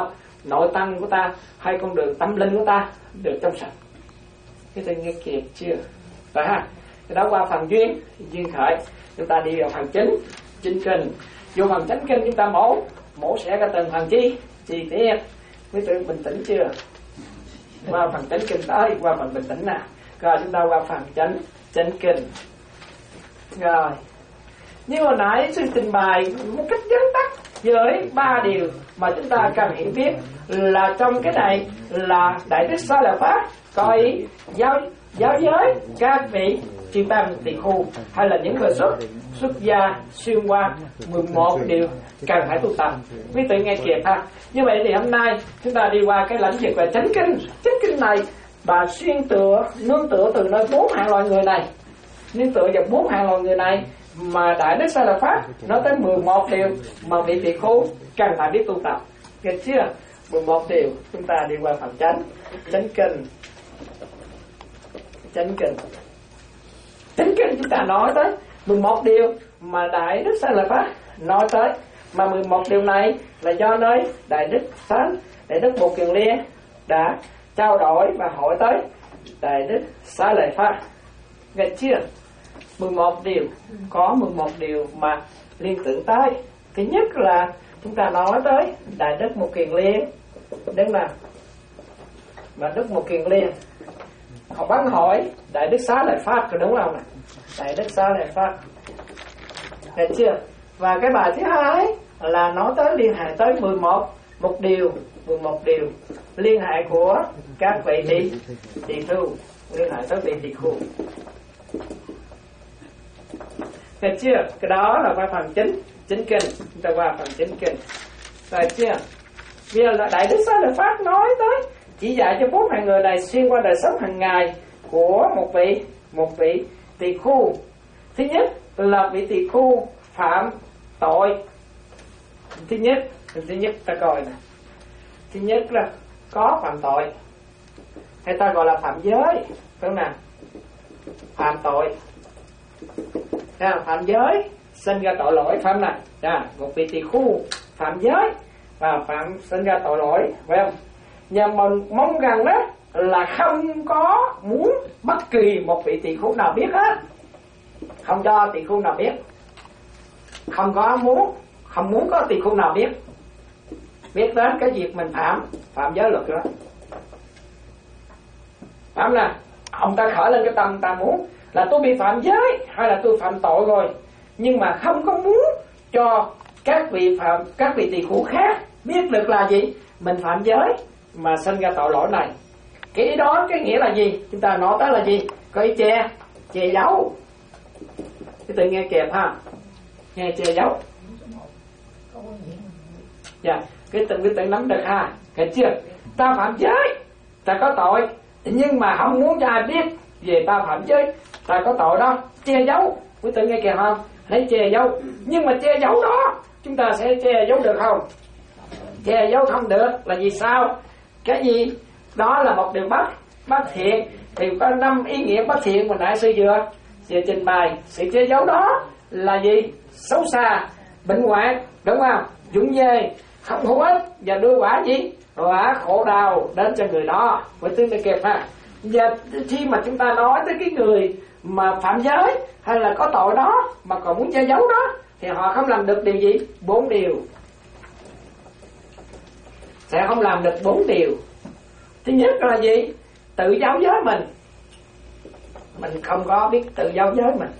nội tâm của ta hay con đường tâm linh của ta được trong sạch. Cái tôi nghe kịp chưa? Rồi ha, cái đó qua phần duyên duyên khởi, chúng ta đi vào phần chính chính kinh. Vô phần chánh kinh chúng ta mổ mổ sẽ ra từng phần chi chi tiết. Quý vị bình tĩnh chưa? Qua phần chánh kinh tới, qua phần bình tĩnh nè. Rồi chúng ta qua phần chánh chánh kinh. Rồi như hồi nãy sư trình bày một cách vắn tắt với ba điều mà chúng ta cần hiểu biết là trong cái này là Đại Đức Xá Lợi Pháp có ý giáo giáo giới các vị chư tăng tỳ khu hay là những người xuất xuất gia xuyên qua mười một điều cần phải tu tập. Quý vị nghe kịp ha. Như vậy thì hôm nay chúng ta đi qua cái lĩnh vực về chánh kinh. Chánh kinh này bà xuyên tựa nương tựa từ nơi bốn hạng loại người này, nương tựa vào bốn hạng loại người này mà Đại Đức Xá Lợi Pháp nói tới mười một điều mà vị tỳ khu cần phải biết tu tập. Nghe chưa? mười một điều. Chúng ta đi qua phần chánh chánh kinh. Chánh kinh chánh kinh chúng ta nói tới mười một điều mà Đại Đức Xá Lợi Pháp nói tới, mà mười một điều này là do nơi Đại Đức Sáng Đại Đức Bồ Kiền Liên đã trao đổi và hỏi tới Đại Đức Xá Lợi Pháp. Nghe chưa? mười một điều, có mười một điều mà liên tưởng tới. Thứ nhất là chúng ta nói tới Đại Đức Bồ Kiền Liên. Đúng nào? Mà Đức Bồ Kiền Liên họ bắn hỏi Đại Đức Xá Lợi Pháp, có đúng không? Đại Đức Xá Lợi Pháp. Nghe chưa? Và cái bài thứ hai là nói tới liên hệ tới mười một một điều, mười một điều liên hệ của các vị tỳ tỳ khu, liên hệ tới vị tỳ khu. Nghe chưa? Cái đó là qua phần chính chính kinh. Chúng ta qua phần chính kinh. Rồi chưa? Bây giờ là Đại Đức Xá Lợi Pháp nói tới chỉ dạy cho bốn hạng người này xuyên qua đời sống hàng ngày của một vị một vị tỳ khu. Thứ nhất là vị tỳ khu phạm tội. Thứ nhất, thứ nhất ta coi nè. Thứ nhất là có phạm tội, hay ta gọi là phạm giới, phải không nào? Phạm tội, à, phạm giới sinh ra tội lỗi, phải không nào? À, một vị tỳ khu phạm giới và phạm sinh ra tội lỗi, phải không? Nhưng mình mong rằng đó là không có muốn bất kỳ một vị tỳ khu nào biết hết, không cho tỳ khu nào biết, không có muốn, không muốn có tỳ khu nào biết biết đến cái việc mình phạm phạm giới luật đó, phải không nào? Ông ta khởi lên cái tâm ta muốn là tôi bị phạm giới hay là tôi phạm tội rồi, nhưng mà không có muốn cho các vị phạm các vị tỳ khu khác biết được là gì mình phạm giới mà sinh ra tội lỗi này. Cái ý đó cái nghĩa là gì? Chúng ta nói tới là gì? Có ý che che giấu. Cái tự nghe kịp ha, nghe che giấu. Dạ, cái tự cái tự nắm được ha, cái chưa? Ta phạm giới, ta có tội, nhưng mà không muốn cho ai biết về ta phạm giới, ta có tội đó, che giấu. Quý tự nghe kịp không? Hãy che giấu. Nhưng mà che giấu đó chúng ta sẽ che giấu được không? Che giấu không được là vì sao? Cái gì? Đó là một điều bất bất thiện. Thì có năm ý nghĩa bất thiện mà nãy sư vừa vừa trình bày. Sự che giấu đó là gì? Xấu xa, bệnh hoạn, đúng không? Dũng dê, không hữu ích và đưa quả gì? Quả khổ đau đến cho người đó. Với tiếng này kịp ha. Và khi mà chúng ta nói tới cái người mà phạm giới hay là có tội đó mà còn muốn che giấu đó thì họ không làm được điều gì? Bốn điều. Sẽ không làm được bốn điều. Thứ nhất là gì? Tự giáo giới mình. Mình không có biết tự giáo giới mình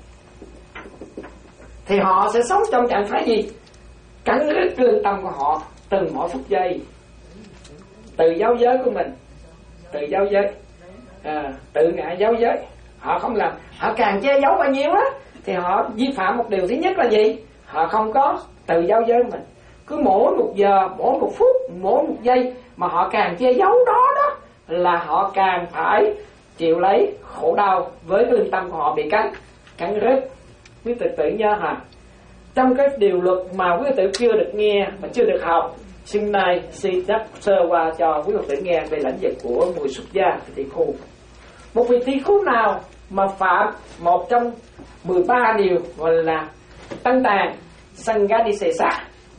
thì họ sẽ sống trong trạng thái gì? Cắn rứt lương tâm của họ từng mỗi phút giây. Tự giáo giới của mình, tự giáo giới, à, tự ngại giáo giới. Họ không làm, họ càng che giấu bao nhiêu á thì họ vi phạm một điều. Thứ nhất là gì? Họ không có tự giáo giới mình. Cứ mỗi một giờ, mỗi một phút, mỗi một giây mà họ càng che giấu đó đó là họ càng phải chịu lấy khổ đau với lương tâm của họ bị cắn cắn rứt. Quý tự tự nhớ hả? Trong cái điều luật mà quý tự chưa được nghe mà chưa được học, xin nay xin nhắc sơ qua cho quý tự nghe về lãnh vực của người xuất gia tỳ khu. Một vị tỳ khu nào mà phạm một trong mười ba điều gọi là tăng tàn, sanh gá đi xề xả,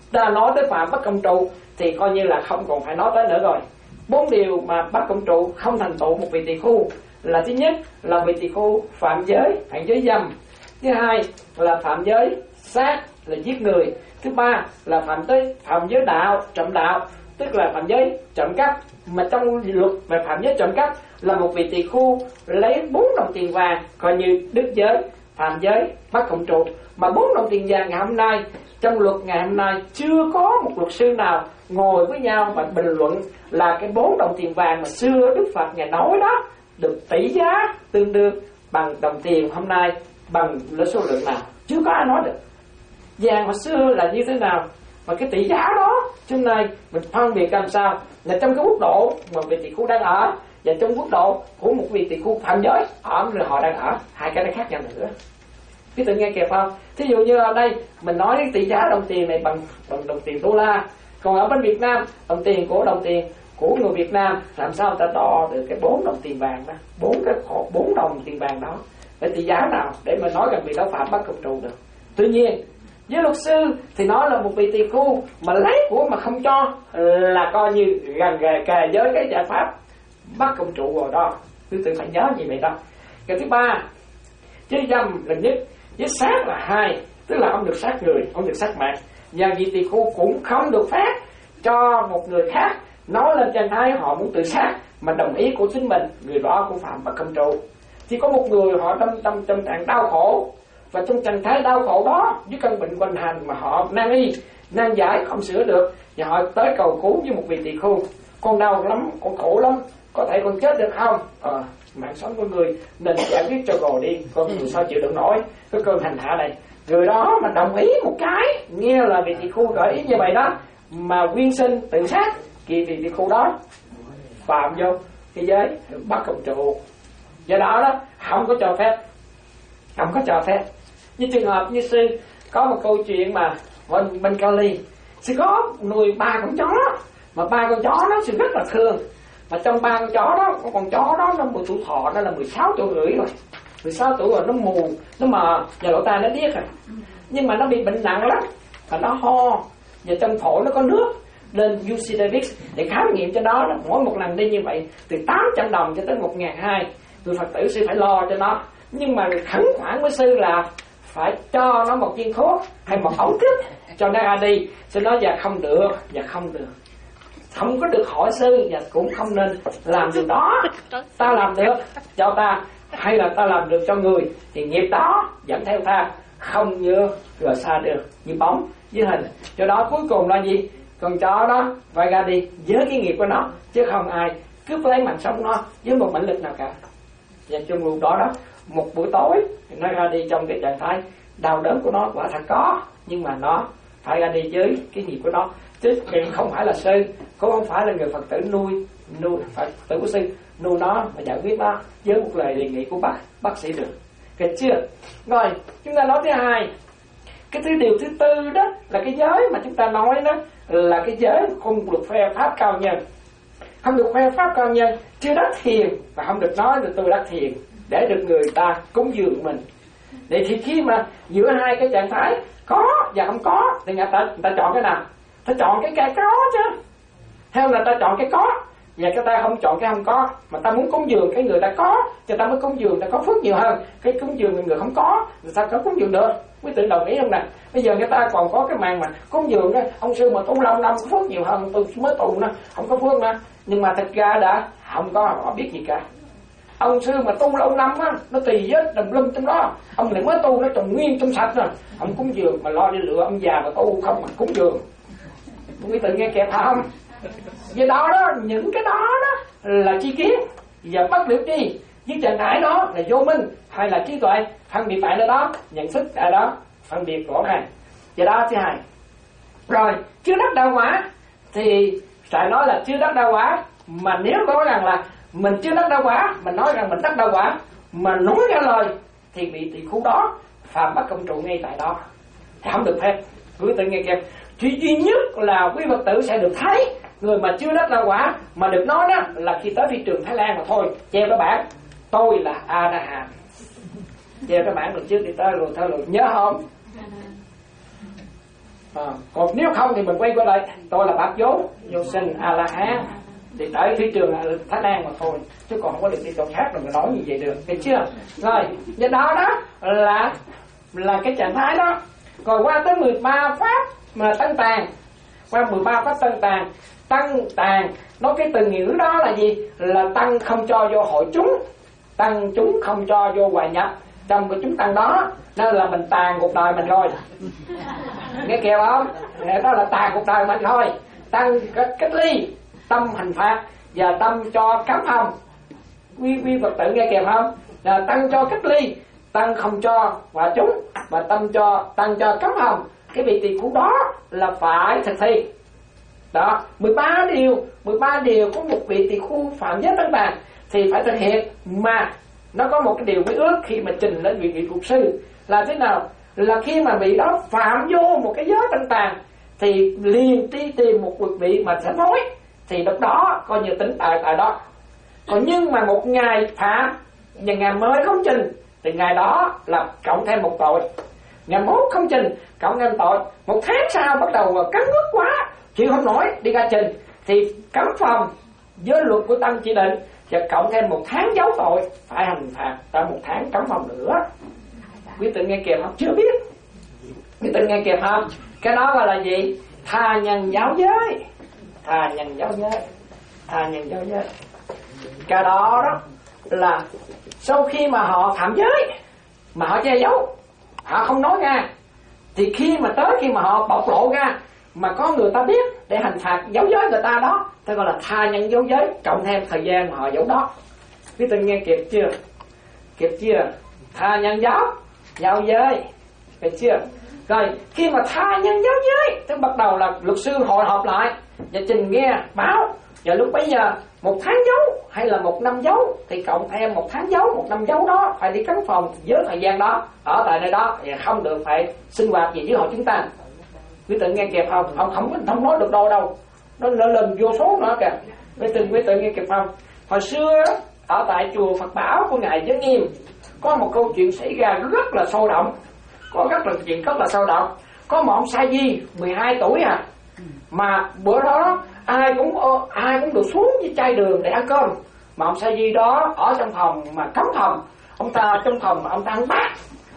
ta nói tới phạm bất công trụ thì coi như là không còn phải nói tới nữa rồi. Bốn điều mà bất công trụ không thành tựu một vị tỳ khưu là: thứ nhất là vị tỳ khưu phạm giới, phạm giới dâm; thứ hai là phạm giới sát, là giết người; thứ ba là phạm tới phạm giới đạo, trộm đạo, tức là phạm giới trộm cắp. Mà trong luật về phạm giới trộm cắp là một vị tỳ khưu lấy bốn đồng tiền vàng coi như đức giới, phạm giới bất cộng trụ. Mà bốn đồng tiền vàng ngày hôm nay, trong luật ngày hôm nay chưa có một luật sư nào ngồi với nhau và bình luận là cái bốn đồng tiền vàng mà xưa Đức Phật Ngài nói đó được tỷ giá tương đương bằng đồng tiền hôm nay bằng số lượng nào. Chưa có ai nói được vàng hồi xưa là như thế nào mà cái tỷ giá đó. Hôm nay mình phân biệt làm sao là trong cái quốc độ mà vị tỳ khưu đang ở và trong quốc độ của một vị tỳ khưu phạm giới ở rồi họ đang ở, hai cái nó khác nhau nữa. Cái tự nghe kịp không? Thí dụ như ở đây mình nói tỷ giá đồng tiền này bằng bằng đồng tiền đô la, còn ở bên Việt Nam đồng tiền của đồng tiền của người Việt Nam làm sao ta đo được cái bốn đồng tiền vàng đó, bốn cái bốn đồng tiền vàng đó để tỷ giá nào để mà nói rằng vị đó phạm bất cộng trụ được. Tuy nhiên với luật sư thì nói là một vị tỳ khưu mà lấy của mà không cho là coi như gần gề kề với cái giải pháp bất cộng trụ rồi đó. Tôi tự phải nhớ như vậy đó. Cái thứ ba, giới dâm là nhất, giới sát là hai, tức là ông được sát người, ông được sát mạng. Và vị tỳ khưu cũng không được phép cho một người khác nói lên trạng thái họ muốn tự sát mà đồng ý của chính mình, người đó cũng phạm bất cộng trụ. Chỉ có một người họ trong trong trong trạng đau khổ, và trong trạng thái đau khổ đó với căn bệnh hoành hành mà họ nan y nan giải không sửa được, và họ tới cầu cứu với một vị tỳ khưu: con đau lắm, con khổ lắm, có thể con chết được không? Ờ, mạng sống của người nên giải quyết cho rồi đi, con người sao chịu đựng nổi cái cơn hành hạ này. Người đó mà đồng ý một cái, nghe là vị tỳ khưu gợi ý như vậy đó, mà quyên sinh tự sát, thì vị tỳ khưu đó phạm vô cái giới bất cộng trụ. Do đó đó không có cho phép, không có cho phép. Như trường hợp như sư có một câu chuyện mà bên bên Cali, sư có nuôi ba con chó, mà ba con chó đó sư rất là thương. Mà trong ba con chó đó, con con chó đó nó mười tuổi thọ nó là mười sáu tuổi rưỡi rồi, mười sáu tuổi rồi, nó mù, nó mờ, và lỗ tai nó điếc rồi. Nhưng mà nó bị bệnh nặng lắm, và nó ho, và trong phổi nó có nước. Lên u xê Davis để khám nghiệm cho nó, mỗi một lần đi như vậy từ tám trăm đồng cho tới một nghìn hai trăm, người Phật tử sư phải lo cho nó. Nhưng mà khẩn khoản với sư là phải cho nó một viên thuốc hay một ống thuốc cho nó ra đi. Sư nói dạ không được, dạ không được, không có được hỏi sư, và cũng không nên làm điều đó. Ta làm được cho ta, hay là ta làm được cho người, thì nghiệp đó dẫn theo ta, không như rời xa được như bóng với hình. Do đó cuối cùng là gì? Con chó đó phải ra đi với cái nghiệp của nó, chứ không ai cướp lấy mạng sống nó với một mãnh lực nào cả. Và trong lúc đó đó, một buổi tối nó ra đi trong cái trạng thái đau đớn của nó quả thật có, nhưng mà nó phải ra đi với cái nghiệp của nó, chứ không phải là sư, cũng không phải là người Phật tử nuôi nuôi Phật tử của sư nuôi nó và giải quyết nó với một lời đề nghị của bác bác sĩ được. Được chưa? Rồi chúng ta nói thứ hai, cái thứ điều thứ tư đó là cái giới mà chúng ta nói đó là cái giới không được khoe pháp cao nhân, không được khoe pháp cao nhân, chưa đắc thiền, và không được nói là tôi đắc thiền để được người ta cúng dường mình. Vậy thì khi mà giữa hai cái trạng thái có và không có thì người ta, người ta chọn cái nào? Ta chọn cái cái có chứ, hay là ta chọn cái có và cái ta không chọn cái không có, mà ta muốn cúng dường cái người ta có cho ta mới cúng dường, ta có phước nhiều hơn cái cúng dường người không có, người ta có cúng dường được. Quý tự đồng ý không nè? Bây giờ người ta còn có cái màn mà cúng dường đó, ông sư mà tu lâu năm có phước nhiều hơn tôi mới tu nữa, không có phước nữa. Nhưng mà thật ra đã không có họ biết gì cả. Ông sư mà tu lâu năm á, nó tùy vết đầm lum trong đó, ông lại mới tu nó trồng nguyên trong sạch rồi, ông cúng dường mà lo đi lựa ông già mà tu không mà cúng dường. Quý tự nghe kẹp không? Vì đó đó, những cái đó đó là chi kiến và bất liễu chi, với trạng thái đó là vô minh hay là trí tuệ, phân biệt tại nơi đó, nhận thức tại đó, phân biệt rõ ràng. Và đó thứ hai. Rồi chưa đắc đạo quả thì phải nói là chưa đắc đạo quả, mà nếu nói rằng là mình chưa đắc đạo quả, mình nói rằng mình đắc đạo quả mà nói ra lời thì bị tỷ khú đó phạm bất công trụ ngay tại đó, thì không được phép. Quý tự nghe kịp. Chỉ duy nhất là quý Phật tử sẽ được thấy người mà chưa đắc đạo quả mà được nói đó là khi tới phi trường Thái Lan mà thôi, treo cái bảng tôi là A Đà Hàm, treo cái bảng lần trước thì tới rồi thôi rồi nhớ không? À, còn nếu không thì mình quay qua đây, tôi là bác vô vô sinh a la hán thì tới thị trường Thái Lan mà thôi, chứ còn không có được đi chỗ khác rồi mình nói như vậy được, biết chưa? Rồi do đó đó là là cái trạng thái đó. Rồi qua tới mười ba pháp mà tăng tàn, qua mười ba pháp tăng tàn, tăng tàn nói cái từ ngữ đó là gì? Là tăng không cho vô hội chúng, tăng chúng không cho vô hòa nhập trong cái chúng tăng đó, nên là mình tàn cuộc đời mình rồi. Nghe kêu không? Đó là tàn cuộc đời mình thôi. Tăng cách ly tâm hành phạt và tâm cho cấm phòng. Quý quý Phật tử nghe kịp không? Là tăng cho cách ly, tăng không cho hòa chúng, và tâm cho tăng cho cấm phòng. Cái vị tỳ khưu đó là phải thực thi. Đó, mười ba điều, mười ba điều có một vị tỳ khưu phạm giới tăng tàn thì phải thực hiện, mà nó có một cái điều quy ước khi mà trình lên vị vị luật sư là thế nào? Là khi mà vị đó phạm vô một cái giới tăng tàn thì liền đi tìm một vị mà sẽ nói, thì lúc đó coi như tính tại tại đó. Còn nhưng mà một ngày phạm và ngày mới không trình thì ngày đó là cộng thêm một tội, ngày mốt không trình cộng thêm tội, một tháng sau bắt đầu cấm ức quá chịu không nổi đi ra trình thì cấm phòng với luật của tăng chỉ định và cộng thêm một tháng giấu tội phải hành phạt tại một tháng cấm phòng nữa. Quý tự nghe kịp không? Chưa biết. Quý tự nghe kịp không? Cái đó gọi là gì? Tha nhân giáo giới. Tha nhân giáo giới. Tha nhân giáo giới. Cái đó đó là sau khi mà họ phạm giới mà họ che giấu, họ không nói ra, thì khi mà tới khi mà họ bộc lộ ra mà có người ta biết để hành phạt giấu giới người ta đó, ta gọi là tha nhân giấu giới, cộng thêm thời gian mà họ giấu đó. Quý tự nghe kịp chưa? Kịp chưa? Tha nhân giáo giáo giới, được chưa? Rồi khi mà tha nhân giáo giới thì bắt đầu là luật sư hội họp lại và trình nghe báo, và lúc bấy giờ một tháng giấu hay là một năm giấu thì cộng thêm một tháng giấu, một năm giấu đó phải đi cấm phòng với thời gian đó ở tại nơi đó, và không được phải sinh hoạt gì với hội chúng ta. Quý tự nghe kịp không? Không không không nói được đâu đâu, nó lên lên vô số nữa kìa. Quý tự quý tự nghe kịp không? Hồi xưa ở tại chùa Phật Bảo của ngài Giới Nghiêm có một câu chuyện xảy ra rất là sôi động, có rất là chuyện rất là sôi động. Có một ông sa di mười hai tuổi à, mà bữa đó ai cũng ai cũng được xuống với chai đường để ăn cơm, mà ông sa di đó ở trong phòng mà cấm phòng, ông ta trong phòng mà ông ta ăn bát.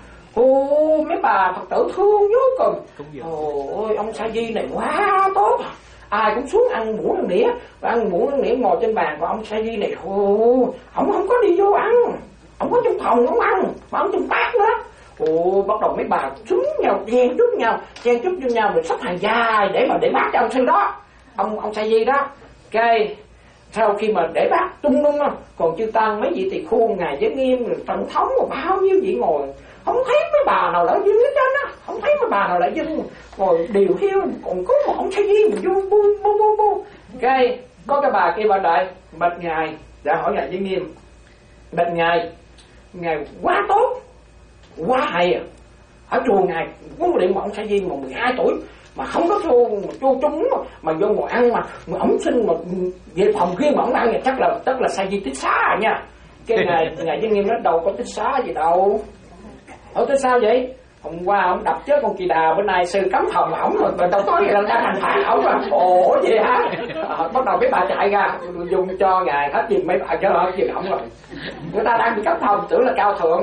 Ô mấy bà Phật tử thương vô cùng. Ôi ông sa di này quá tốt, ai cũng xuống ăn muỗng ăn đĩa, và ăn muỗng ăn đĩa ngồi trên bàn, và ông sa di này ồ, ông không có đi vô ăn, ông có trong phòng không ăn, mà ông trong bát nữa. Ồ, bắt đầu mấy bà xuống nhau, chen chúc nhau, chen chúc với nhau, mình sắp hàng dài để mà để bát cho ông sư đó, ông ông sa di đó. Cái sau khi mà để bát tung tung còn chư tăng mấy vị tỳ khưu ngài Giới Nghiêm rồi tổng thống rồi bao nhiêu vị ngồi, không thấy mấy bà nào lại dưng hết trơn á, không thấy mấy bà nào lại dưng ngồi điều hiu, còn có một ông sa di mà bu bu bu bu bu. Cái có cái bà kia bà đợi bạch ngài đã hỏi ngài Giới Nghiêm, bạch ngài, ngài quá tốt, quá hay à, ở chùa ngài có một điện một ông sa di mà mười hai tuổi mà không có vô vô chúng mà, mà vô ngồi ăn mà, mà ổng xin mà về phòng riêng mà ổng ăn thì chắc là chắc là sa di tích xá à nha. Cái ngài ngài Giới Nghiêm nói đâu có tích xá gì đâu. Ở tới sao vậy? Hôm qua ông đập chết con kỳ đà, bữa nay sư cấm phòng ổng rồi, mà đâu có gì là đang hành phạt ổng à. Ồ vậy hả? À, bắt đầu mấy bà chạy ra dùng cho ngài hết gì mấy bà cho hết gì ổng rồi. Người ta đang bị cấm phòng tưởng là cao thượng.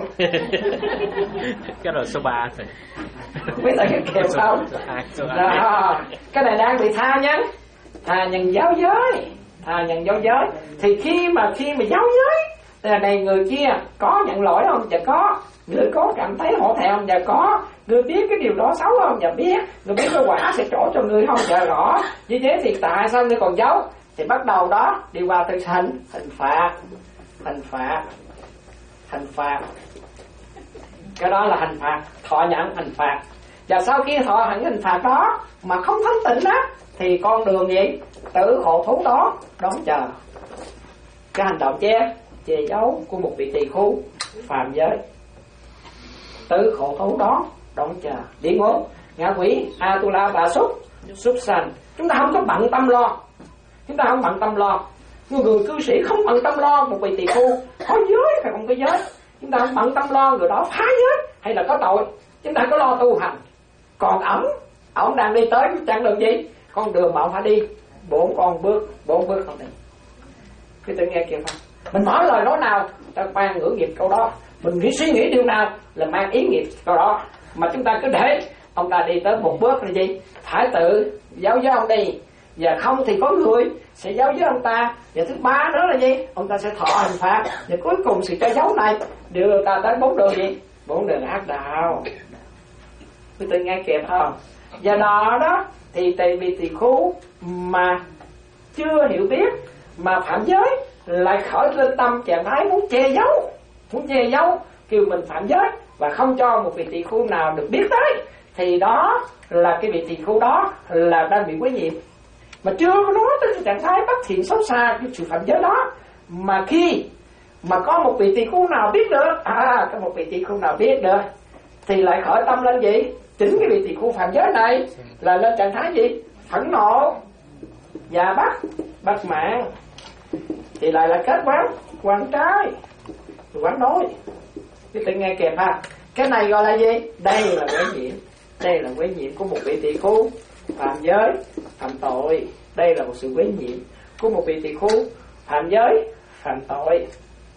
Cái rồi số ba rồi. Mấy thầy cái kèm không? Đó, cái này đang bị tha nhân, tha nhân giáo giới, tha nhân giáo giới. Thì khi mà khi mà giáo giới là này người kia có nhận lỗi không? Dạ có. Người có cảm thấy hổ thẹn không? Dạ có. Người biết cái điều đó xấu không? Dạ biết. Người biết cái quả sẽ trổ cho người không? Dạ rõ. Như thế thì tại sao người còn giấu? Thì bắt đầu đó đi qua từ hình hình phạt, hình phạt, hình phạt. Cái đó là hình phạt, thọ nhận hình phạt. Và sau khi thọ nhận hình phạt đó mà không thanh tịnh đó thì con đường gì? Tử khổ thú đó đón chờ. Cái hành động che che giấu của một vị tỳ khưu phạm giới, tử khổ thú đó đón chờ địa ngục, ngạ quỷ, Atula, Bà Súc, súc sanh. Chúng ta không có bận tâm lo, chúng ta không bận tâm lo. Người, người cư sĩ không bận tâm lo một vị tỳ khưu có giới hay không có giới, chúng ta không bận tâm lo người đó phá giới hay là có tội, chúng ta có lo tu hành. Còn ổng Ông đang đi tới chặng đường gì? Con đường mà ông phải đi bốn con bước, bốn bước không đi. Cái tự nghe kìa không? Mình nói lời nói nào ta mang ngữ nghiệp câu đó, mình nghĩ suy nghĩ điều nào là mang ý nghiệp câu đó. Mà chúng ta cứ để ông ta đi tới một bước là gì? Phải tự giáo với ông đi, và không thì có người sẽ giáo với ông ta. Và thứ ba nữa là gì? Ông ta sẽ thọ hình phạt, và cuối cùng sự cho dấu này đưa ta tới bốn đường gì? Bốn đường ác đạo. Quý tự nghe kịp không? Và đó đó thì tại vì tỳ khưu mà chưa hiểu biết mà phạm giới lại khởi lên tâm trạng thái muốn che giấu, muốn che giấu kêu mình phạm giới và không cho một vị tỳ khưu nào được biết tới, thì đó là cái vị tỳ khưu đó là đang bị quấy nhiễm, mà chưa có nói tới cái trạng thái bất thiện xấu xa cái sự phạm giới đó. Mà khi mà có một vị tỳ khưu nào biết được, à có một vị tỳ khưu nào biết được thì lại khởi tâm lên gì? Chính cái vị tỳ khưu phạm giới này là lên trạng thái gì? Phẫn nộ và bắt bắt mạng, thì lại là kết quán quán trái quán đối. Cái tự nghe kịp ha. Cái này gọi là gì? Đây là quấy nhiễm. Đây là quấy nhiễm của một vị tỳ khưu phạm giới phạm tội. Đây là một sự quấy nhiễm của một vị tỳ khưu phạm giới phạm tội.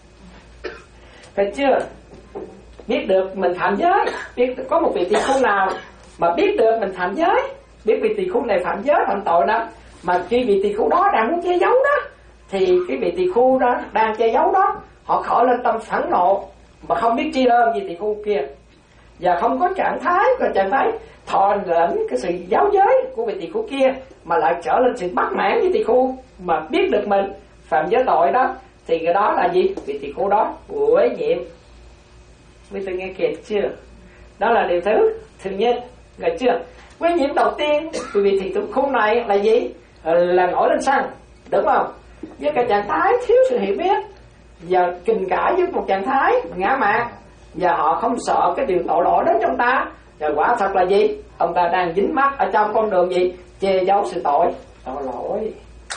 Phải chưa? Biết được mình phạm giới, biết có một vị tỳ khưu nào mà biết được mình phạm giới, biết vị tỳ khưu này phạm giới phạm tội đó, mà khi vị tỳ khưu đó đang muốn che giấu đó, thì cái vị tỳ khưu đó đang che giấu đó, họ khởi lên tâm phẫn nộ mà không biết tri ân vị tỳ khưu kia, và không có trạng thái và trạng thái thọ lệnh cái sự giáo giới của vị tỳ khưu kia, mà lại trở lên sự bắt mãn với tỳ khưu mà biết được mình phạm giới tội đó, thì cái đó là gì? Vị tỳ khưu đó quấy nhiễm. Quý vị nghe kịp chưa? Đó là điều thứ thứ nhất, được chưa? Quấy nhiễm đầu tiên vì vị tỳ khưu này là gì? Là nổi lên sân, đúng không? Với cái trạng thái thiếu sự hiểu biết và kình cãi với một trạng thái ngã mạn, và họ không sợ cái điều tội lỗi đến trong ta, và quả thật là gì? Ông ta đang dính mắc ở trong con đường gì? Che giấu sự tội tội lỗi.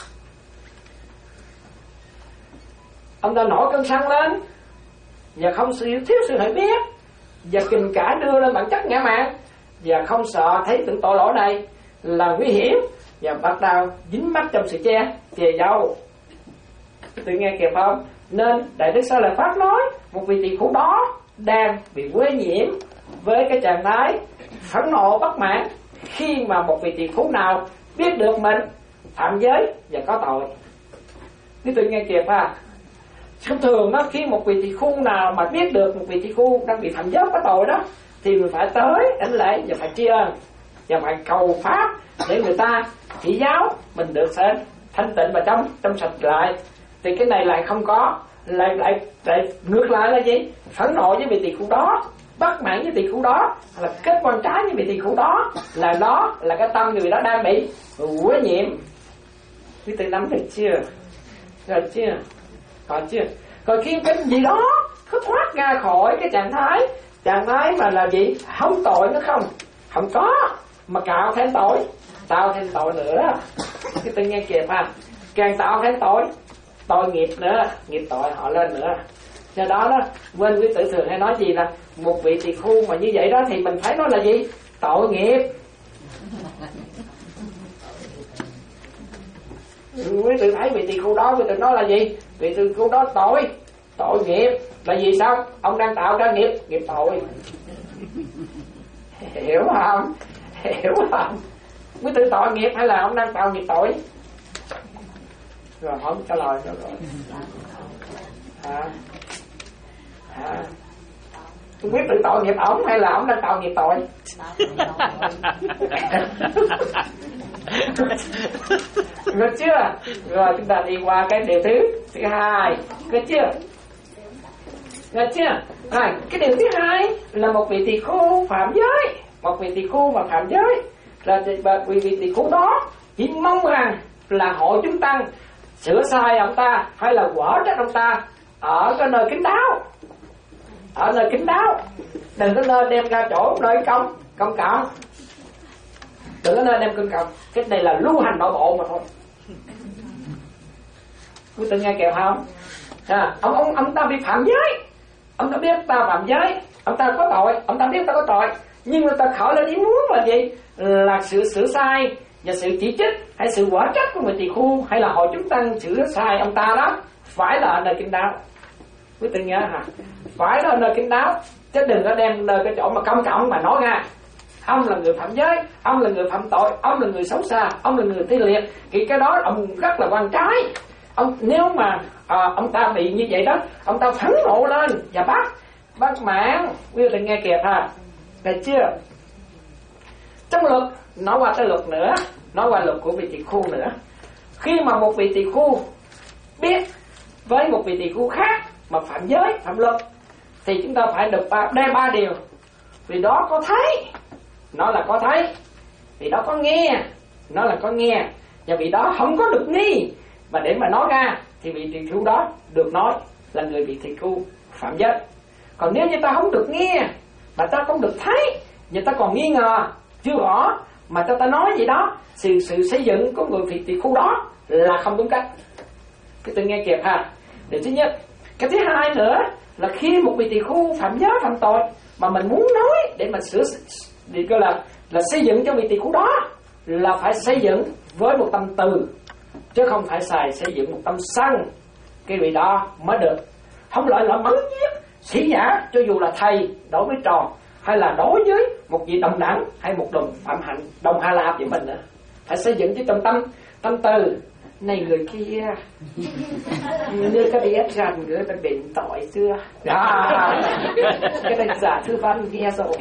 Ông ta nổi cơn sân lên và không sự thiếu sự hiểu biết và kình cãi đưa lên bản chất ngã mạn, và không sợ thấy tưởng tội lỗi này là nguy hiểm, và bắt đầu dính mắc trong sự che che giấu. Tự nghe kịp không? Nên Đại Đức Sa Lợi Pháp nói một vị tỳ khưu đó đang bị quấy nhiễm với cái trạng thái phẫn nộ bất mãn khi mà một vị tỳ khưu nào biết được mình phạm giới và có tội. Quý tự nghe kịp ha. Thông thường đó, khi một vị tỳ khưu nào mà biết được một vị tỳ khưu đang bị phạm giới có tội đó, thì mình phải tới đảnh lễ và phải tri ân và phải cầu pháp để người ta chỉ giáo mình được sẽ thanh tịnh và trong trong sạch lại. Thì cái này lại không có, lại lại lại ngược lại là gì? Phẫn nộ với vị tỳ khưu đó, bất mãn với tỳ khưu đó, là kết quan trái với vị tỳ khưu đó, là đó là cái tâm người đó đang bị quấy nhiễm. Quý vị nắm được chưa? Rồi chưa? Có chưa? Còn khi cái gì đó cứ thoát ra khỏi cái trạng thái trạng thái mà là gì? Không tội nữa không? Không có, mà cạo thêm tội, tạo thêm tội nữa. Cái tự nghe kịp ha. Càng tạo thêm tội, tội nghiệp nữa, nghiệp tội họ lên nữa. Do đó đó, quên quý tử thường hay nói gì là một vị tỳ khưu mà như vậy đó thì mình phải nói là gì? Tội nghiệp. Quý tử thấy vị tỳ khưu đó, quý tử nói là gì? Vị tỳ khưu đó tội, tội nghiệp. Là gì sao? Ông đang tạo ra nghiệp, nghiệp tội. Hiểu không? Hiểu không? Quý tử tội nghiệp hay là ông đang tạo nghiệp tội? Rồi không trả lời nữa rồi. Hả? Hả? Không biết tự tội nghiệp ổng hay là ổng đang tạo nghiệp tội? Được chưa? Rồi chúng ta đi qua cái điều thứ thứ hai. Được chưa? Được chưa? À, cái điều thứ hai là một vị tỳ khưu phạm giới. Một vị tỳ khưu mà phạm giới là vì vị tỳ khưu đó chỉ mong rằng là hội chúng tăng sửa sai ông ta hay là quở trách ông ta ở cái nơi kín đáo, ở nơi kín đáo, đừng có nên đem ra chỗ nơi công công cộng, đừng có nên đem công cộng. Cái này là lưu hành nội bộ mà thôi. Quý tự nghe kịp không? À, ông ông ông ta bị phạm giới, ông ta biết ta phạm giới, ông ta có tội, ông ta biết ta có tội, Nhưng người ta khởi lên ý muốn là gì? Là sự sửa sai và sự chỉ trích hay sự quả trách của người tỳ khu, hay là hội chúng tăng sửa sai ông ta đó, phải là ở nơi kín đáo. Quý vị nhớ hả? Phải là ở nơi kín đáo, chứ đừng có đem nơi cái chỗ mà công cộng mà nói ra ông là người phạm giới, ông là người phạm tội, ông là người xấu xa, ông là người tê liệt, thì cái đó ông rất là quan trái. Ông nếu mà à, ông ta bị như vậy đó, ông ta phẫn nộ lên và bắt bắt mạng. Quý vị nghe kịp ha, được chưa? Trong luật nói qua tới luật nữa, nói qua luật của vị tỳ khu nữa. Khi mà một vị tỳ khu biết với một vị tỳ khu khác mà phạm giới, phạm luật, thì chúng ta phải được ba, đây ba điều. Vì đó có thấy, nó là có thấy. Vì đó có nghe, nó là có nghe. Và vì đó không có được nghi, mà để mà nói ra thì vị tỳ khu đó được nói là người vị tỳ khu phạm giới. Còn nếu như ta không được nghe, mà ta không được thấy, người ta còn nghi ngờ chưa rõ, mà cho ta nói gì đó, sự sự xây dựng của người vị tỳ khu đó là không đúng cách. Cái tôi nghe kịp ha. Điều thứ nhất. Cái thứ hai nữa là khi một vị tỳ khu phạm giới, phạm tội mà mình muốn nói để mà sửa, để gọi là là xây dựng cho vị tỳ khu đó, là phải xây dựng với một tâm từ, chứ không phải xài xây dựng một tâm sân. Cái vị đó mới được. Không lợi là mắng nhiếc sĩ giả, cho dù là thầy đối với trò, hay là đối với một vị đồng đẳng, hay một đồng phạm hạnh, đồng hạ lạp với mình nữa. Phải xây dựng với trong tâm tâm từ. Này người kia đưa cái đi ép rành, người ta bệnh tội xưa đó. Cái này giả thư văn nghe rồi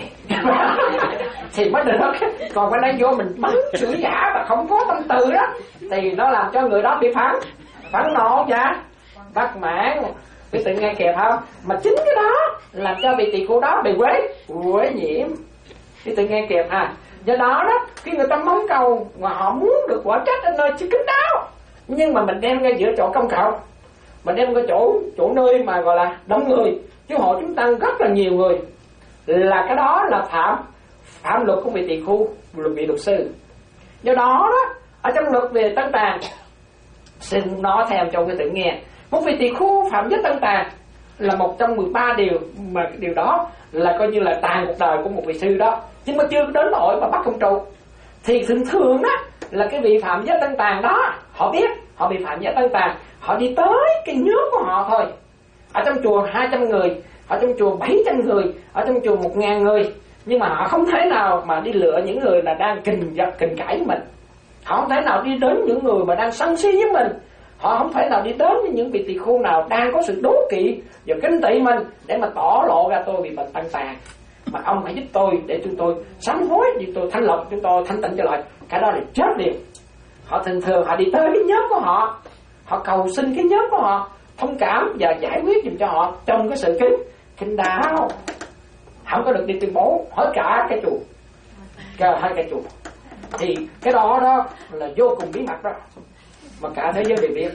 thì mới được. Còn cái đây vô mình bắn chửi giả mà không có tâm từ đó, thì nó làm cho người đó bị phản phản nộ và bắt mạng. Quý tự nghe kịp không? Mà chính cái đó làm cho vị tỳ khu đó bị quế quế nhiễm. Quý tự nghe kịp ha. Do đó đó, khi người ta mong cầu mà họ muốn được quả trách ở nơi chứ kín đáo, nhưng mà mình đem ra giữa chỗ công cộng, mình đem ra chỗ chỗ nơi mà gọi là đông người, chứ họ chúng ta rất là nhiều người, là cái đó là phạm phạm luật của vị tỳ khu, luật vị luật sư. Do đó đó, ở trong luật về Tăng Tàn, xin nói theo cho quý tự nghe, một vị tỳ khu phạm giới Tăng Tàn là một trong mười ba điều, mà cái điều đó là coi như là tàn cuộc đời của một vị sư đó, nhưng mà chưa đến nỗi mà bắt công trụ. Thì thường thường đó là cái vị phạm giới Tăng Tàn đó, họ biết họ bị phạm giới Tăng Tàn, họ đi tới cái nhóm của họ thôi. Ở trong chùa hai trăm người, ở trong chùa bảy trăm người, ở trong chùa một ngàn người, nhưng mà họ không thể nào mà đi lựa những người là đang kình giật kình cãi với mình. Họ không thể nào đi đến những người mà đang sân si với mình. Họ không thể nào đi đến với những vị tỳ khu nào đang có sự đố kỵ và kinh tị mình để mà tỏ lộ ra tôi bị bệnh Tăng Tàn, mà ông hãy giúp tôi để chúng tôi sám hối, để tôi thanh lọc, chúng tôi thanh tịnh trở lại. Cái đó là chết liền. Họ thường thường họ đi tới cái nhóm của họ, họ cầu xin cái nhóm của họ thông cảm và giải quyết giùm cho họ trong cái sự kính kính đáo. Không có được đi tuyên bố hết cả cái chùa, cả hai cái chùa. Thì cái đó đó là vô cùng bí mật đó, mà cả thế giới đều biết.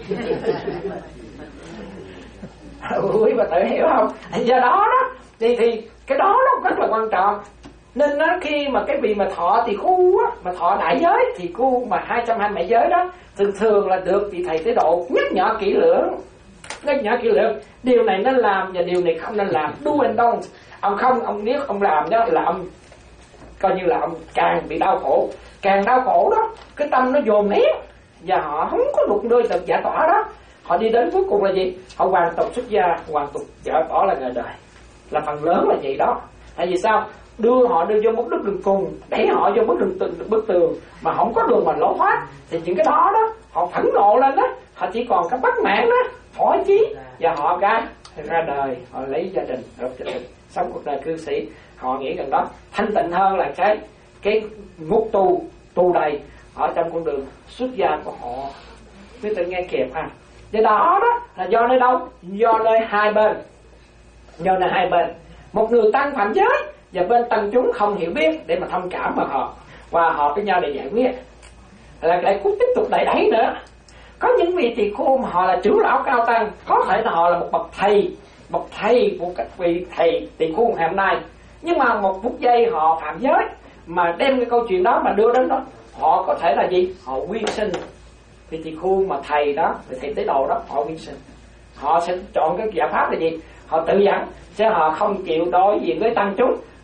Ui, mà tự hiểu không? Do đó đó thì thì cái đó nó rất là quan trọng. Nên đó, khi mà cái vị mà thọ thì khu á, mà thọ đại giới thì khu mà hai trăm hai mươi bảy giới đó, thường thường là được vị thầy tế độ nhắc nhở kỹ lưỡng, nhắc nhở kỹ lưỡng điều này nên làm và điều này không nên làm, do and don't. Ông không, ông nếu ông làm đó là ông coi như là ông càng bị đau khổ, càng đau khổ đó, cái tâm nó dồn nén và họ không có được nơi được giải tỏa đó. Họ đi đến cuối cùng là gì? Họ hoàn tục xuất gia, hoàn tục giải tỏa là ngày đời, là phần lớn là vậy đó. Tại vì sao? Đưa họ đưa vô bức đường cùng, đẩy họ vô bức đường bức tường mà không có đường mà lối thoát, thì những cái đó đó họ phẫn nộ lên đó, họ chỉ còn cái bắt mạng đó, thỏa chí, và họ ra ra đời, họ lấy gia đình, lập gia đình, sống cuộc đời cư sĩ. Họ nghĩ rằng đó thanh tịnh hơn là cái cái ngục tù tù đầy ở trong con đường xuất gia của họ. Quý tự nghe kịp ha. Do đó đó là do nơi đâu? Do nơi hai bên, do nơi hai bên. Một người tăng phạm giới và bên tăng chúng không hiểu biết để mà thông cảm vào họ và họ với nhau để giải quyết, là lại cũng tiếp tục đẩy đẩy nữa. Có những vị tỳ khu mà họ là trưởng lão cao tăng, có thể là họ là một bậc thầy, bậc thầy của các vị thầy tỳ khu ngày hôm nay, nhưng mà một phút giây họ phạm giới mà đem cái câu chuyện đó mà đưa đến đó, họ có thể là gì? Họ quyên sinh. Vị tỳ khu mà thầy đó, thầy tế độ đó, họ quyên sinh. Họ sẽ chọn cái giải pháp là gì? Họ tự dẫn, chứ họ không chịu đối diện với tăng chúng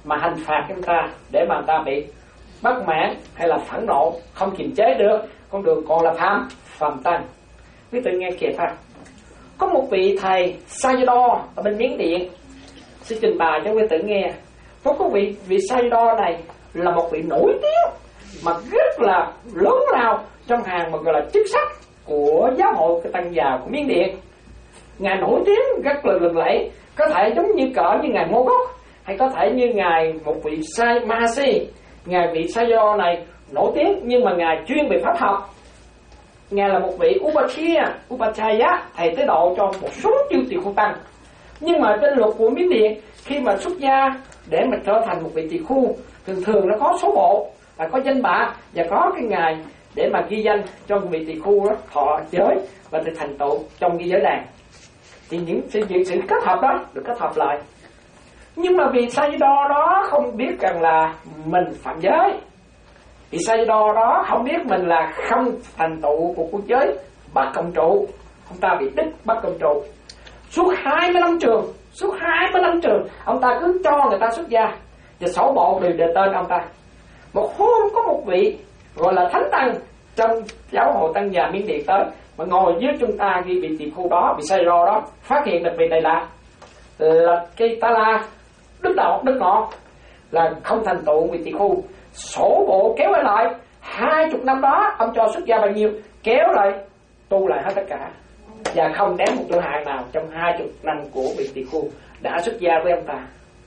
mà hành phạt chúng ta để mà ta bị bất mãn hay là phẫn nộ không kiềm chế được, con đường còn là phạm phạm tăng. Quý vị nghe kìa ha, có một vị thầy Sayadaw ở bên Miến Điện xin trình bày cho quý tử nghe. Có có vị vị Sayadaw này là một vị nổi tiếng mà rất là lớn lao trong hàng mà gọi là chức sắc của giáo hội cái tăng già của Miến Điện. Ngài nổi tiếng rất là lừng lẫy, có thể giống như cỡ như ngài Mô Gốc, hay có thể như ngài một vị Sai Mahasi. Ngài vị Sayadaw này nổi tiếng nhưng mà ngài chuyên về pháp học. Ngài là một vị Upachaya, Upachaya thầy tế độ cho một số chư tỳ khu tăng. Nhưng mà trên luật của Miến Điện, khi mà xuất gia để mà trở thành một vị tỳ khu, thường thường nó có số bộ và có danh bạ và có cái ngày để mà ghi danh cho vị tỳ khu đó thọ giới và được thành tựu trong cái giới đàn. Thì những sự, những sự kết hợp đó được kết hợp lại. Nhưng mà vị Sayadaw đó không biết rằng là mình phạm giới. Vị Sayadaw đó không biết mình là không thành tựu của quốc giới bát công trụ. Ông ta bị đích bát công trụ. Suốt hai mươi năm trường, suốt hai mươi năm trường, ông ta cứ cho người ta xuất gia và sổ bộ đều đề tên ông ta. Một hôm có một vị gọi là thánh tăng trong giáo hội tăng già Miến Điện tới mà ngồi dưới chúng ta ghi vị tỳ khu đó, vị Sayadaw đó, phát hiện được vị này là là cây ta la đức đạo đức ngọ, là không thành tựu vị tỳ khu. Sổ bộ kéo lại hai chục năm đó ông cho xuất gia bao nhiêu, kéo lại tu lại hết tất cả và không đếm một chỗ hại nào trong hai chục năm của vị tỳ khu đã xuất gia với ông ta.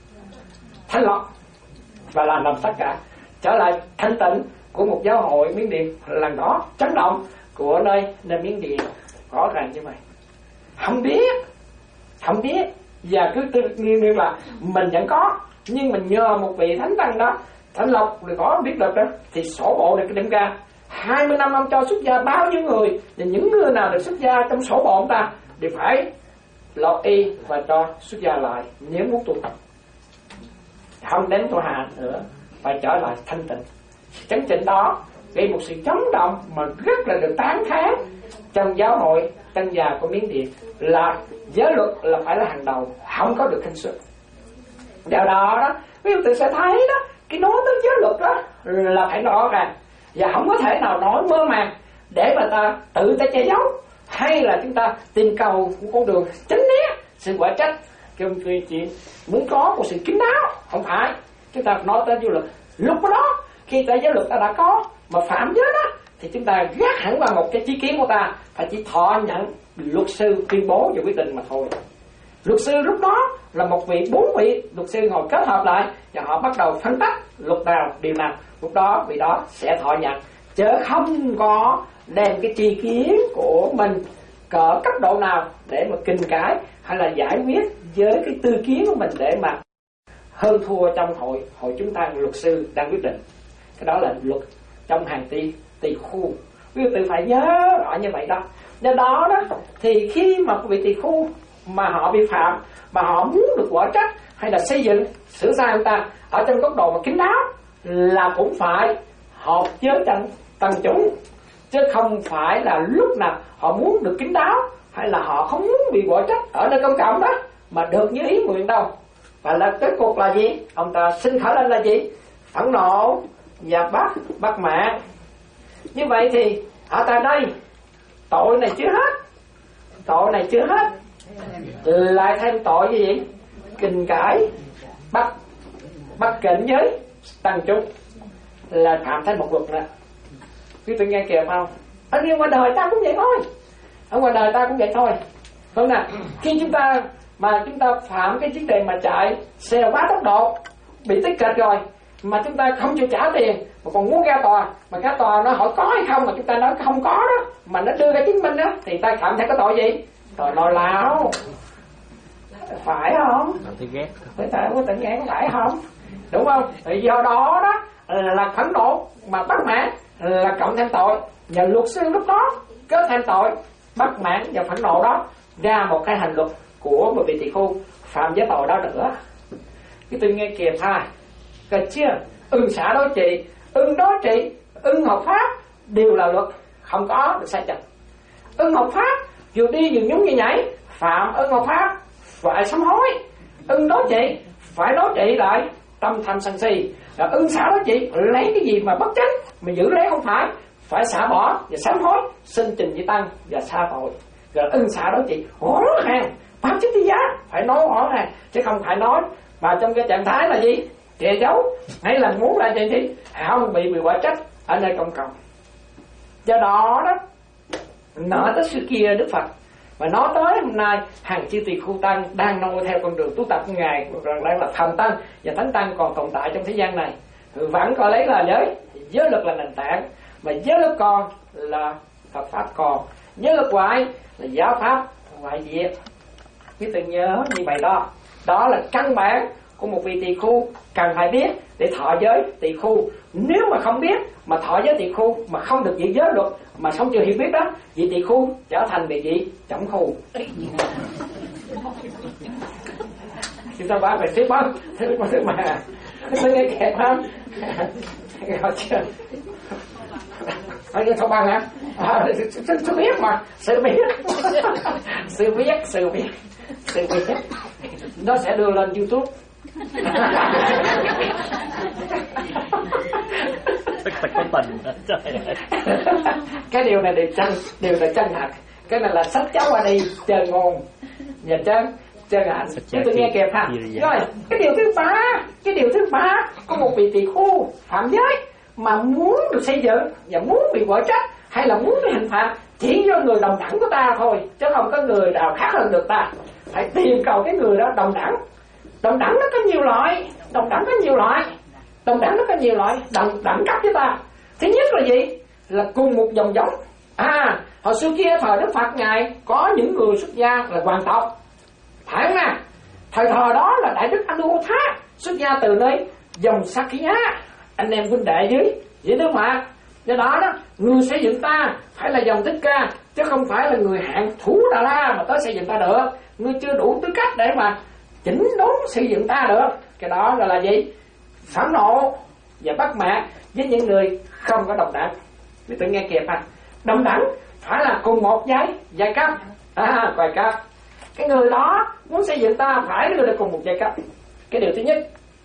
Thanh lọc và làm làm tất cả trở lại thanh tịnh của một giáo hội Miến Điện. Lần đó chấn động của nơi nơi Miến Điện rõ ràng như vậy. Không biết, không biết và cứ tự nhiên là mình vẫn có, nhưng mình nhờ một vị thánh tăng đó thanh lọc rồi có biết được đó thì sổ bộ này cái điểm ra hai mươi năm ông cho xuất gia bao nhiêu người, và những người nào được xuất gia trong sổ bộ ông ta thì phải lọt y và cho xuất gia lại nếu muốn tu tập, không đến tu hạ nữa, phải trở lại thanh tịnh. Chấn chỉnh đó gây một sự chấn động mà rất là được tán thán trong giáo hội tăng già của Miến Điện, là giới luật là phải là hàng đầu, không có được khinh suất. Do đó đó quý vị sẽ thấy đó, cái nói tới giới luật đó là phải rõ ràng và không có thể nào nói mơ màng để mà ta tự ta che giấu, hay là chúng ta tìm cầu một con đường tránh né sự quả trách. Kêu người chị muốn có một sự kín đáo, không phải chúng ta nói tới giới luật. Lúc đó khi ta giới luật ta đã có mà phạm giới đó thì chúng ta gác hẳn vào một cái chí kiến của ta, phải chỉ thọ nhận luật sư tuyên bố và quyết định mà thôi. Luật sư lúc đó là một vị bốn vị luật sư ngồi kết hợp lại và họ bắt đầu phân tích luật nào điều nào, lúc đó vị đó sẽ thọ nhận, chứ không có đem cái chi kiến của mình cỡ cấp độ nào để mà kinh cãi hay là giải quyết với cái tư kiến của mình để mà hơn thua trong hội hội chúng ta. Luật sư đang quyết định, cái đó là luật trong hàng tỷ tỷ khu. Quý vị phải nhớ rõ như vậy đó. Do đó đó thì khi mà vị tỷ khu mà họ vi phạm mà họ muốn được quả trách hay là xây dựng sửa sai ông ta ở trong góc độ mà kín đáo, là cũng phải họp với tăng tăng chúng, chứ không phải là lúc nào họ muốn được kín đáo hay là họ không muốn bị quả trách ở nơi công cộng đó mà được như ý nguyện đâu. Và là kết cục là gì? Ông ta sinh khởi lên là gì? Phẫn nộ và bắt bắt mạng. Như vậy thì ở tại đây tội này chưa hết, tội này chưa hết, lại thêm tội gì vậy? Kình cãi, bắt bắt kỉnh với tăng chúng, là phạm thêm một luật nữa. Quý vị nghe kìa không? Ở ngoài đời ta cũng vậy thôi, ở ngoài đời ta cũng vậy thôi. Không nè, khi chúng ta mà chúng ta phạm cái vấn đề mà chạy xe quá tốc độ bị tích kịch rồi mà chúng ta không chịu trả tiền mà còn muốn ra tòa, mà cái tòa nó hỏi có hay không mà chúng ta nói không có đó, mà nó đưa ra chứng minh đó, thì ta phạm theo cái tội gì? Tội nói láo, phải không? Tôi ghét. Phải tại có tình ngán phải không? Đúng không? Thì do đó đó là phẫn nộ mà bắt mãn là cộng thêm tội, và luật sư lúc đó kết thêm tội bắt mãn và phẫn nộ đó ra một cái hành luật của một vị tỷ khu phạm với tội đó nữa. Cái tôi nghe kìa tha, cơ chưa? Ưng xã đối trị, ưng đối trị, ưng hợp pháp đều là luật, không có được sai chật. Ưng hợp pháp vừa đi vừa nhúng như nhảy, phạm ưng hợp pháp phải sám hối. Ưng đối trị phải đối trị lại tâm tham sân si. Là ưng xả đó chị, lấy cái gì mà bất chánh mà giữ lấy không phải, phải xả bỏ và sám hối, xin trình với tăng và xa tội. Rồi ưng xả đó chị rõ ràng, pháp chính giá phải nói rõ ràng, chứ không phải nói mà trong cái trạng thái là gì che giấu hay là muốn là gì thì không bị bị quả trách ở nơi công cộng. Do đó đó nói tới xưa kia Đức Phật và nói tới hôm nay hàng chư tỳ khu tăng đang noi theo con đường tu tập của ngài, đang là thần tăng và thánh tăng còn tồn tại trong thế gian này, vẫn coi lấy là giới giới lực là nền tảng, mà giới lực còn là Phật pháp còn, giới lực ngoại là giáo pháp ngoại diệt. Biết tự nhớ như vậy đó. Đó là căn bản của một vị tỳ khu cần phải biết để thọ giới tỳ khu. Nếu mà không biết mà thọ giới tỳ khu mà không được giữ giới luật mà không chịu hiểu biết đó, vị tỳ khu trở thành vị gì trọng khu. Chúng ta bảo về thứ bấm thứ mà thứ mà thứ nghe kẹt không rồi chưa anh không bằng hả? À, sự biết mà sự biết sự biết sự biết sự biết nó sẽ đưa lên YouTube. Cái điều này đều chân đều là chân thật. Cái này là sách cháu qua đi chơi ngôn và chân chân hạnh. Chứ tôi nghe kịp ha. Rồi cái điều thứ ba, cái điều thứ ba có một vị tỳ khu phạm giới mà muốn được xây dựng và muốn bị quả trách hay là muốn bị hình phạt chỉ do người đồng đẳng của ta thôi, chứ không có người nào khác hơn được ta. Phải tìm cầu cái người đó đồng đẳng. Đồng đẳng nó có nhiều loại, đồng đẳng có nhiều loại, đồng đẳng nó có nhiều loại, đồng đẳng cấp với ta. Thứ nhất là gì? Là cùng một dòng giống. À, hồi xưa kia thời Đức Phật ngài có những người xuất gia là hoàng tộc, phải không à? Thời thời đó là Đại Đức Anuruddha xuất gia từ nơi dòng Sakya, anh em huynh đệ dưới dưới Đức Phật. Do đó đó, người xây dựng ta phải là dòng Thích Ca, chứ không phải là người hạng Thủ Đà La mà tới xây dựng ta được. Ngươi chưa đủ tư cách để mà chỉnh đốn xây dựng ta được. Cái đó là là gì? Phẫn nộ và bất mãn với những người không có đồng đẳng. Quý tự nghe kịp à? Đồng đẳng phải là cùng một giai giai cấp, à, giai cấp. Cái người đó muốn xây dựng ta phải đưa được cùng một giai cấp. Cái điều thứ nhất.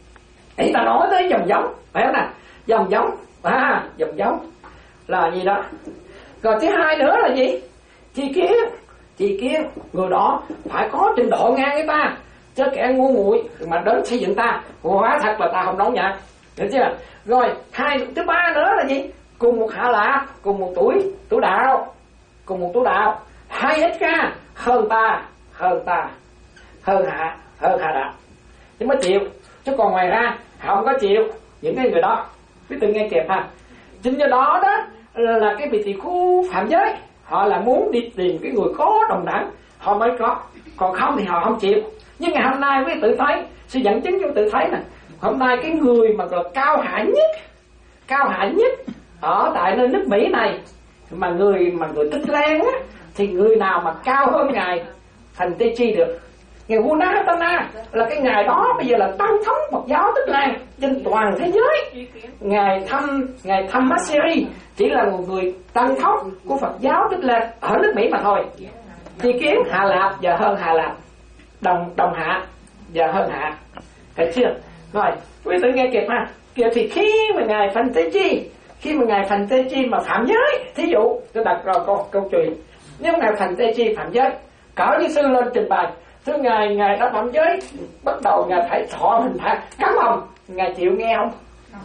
Thì ta nói tới dòng giống, phải không nè? Dòng giống, à, dòng giống là gì đó. Rồi thứ hai nữa là gì? Chi kiến, chi kiến, người đó phải có trình độ ngang với ta, chứ kẻ ngu muội mà đến xây dựng ta, quả thật là ta không đón nhận, được chưa? Rồi hai thứ ba nữa là gì? Cùng một hạ lạ, cùng một tuổi tuổi đạo, cùng một tuổi đạo, hai ít ca hơn ta, hơn ta, hơn hạ, hơn hạ đạo, chứ mới chịu. Chứ còn ngoài ra không có chịu những cái người đó. Quý tự nghe kịp ha. Chính do đó đó là cái vị tỳ khu phạm giới, họ là muốn đi tìm cái người có đồng đẳng họ mới có, còn không thì họ không chịu. Nhưng ngày hôm nay quý tự thấy, sự dẫn chứng cho tự thấy nè, hôm nay cái người mà gọi cao hạ nhất, cao hạ nhất ở tại nơi nước Mỹ này, mà người mà người Tích Lan á, thì người nào mà cao hơn ngài Thành Tê Chi được? Ngài Gunahatana là cái ngài đó bây giờ là tăng thống Phật giáo Tích Lan trên toàn thế giới. Ngài thăm ngài thăm Maseri chỉ là một người tăng thống của Phật giáo Tích Lan ở nước Mỹ mà thôi. Chi kiến Hạ Lạp và hơn Hạ Lạp, đồng đồng hạ và hơn hạ, thấy chưa? Rồi quý vị nghe kịp ha. Kìa thì khi mà ngài Thành Tê Chi, khi mà ngài Thành Tê Chi mà phạm giới, thí dụ tôi đặt rồi câu câu chuyện, nếu ngài Thành Tê Chi phạm giới, cỡ như sư lên trình bày, thưa ngài, ngài đã phạm giới, bắt đầu ngài phải thọ hình phạt cấm hồng, ngài chịu nghe không?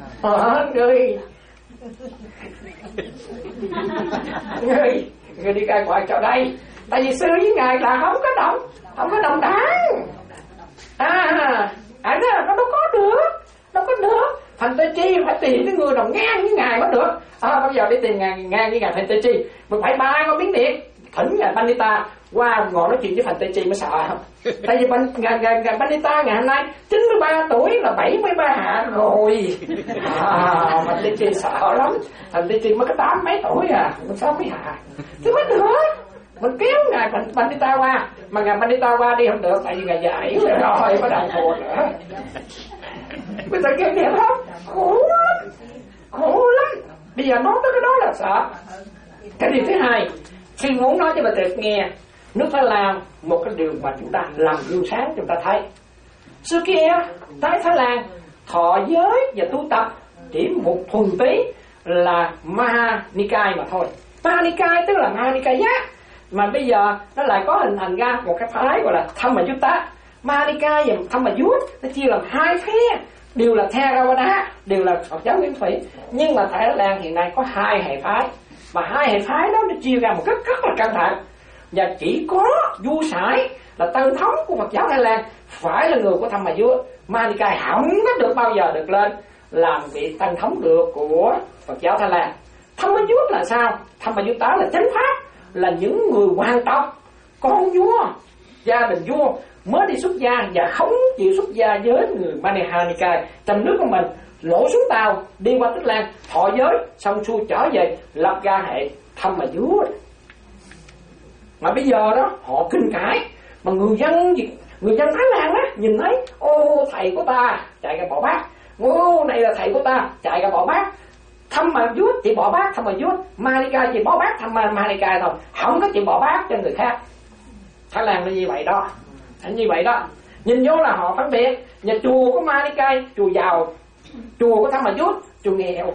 Ờ, người người người đi ra ngoài chỗ đây, tại vì sư với ngài là không có đồng, không có đồng đẳng. À, à nó đâu có được, đâu có được. Thành Tê Chi phải tìm cái người đồng ngang với ngài mới được. À, bây giờ đi tìm ngang, ngang với ngài Thành Tê Chi, mình phải ba ngôi biến điện, thỉnh ngài Pandita qua ngồi nói chuyện với Thành Tê Chi mới sợ không? Tại vì ngài, ngài, ngài Pandita ngày hôm nay chín mươi ba tuổi là bảy mươi ba hạ rồi. À, Thành Tê Chi sợ lắm. Thành Tê Chi mới có tám mấy tuổi à, mình sao mấy hạ? Thế mới được. Mình kéo ngài Pandita qua, mà ngài Pandita qua đi không được, tại vì ngài dạy rồi có đàn buồn nữa. Bây giờ nghe hiểu không? Khổ lắm, khổ lắm. Bây giờ nói tới cái đó là sợ. Cái điều thứ hai, khi muốn nói cho bà Tiệp nghe, nước Thái Lan một cái điều mà chúng ta làm gương sáng chúng ta thấy. Xưa kia, tới Thái Lan thọ giới và tu tập chỉ một thuần túy là Maha Nikaya mà thôi. Maha Nikaya tức là Maha Nikaya, mà bây giờ nó lại có hình thành ra một cái phái gọi là Thammayutta. Maha Nikaya và Thammayutta nó chia làm hai phe, đều là Theravada, đều là Phật giáo Nguyên Thủy, nhưng mà tại Thái Lan hiện nay có hai hệ phái, và hai hệ phái đó nó chia ra một cách rất là căng thẳng, và chỉ có Du Sải là tân thống của Phật giáo Thái Lan phải là người của Thammayutta. Maha Nikaya không có được bao giờ được lên làm vị tân thống được của Phật giáo Thái Lan. Thammayutta là sao? Thammayutta là chánh pháp, là những người hoàng tộc, con vua, gia đình vua mới đi xuất gia và không chịu xuất gia với người Maha Nikaya trong nước của mình, lỗ xuống tàu đi qua Tích Lan thọ giới xong xuôi trở về lập ra hệ Thammayutta. Mà bây giờ đó họ kinh cãi, mà người dân người dân Thái Lan á nhìn thấy ô thầy của ta chạy ra bỏ bác, ô này là thầy của ta chạy ra bỏ bác, Thammayutta chỉ bỏ bác Thammayutta, Maha Nikaya chỉ bỏ bác Maha Nikaya thôi, không có chỉ bỏ bác cho người khác. Thái Lan là như vậy đó, thành như vậy đó. Nhìn vô là họ phân biệt, nhà chùa của Maha Nikaya chùa giàu, chùa của Thammayutta chùa nghèo.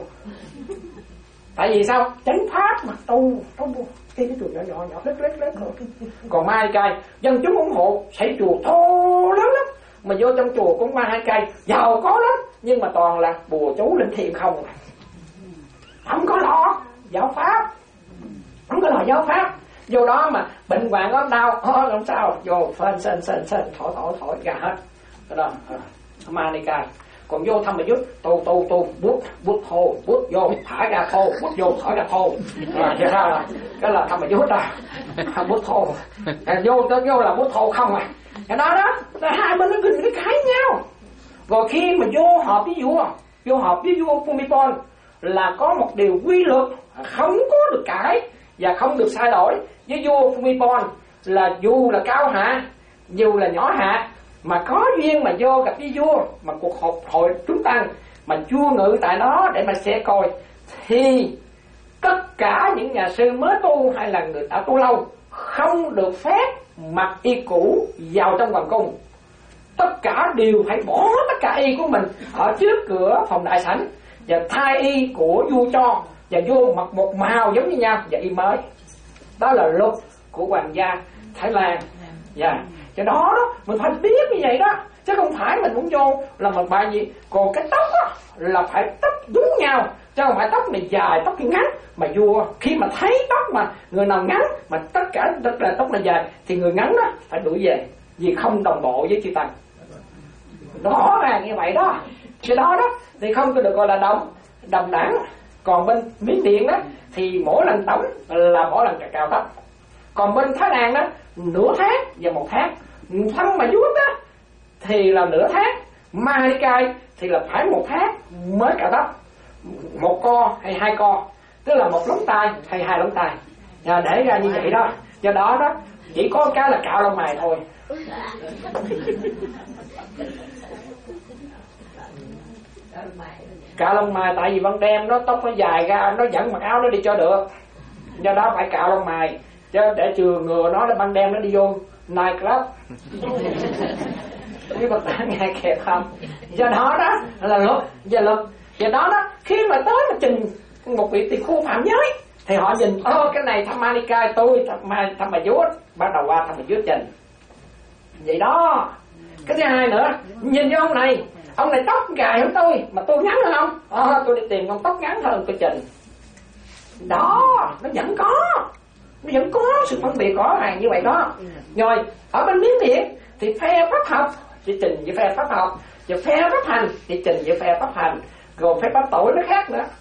Tại vì sao? Chánh pháp mà tu tu cái cái chùa nhỏ nhỏ nhỏ lết lết lết thôi. Còn Maha Nikaya dân chúng ủng hộ xây chùa thô lớn lắm, mà vô trong chùa của Maha Nikaya giàu có lắm, nhưng mà toàn là bùa chú linh thiêng không, không có lo giáo pháp, không có lo giáo pháp. Vô đó mà bệnh hoạn ốm đau, oh, làm sao vô phên sên sên sên thổi thổi thổi ra hết cái đó. Maha Nikaya. Còn vô Thammayutta tu tu tu bút bút thô, bút vô thả ra thô, bút vô thở ra thô, à, vậy ra cái là Thammayutta à, bút thô, à, vô tới vô là bút thô không à. Cái đó đó là hai bên nó kinh cái cãi nhau. Rồi khi mà vô họp với vua, vô họp với vua Bhumibol là có một điều quy luật không có được cãi và không được sai đổi với vua Bhumibol, là dù là cao hạ, dù là nhỏ hạ, mà có duyên mà vô gặp với vua, mà cuộc họp hội chúng tăng mà vua ngự tại đó để mà sẽ coi, thì tất cả những nhà sư mới tu hay là người đã tu lâu không được phép mặc y cũ vào trong hoàng cung. Tất cả đều phải bỏ tất cả y của mình ở trước cửa phòng đại sảnh và thay y của vua cho, và vua mặc một màu giống như nhau và y mới. Đó là luật của hoàng gia Thái Lan. Dạ, yeah. Cho đó đó mình phải biết như vậy đó, chứ không phải mình muốn vô là một bài gì. Còn cái tóc đó là phải tóc đúng nhau, chứ không phải tóc này dài tóc này ngắn. Mà vua khi mà thấy tóc mà người nào ngắn mà tất cả tất là tóc này dài thì người ngắn đó phải đuổi về, vì không đồng bộ với chư tăng. Đó là như vậy đó. Cái đó đó thì không có được gọi là đồng đồng đảng. Còn bên Miến Điện đó thì mỗi lần tống là mỗi lần cạo tóc. Còn bên Thái Lan đó nửa tháng và một tháng. Thammayutta đó thì là nửa tháng, Maha Nikaya thì là phải một tháng mới cạo tóc, một co hay hai co, tức là một lóng tay hay hai lóng tay, và để ra như vậy đó. Do đó đó chỉ có cái là cạo lông mày thôi. Cạo lông mày tại vì ban đêm nó tóc nó dài ra, nó vẫn mặc áo nó đi cho được, do đó phải cạo lông mày chứ để chừa ngừa nó là ban đêm nó đi vô night club. Quý Phật tử nghe kịp không? Do đó đó là luật, do luật. Do đó đó khi mà tới mà trình một vị tỳ khu phạm giới thì họ nhìn ơ cái này Maha Nikaya tôi Thammayutta, bắt đầu qua Thammayutta trình vậy đó. Cái thứ hai nữa, nhìn vô ông này, ông này tóc dài hơn tôi mà tôi ngắn hơn không, ờ, tôi đi tìm con tóc ngắn hơn tôi trình. Đó nó vẫn có, nó vẫn có sự phân biệt rõ ràng như vậy đó. Rồi ở bên Miến Điện thì phe pháp học thì trình với phe pháp học, và phe pháp hành thì trình với phe pháp hành, rồi phe pháp tội nó khác nữa.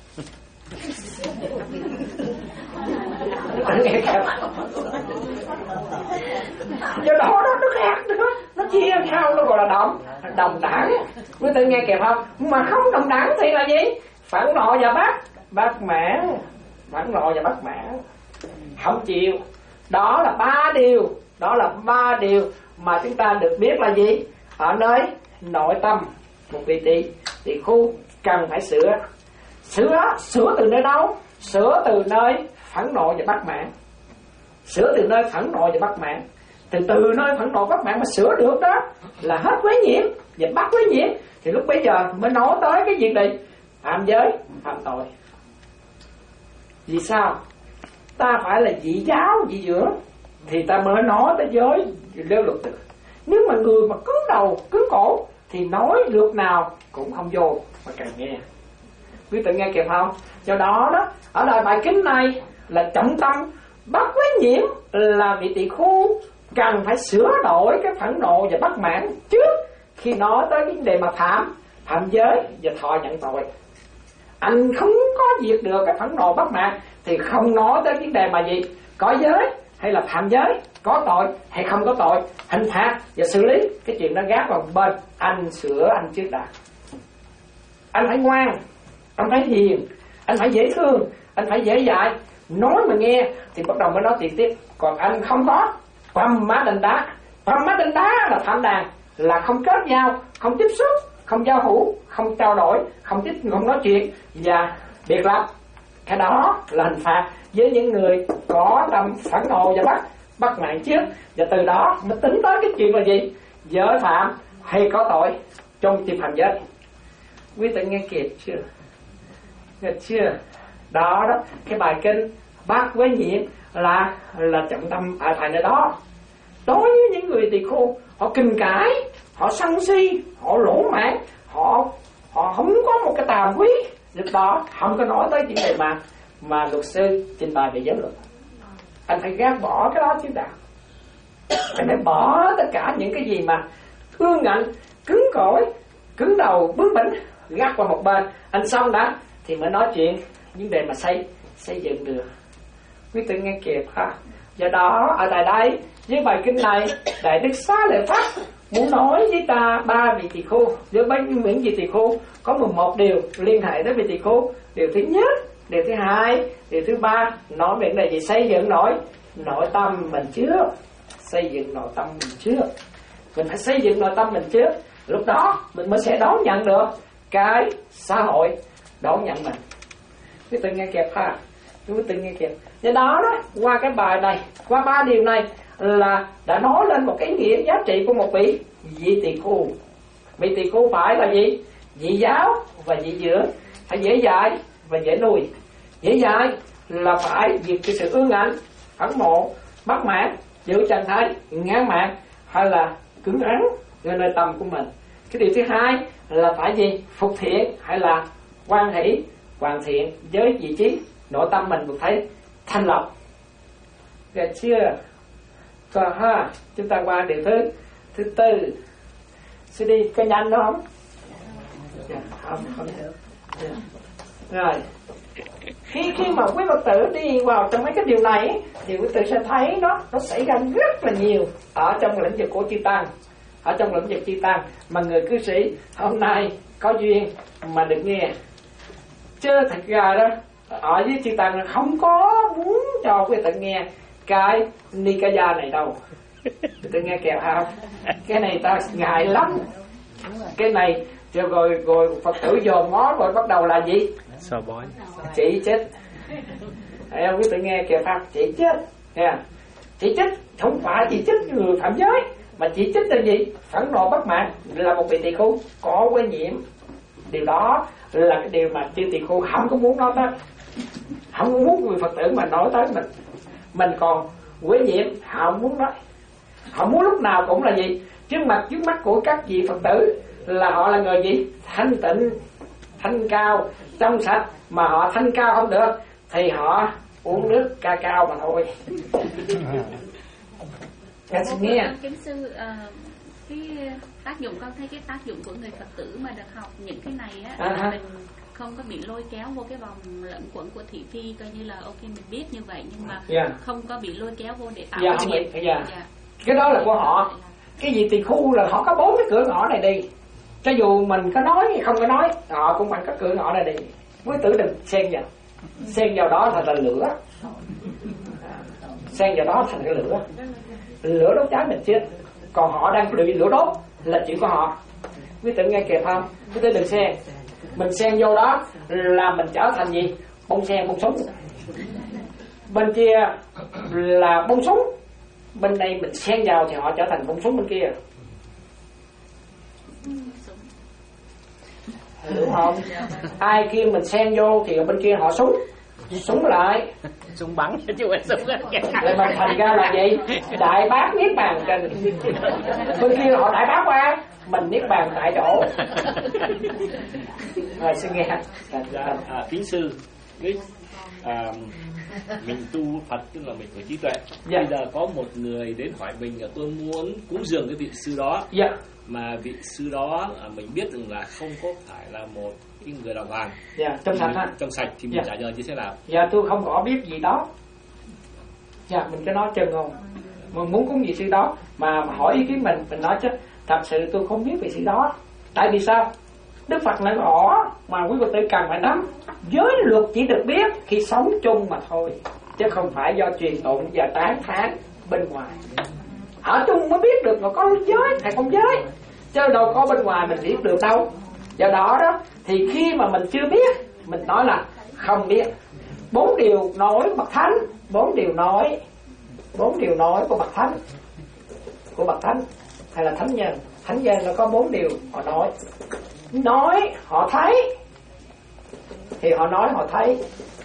Nghe kẹp. Do đó đó nó khác nữa, nó chia nhau nó gọi là đồng đồng đảng. Quý tự nghe kẹp không? Mà không đồng đảng thì là gì? Phẫn nộ và bất bất mãn, phẫn nộ và bất mãn, không chịu. Đó là ba điều, đó là ba điều mà chúng ta được biết là gì? Ở nơi nội tâm một vị tỳ tỳ khu cần phải sửa. Sửa sửa từ nơi đâu? Sửa từ nơi phẫn nộ và bất mãn. Sửa từ nơi phẫn nộ và bất mãn. Từ từ nơi phẫn nộ bất mãn mà sửa được đó là hết quấy nhiễm và bắt với nhiễm, thì lúc bây giờ mới nói tới cái việc này phạm giới, phạm tội. Vì sao? Ta phải là vị giáo, vị dưỡng thì ta mới nói tới giới lêu luật được. Nếu mà người mà cứng đầu, cứng cổ thì nói luật nào cũng không vô mà càng nghe. Quý tự nghe kịp không? Do đó đó, ở đời bài kinh này là trọng tâm bắt với nhiễm là vị tỳ khu cần phải sửa đổi cái phẫn nộ và bất mãn trước khi nói tới cái vấn đề mà phạm phạm giới và thọ nhận tội. Anh không có diệt được cái phẫn nộ bất mãn thì không nói tới vấn đề mà gì có giới hay là phạm giới, có tội hay không có tội, hình phạt và xử lý, cái chuyện đó gác vào bên. Anh sửa anh trước đã. Anh phải ngoan, anh phải hiền, anh phải dễ thương, anh phải dễ dạy, nói mà nghe thì bắt đầu mới nói chuyện tiếp. Còn anh không có quăm má đánh đá, quăm má đánh đá là phạm đàn, là không kết giao, không tiếp xúc, không giao hữu, không trao đổi, không tiếp, không nói chuyện và biệt lập. Cái đó là hình phạt với những người có tâm phẫn nộ và bắt bắt mãn trước, và từ đó mới tính tới cái chuyện là gì, giới phạm hay có tội trong chuyện phạm giới. Quý tự nghe kịp chưa? Nghe chưa? Đó đó, cái bài kinh bắt với nhiễm là là trọng tâm ở tại nơi đó. Đối với những người tỳ khưu, họ kinh cãi, họ sân si, họ lỗ mãn, họ họ không có một cái tàm quý, lúc đó không có nói tới chuyện này mà mà luật sư trình bày về giới luật. Anh phải gác bỏ cái đó chứ đạo. Anh phải bỏ tất cả những cái gì mà ương ngạnh, cứng cỏi, cứng đầu, bướng bỉnh, gác qua một bên. Anh xong đã thì mới nói chuyện vấn đề mà xây xây dựng được. Quý tự nghe kịp ha. Do đó ở tại đây với bài kinh này, Đại Đức Xá Lợi Phất muốn nói với ta ba vị tỳ khưu, với mấy những vị tỳ khưu có mười một điều liên hệ tới vị tỳ khưu. Điều thứ nhất, điều thứ hai, điều thứ ba nói về này gì xây dựng nội nội tâm mình trước, xây dựng nội tâm mình trước. Mình phải xây dựng nội tâm mình trước, lúc đó mình mới sẽ đón nhận được cái xã hội đón nhận mình. Quý tự nghe kịp ha, quý tự nghe kịp. Do đó đó, qua cái bài này, qua ba điều này là đã nói lên một cái ý nghĩa giá trị của một vị vị tỳ khưu. Vị tỳ khưu phải là gì? Vị giáo và vị dưỡng, phải dễ dạy và dễ nuôi. Dễ dạy là phải diệt cái sự ương ngạnh, phẫn nộ, bất mãn, giữ trạng thái ngán mạn hay là cứng rắn ở nơi tâm của mình. Cái điều thứ hai là phải gì? Phục thiện hay là quan hỷ, hoàn thiện với vị trí nội tâm mình được thấy thanh lọc. Được chưa? Còn ha, chúng ta qua điều thứ thứ tư. Sẽ đi có nhanh đó không? Dạ, không, không được. Dạ. Rồi. Khi khi mà quý Phật tử đi vào trong mấy cái điều này thì quý tử sẽ thấy nó nó xảy ra rất là nhiều ở trong lĩnh vực của chư tăng, ở trong lĩnh vực chư tăng mà người cư sĩ hôm nay có duyên mà được nghe. Chứ thật ra đó ở với chư tăng không có muốn cho quý tử nghe cái Nikaya này đâu. Quý tử nghe kèo không? Cái này ta ngại lắm. Cái này rồi rồi, rồi Phật tử dòm ngó rồi bắt đầu là gì? Sao bói? Chỉ trích. Thấy không? Quý tử nghe kìa Pháp chỉ trích. Nghe? Chỉ trích không phải chỉ trích người phạm giới, mà chỉ trích là gì? Phẫn nộ bất mãn là một vị tỳ khưu có quê nhiễm. Điều đó là cái điều mà chư tỳ khưu không có muốn nói tới, không muốn người Phật tử mà nói tới mình. Mình còn quê nhiễm, họ không muốn nói. Họ muốn lúc nào cũng là gì? Trước mặt trước mắt của các vị Phật tử là họ là người gì? Thanh tịnh, thanh cao, trong sạch. Mà họ thanh cao không được thì họ uống nước ca cao mà thôi. Các xin nghe. Kính sư, uh, cái tác dụng con thấy cái tác dụng của người Phật tử mà được học những cái này á, à, là mình không có bị lôi kéo vô cái vòng lẫn quẩn của thị phi, coi như là ok mình biết như vậy nhưng mà yeah. không có bị lôi kéo vô để tạo yeah, nghiệp. Yeah. Yeah. Cái đó là của họ. Cái gì tỳ khu là họ có bốn cái cửa ngõ này đi. Cho dù mình có nói hay không có nói, họ cũng bằng cái cửa ngõ này đi. Quý tử đừng xen vào, xen vào đó thành là lửa, xen vào đó thành cái lửa, lửa đốt cháy mình chết. Còn họ đang bị lửa đốt là chuyện của họ. Quý tử nghe kịp không? Quý tử đừng xen. Mình xen vô đó là mình trở thành gì? Bông sen, bông súng. Bên kia là bông súng, bên đây mình xen vào thì họ trở thành bông súng bên kia. Đúng không? Ai kia mình xen vô thì ở bên kia họ súng súng lại, súng bắn chứ không súng lại mà thành ra là gì? Đại bác niết bàn trên bên kia họ đại bác qua, mình niết bàn tại chỗ. Rồi xin nghe. Dạ, à, kính sư, cái, à, mình tu Phật tức là mình phải trí tuệ. Dạ. Bây giờ có một người đến hỏi mình là tôi muốn cúng dường cái vị sư đó. Dạ. Mà vị sư đó à, mình biết rằng là không có phải là một cái người đạo vàng. Dạ, trong sạch ha. Trong sạch thì mình Dạ. trả lời như thế nào? Dạ, tôi không có biết gì đó. Dạ, mình cứ nói chân không. Mình muốn cúng vị sư đó mà hỏi ý kiến mình, mình nói chứ thật sự tôi không biết vị sư đó. Tại vì sao? Đức Phật nói rõ mà quý Phật tử cần phải nắm. Giới luật chỉ được biết khi sống chung mà thôi, chứ không phải do truyền tụng và tán thán bên ngoài. Ở chung mới biết được, mà có giới hay không giới, chứ đâu có bên ngoài mình biết được đâu. Do đó đó thì khi mà mình chưa biết, mình nói là không biết. Bốn điều nói bậc thánh, bốn điều nói, bốn điều nói của bậc thánh, của bậc thánh hay là thánh nhân. Thánh nhân nó có bốn điều họ nói. Nói họ thấy thì họ nói họ thấy,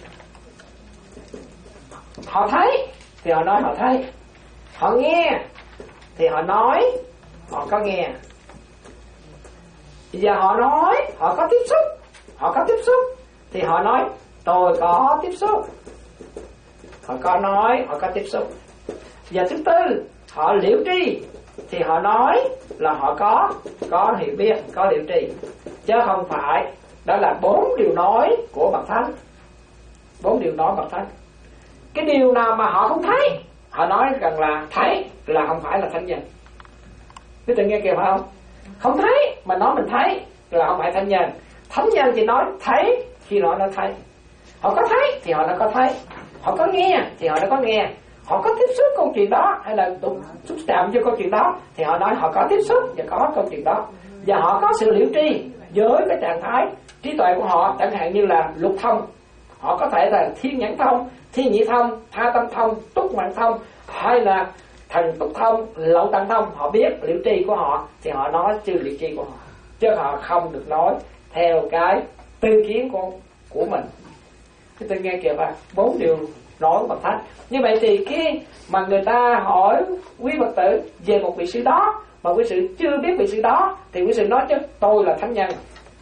họ thấy thì họ nói họ thấy, họ nghe thì họ nói họ có nghe. Bây giờ họ nói họ có tiếp xúc, họ có tiếp xúc thì họ nói tôi có tiếp xúc, họ có nói họ có tiếp xúc. Và thứ tư, họ liễu tri thì họ nói là họ có có hiểu biết, có liễu tri, chứ không phải. Đó là bốn điều nói của bậc thánh, bốn điều nói bậc thánh. Cái điều nào mà họ không thấy, họ nói rằng là thấy, là không phải là thánh nhân. Quý vị nghe kìa phải không? Không thấy mà nói mình thấy là không phải thánh nhân. Thánh nhân chỉ nói thấy khi nói nó thấy. Họ có thấy thì họ đã có thấy, họ có nghe thì họ đã có nghe, họ có tiếp xúc câu chuyện đó hay là xúc chạm với câu chuyện đó thì họ nói họ có tiếp xúc và có câu chuyện đó. Và họ có sự liễu tri với cái trạng thái trí tuệ của họ, chẳng hạn như là lục thông. Họ có thể là thiên nhãn thông, thiên nhị thông, tha tâm thông, túc mạng thông, hay là thần túc thông, lậu tận thông. Họ biết liễu tri của họ thì họ nói chư liễu tri của họ, chứ họ không được nói theo cái tư kiến của của mình. Cái tôi nghe kìa và bốn điều nói của bậc thánh. Như vậy thì khi mà người ta hỏi quý Phật tử về một vị sư đó mà quý sư chưa biết vị sư đó thì quý sư nói chứ tôi là thánh nhân.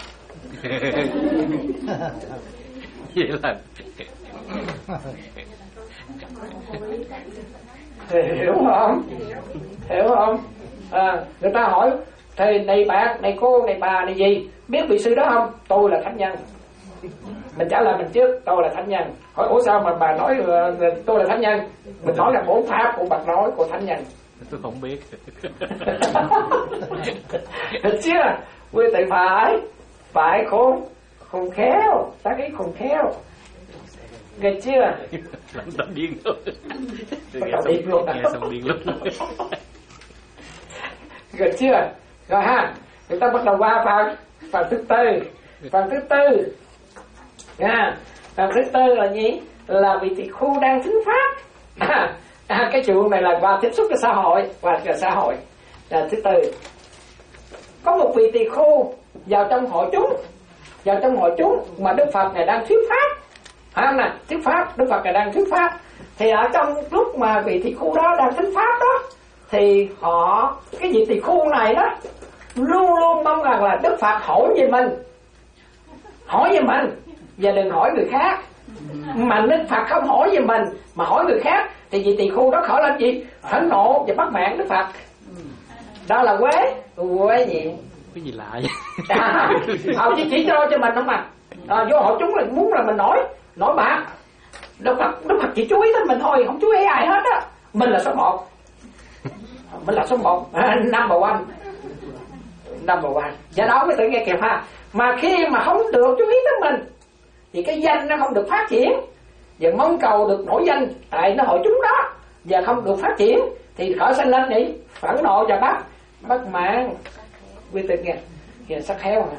Vậy là hiểu không? Hiểu không? À, người ta hỏi thì này bạn, này cô, này bà, này gì, biết vị sư đó không? Tôi là thánh nhân. Mình trả lời mình trước, tôi là thánh nhân. Hỏi ủa sao mà bà nói uh, tôi là thánh nhân? Mình nói là bốn pháp của bậc nói của thánh nhân. tôi không biết. Được chưa? Quý vị phải phải khôn khôn khéo, tác ý khôn khéo. Nghe chưa? Làm tao điên luôn. Bắt đầu điên luôn. Nghe xong điên luôn. Được chưa? Rồi ha, chúng ta bắt đầu qua phần phần thứ tư. Phần thứ tư nha. Phần thứ tư là gì? Là vị tỳ khu đang thính pháp. À, à, cái chuyện này là qua tiếp xúc với xã hội, qua cái xã hội. Là thứ tư. Có một vị tỳ khu vào trong hội chúng, vào trong hội chúng mà Đức Phật này đang thuyết pháp. Phải không nè? Thuyết pháp, Đức Phật này đang thuyết pháp. Thì ở trong lúc mà vị tỳ khu đó đang thuyết pháp đó, thì họ, cái vị tỳ khu này đó luôn luôn mong rằng là Đức Phật hỏi về mình, hỏi về mình và đừng hỏi người khác. Mà Đức Phật không hỏi về mình mà hỏi người khác thì vị tỳ khu đó khỏi làm gì? Phẫn nộ và bắt mạng Đức Phật. Đó là quế, quế gì? Cái gì lạ vậy? À, họ chỉ chỉ cho cho mình không mà. À, vô hội chúng là muốn là mình nổi, nổi bạc. Đức Phật, Đức Phật chỉ chú ý đến mình thôi, không chú ý ai hết á. Mình là số một. Mình là số một, à, number one. Number one. Do đó mới tự nghe kịp ha. Mà khi mà không được chú ý đến mình thì cái danh nó không được phát triển. Và mong cầu được nổi danh tại nó hội chúng đó và không được phát triển thì khởi sanh lên đi phẫn nộ và bắt bắt mạng. Quý tự nghe kìa sắc khéo à.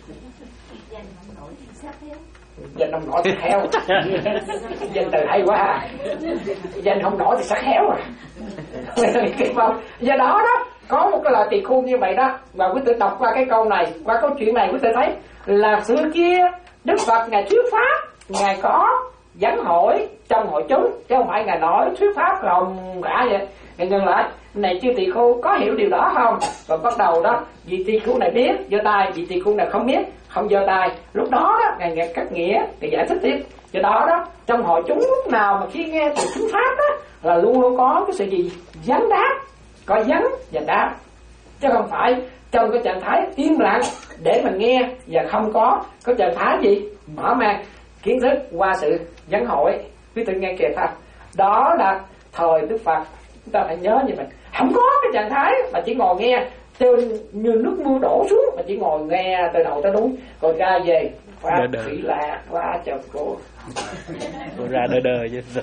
Danh không nổi thì khéo. Danh từ hay quá à. Danh không nổi thì sắc khéo à. Không? Do đó đó có một cái loại tỳ khưu như vậy đó, và quý tử đọc qua cái câu này, qua câu chuyện này quý tử thấy là xưa kia Đức Phật ngài thuyết pháp, ngài có dẫn hội trong hội chúng, chứ không phải ngài nói thuyết pháp rộng rãi vậy. Ngài ngừng lại, này chư tỳ khưu có hiểu điều đó không? Và bắt đầu đó, vị tỳ khưu này biết giơ tay, vị tỳ khưu này không biết không giơ tay. Lúc đó đó ngài ngài cắt nghĩa, ngài giải thích tiếp. Do đó đó, trong hội chúng lúc nào mà khi nghe từ thuyết pháp đó là luôn luôn có cái sự gì vấn đáp, có vấn và đáp, chứ không phải trong cái trạng thái im lặng để mà nghe và không có có trạng thái gì mở mang kiến thức qua sự vấn hội. Quý tự nghe kìa thật, đó là thời Đức Phật, chúng ta phải nhớ như vậy. Không có cái trạng thái mà chỉ ngồi nghe từ như nước mưa đổ xuống, mà chỉ ngồi nghe từ đầu tới đuôi, rồi ra về pháp thủy lạ quá trời cô. Cô ra đơ đơ chứ.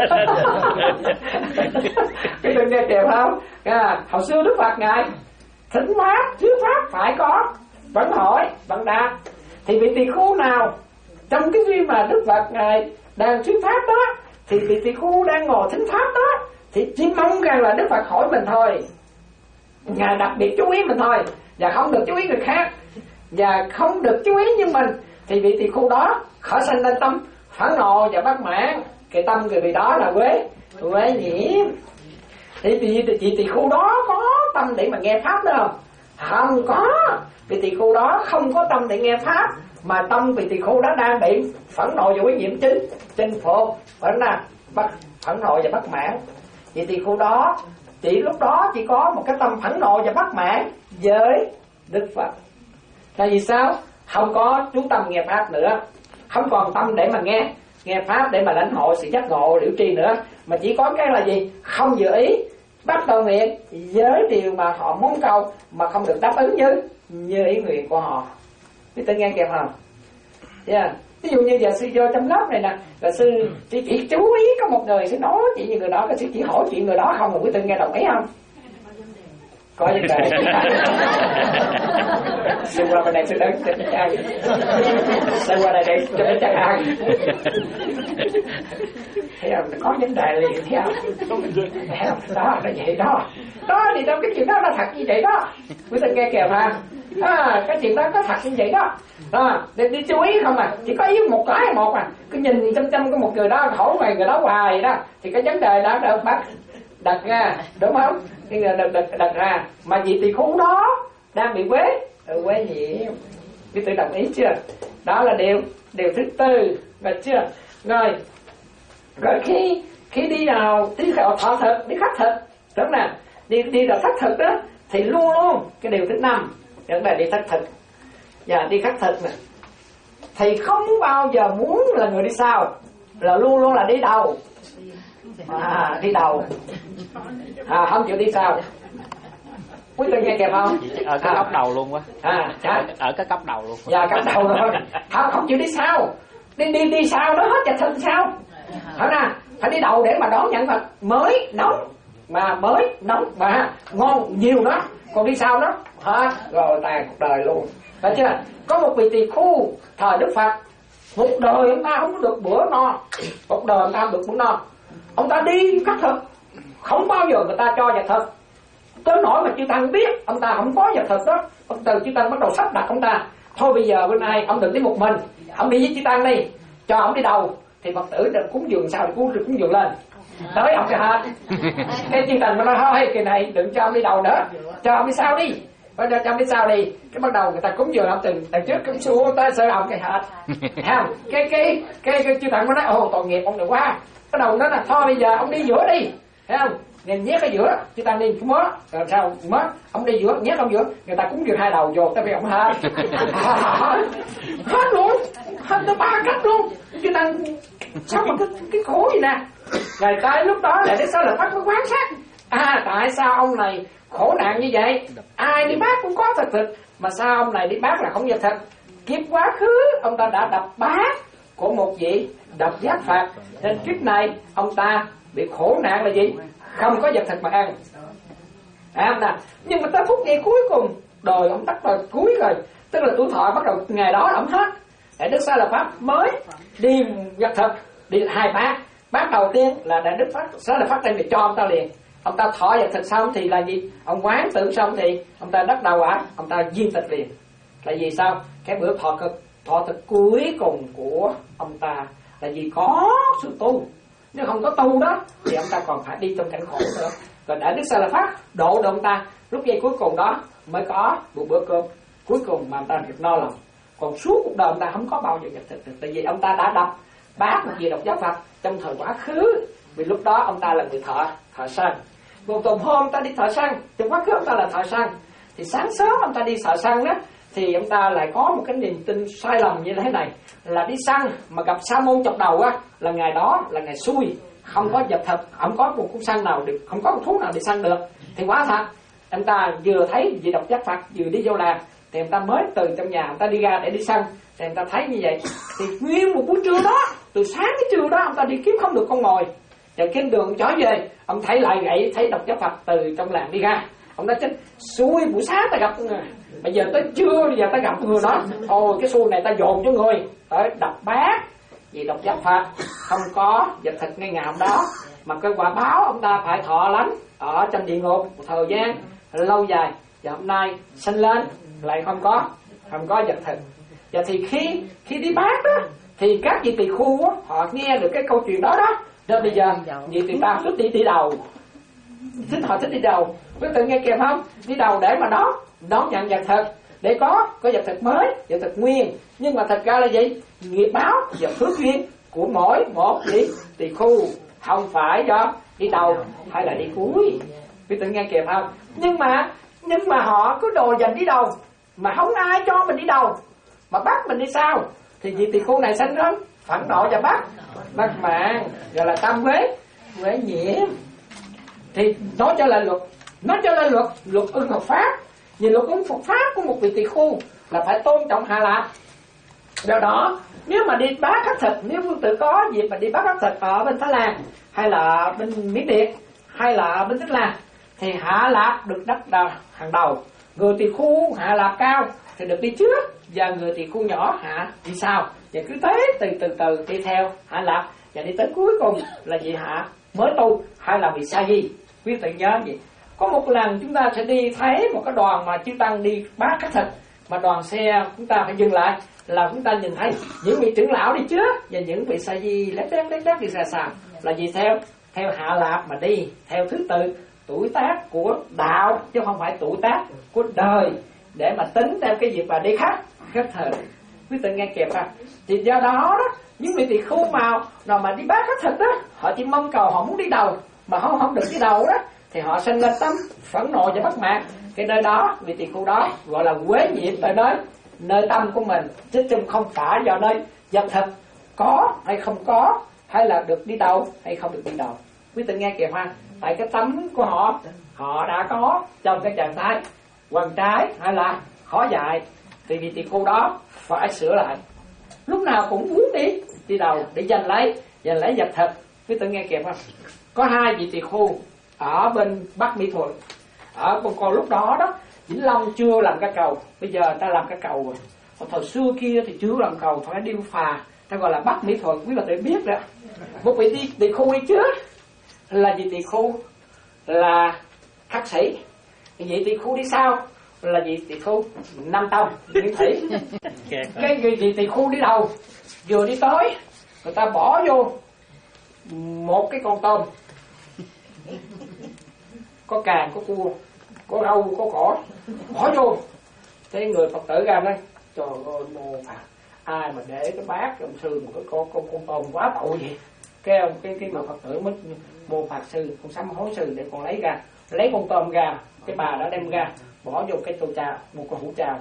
Cái đừng nghe kìa không? À, hồi xưa Đức Phật ngài thỉnh pháp, thuyết pháp phải có vẫn hỏi, vẫn đáp. Thì vị tỳ khưu nào trong cái duyên mà Đức Phật ngài đang thuyết pháp đó, thì vị tỳ khưu đang ngồi thính pháp đó, thì chỉ mong rằng là Đức Phật hỏi mình thôi, ngài đặc biệt chú ý mình thôi, và không được chú ý người khác, và không được chú ý như mình. Thì vị tỳ khưu đó khởi sanh lên tâm phẫn nộ và bất mãn. Cái tâm người vị đó là quế quế nhiễm. Thì vị tỳ tỳ khưu đó có tâm để mà nghe pháp đó không? Không có. Vị tỳ khưu đó không có tâm để nghe pháp, mà tâm vị tỳ khưu đó đang bị phẫn nộ và quế nhiễm chính chinh phục, phẫn là bất phẫn nộ và bất mãn. Vị tỳ khưu đó chỉ lúc đó chỉ có một cái tâm phẫn nộ và bất mãn với Đức Phật. Là vì sao? Không có chú tâm nghe pháp nữa, không còn tâm để mà nghe nghe pháp để mà lãnh hội sự giác ngộ liễu tri nữa, mà chỉ có cái là gì? Không dự ý, bắt đầu nguyện với điều mà họ muốn cầu mà không được đáp ứng như như ý nguyện của họ. Biết tôi nghe kịp không? Yeah. Ví dụ như giờ sư vô trong lớp này nè, là sư chỉ, chỉ chú ý có một người sư nói chuyện như người đó, cái sư chỉ hỏi chuyện người đó không, mà quý tôi nghe đồng ý không? Có vấn đề. Sư qua bên này sư đứng cho nó chắc. Sư qua đây đây cho nó chắc ăn. Thấy không? Có vấn đề liền, thấy không? Thấy không? Đó là vậy đó. Đó thì trong cái chuyện đó là thật như vậy đó. Quý vị nghe kìa mà. À, cái chuyện đó có thật như vậy đó. À, để đi chú ý không à, chỉ có ý một cái một à, cứ nhìn chăm chăm có một người đó hỏi về người đó hoài đó, thì cái vấn đề đó được bắt đặt ra, đúng không? Cái người đặt, đặt, đặt ra, mà vị tỳ khưu đó đang bị quế, quế nhiễm. Quý tự đồng ý chưa? Đó là điều điều thứ tư, rồi chưa? Rồi, rồi khi khi đi vào đi vào thọ thực, đi khất thực, đúng nè, đi đi vào khất thực đó, thì luôn luôn cái điều thứ năm, đó là đi khất thực. Và đi khất thực nè, thì không bao giờ muốn là người đi sau, là luôn luôn là đi đầu. À, đi đầu, à, không chịu đi sau. Quý vị nghe kịp không? Ở cái cấp đầu luôn quá. À, ở, ở cái cấp đầu luôn. Dạ, cấp đầu rồi. Không, không chịu đi sau. Đi đi đi sau đó hết chặt thân sau. Phải nè, phải đi đầu để mà đón nhận Phật mới nóng, mà mới nóng mà ngon nhiều đó. Còn đi sau đó hết rồi tàn cuộc đời luôn. Phải chưa? Có một vị tỳ khưu thời Đức Phật, một đời ông ta không có được bữa no, một đời ông ta không được bữa no. Ông ta đi khất thực, không bao giờ người ta cho vật thực. Tới nỗi mà chư Tăng biết ông ta không có vật thực đó, ông từ chư Tăng bắt đầu sắp đặt ông ta. Thôi bây giờ bên này ông đừng đi một mình, ông đi với chư Tăng đi, cho ông đi đầu. Thì Phật tử được cúng dường sao thì cúng, cúng dường lên. Tới ông cái hết. Cái chư Tăng mới nói thôi cái này đừng cho ông đi đầu nữa, cho ông đi sau đi. Bây giờ cho ông đi sau đi. Cái bắt đầu người ta cúng dường ông từ từ trước cúng xuống tới sơ ông cái hết. Không? Cái cái cái cái chư Tăng mới nói ồ tội nghiệp ông này quá. Bắt đầu nó là thôi bây giờ ông đi giữa đi, thấy không? Nhìn nhét ở giữa, chư Tăng đi mớ, rồi sao mớ, ông đi giữa, nhét ông giữa, người ta cúng dường hai đầu vô, tới vì ông hết, hết luôn, hết tới ba cách luôn, chư Tăng sao mà cái cái khổ gì nè, rồi tới lúc đó lại đến sao là bắt mới quán sát, à tại sao ông này khổ nạn như vậy, ai đi bác cũng có thật thực, mà sao ông này đi bác là không vật thật, kiếp quá khứ ông ta đã đập bát của một vị độc giác Phật, nên kiếp này ông ta bị khổ nạn là gì? Không có vật thực mà ăn. À, nè. Nhưng mà tới phút giây cuối cùng đời ông tắt rồi cuối rồi, tức là tuổi thọ bắt đầu ngày đó là ông hết. Đại Đức Sa La Pháp mới đi vật thực, đi hai bát. Bát đầu tiên là Đại Đức Pháp Sa La Pháp đem để cho ông ta liền. Ông ta thọ vật thực xong thì là gì? Ông quán tưởng xong thì ông ta đắc đạo quả, ông ta viên tịch liền. Là vì sao? Cái bữa thọ cực, thọ thực cuối cùng của ông ta là vì có sự tu. Nếu không có tu đó thì ông ta còn phải đi trong cảnh khổ nữa. Rồi để Đức Sa La Phát độ được ông ta, lúc giây cuối cùng đó mới có một bữa cơm cuối cùng mà ông ta được no lòng. Còn suốt cuộc đời ông ta không có bao giờ vật thực được. Tại vì ông ta đã đọc bác một gì đọc giáo Phật trong thời quá khứ. Vì lúc đó ông ta là người thợ, thợ săn. Một tuần hôm ông ta đi thợ săn, trong quá khứ ông ta là thợ săn. Thì sáng sớm ông ta đi thợ săn đó, thì ông ta lại có một cái niềm tin sai lầm như thế này, là đi săn mà gặp sa môn chọc đầu á, là ngày đó là ngày xui, không có vật thực, không có một con săn nào được, không có một thú nào đi săn được. Thì quá thật, ông ta vừa thấy vị độc giác Phật vừa đi vô làm, thì ông ta mới từ trong nhà ông ta đi ra để đi săn. Thì ông ta thấy như vậy, thì nguyên một buổi trưa đó, từ sáng đến trưa đó ông ta đi kiếm không được con mồi. Và trên đường trở về, ông thấy lại gậy, thấy độc giác Phật từ trong làng đi ra. Ông ta chết xui, buổi sáng ta gặp người, bây giờ tới trưa, bây giờ ta gặp người đó, ôi cái xui này ta dồn cho người tới đập bát. Vì độc giác Phật không có vật thực ngay ngày hôm đó, mà cái quả báo ông ta phải thọ lắm ở trong địa ngục một thời gian lâu dài. Và hôm nay sinh lên lại không có không có vật thực. Và thì khi khi đi bát đó, thì các vị tỳ khu đó, họ nghe được cái câu chuyện đó đó, nên bây giờ vị tỳ ta thích đi đi đầu, thích họ thích đi đầu, có tự nghe kịp không? Đi đầu để mà đón đón nhận vật thực, để có có vật thực mới, vật thực nguyên. Nhưng mà thật ra là gì? Nghiệp báo và phước duyên của mỗi một vị tỳ khu, không phải do đi đầu hay là đi cuối. Quý tự nghe kịp không? Nhưng mà nhưng mà họ cứ đồ dành đi đầu, mà không ai cho mình đi đầu, mà bắt mình đi sau. Thì vị tỳ khu này sanh lên phẫn nộ và bắt bắt mạng, gọi là tam quế quế nhiễm. Thì nói cho là luật, nói cho là luật luật ưng Phật pháp. Vì luật ưng Phật pháp của một vị tỳ khu là phải tôn trọng hạ lạc. Do đó nếu mà đi bác khắc thực, nếu Vương Tử có dịp mà đi bác khắc thực ở bên Thái Lan hay là bên Miến Điện hay là bên Tích Lan, thì hạ lạc được đắc đầu, hàng đầu. Người tỳ khu hạ lạc cao thì được đi trước, và người tỳ khu nhỏ hạ đi sau. Và cứ thế từ từ từ đi theo hạ lạc, và đi tới cuối cùng là vị hạ mới tu hay là vị sa di. Quý vị nhớ gì? Có một lần chúng ta sẽ đi thấy một cái đoàn mà chư tăng đi bát khắc thực, mà đoàn xe chúng ta phải dừng lại, là chúng ta nhìn thấy những vị trưởng lão đi trước và những vị sa di lép đép lép đép đi xa xa, là gì? Theo theo hạ lạc mà đi theo thứ tự tuổi tác của đạo, chứ không phải tuổi tác của đời, để mà tính theo cái việc mà đi khác khắc thực. Quý vị nghe kịp không? Thì do đó đó, những vị tỳ khu màu nào mà đi bát khắc thực đó, họ chỉ mong cầu họ muốn đi đầu, mà không không được đi đầu đó, thì họ sinh lên tâm phẫn nộ và bất mãn. Cái nơi đó, vị tỳ khu đó gọi là quế nhiễm tại nơi nơi tâm của mình, chứ không phải do nơi vật thực có hay không có, hay là được đi đầu hay không được đi đầu. Quý vị nghe kìa ha, tại cái tấm của họ họ đã có trong cái trạng thái hoàn trái hay là khó dạy, thì vị tỳ khu đó phải sửa lại. Lúc nào cũng muốn đi đi đầu để giành lấy giành lấy vật thực. Quý vị nghe kìa ha, có hai vị tỳ khu ở bên Bắc Mỹ Thuận, ở còn, còn lúc đó đó Vĩnh Long chưa làm cái cầu, bây giờ ta làm cái cầu rồi. Còn thời xưa kia thì chưa làm cầu, phải điêu phà, ta gọi là Bắc Mỹ Thuận. Quý bà tự biết đó. Một vị tỳ, tỳ khu đi trước là vị tỳ khu là khắc sĩ, vị tỳ khu đi sau là vị tỳ khu Nam Tông Nguyễn Thủy. Cái vị tỳ khu đi đầu vừa đi tới, người ta bỏ vô một cái con tôm, có càng, có cua, có rau, có cỏ, bỏ vô. Thế người Phật tử ra nói: trời ơi Mô Phật, ai mà để cái bát ông sư một cái con con con tôm quá tội vậy. Cái ông cái cái người Phật tử mới: Mô Phật sư, con sám hối sư để con lấy ra, lấy con tôm ra. Cái bà đã đem ra, bỏ vô cái tô trà, một con hũ trà.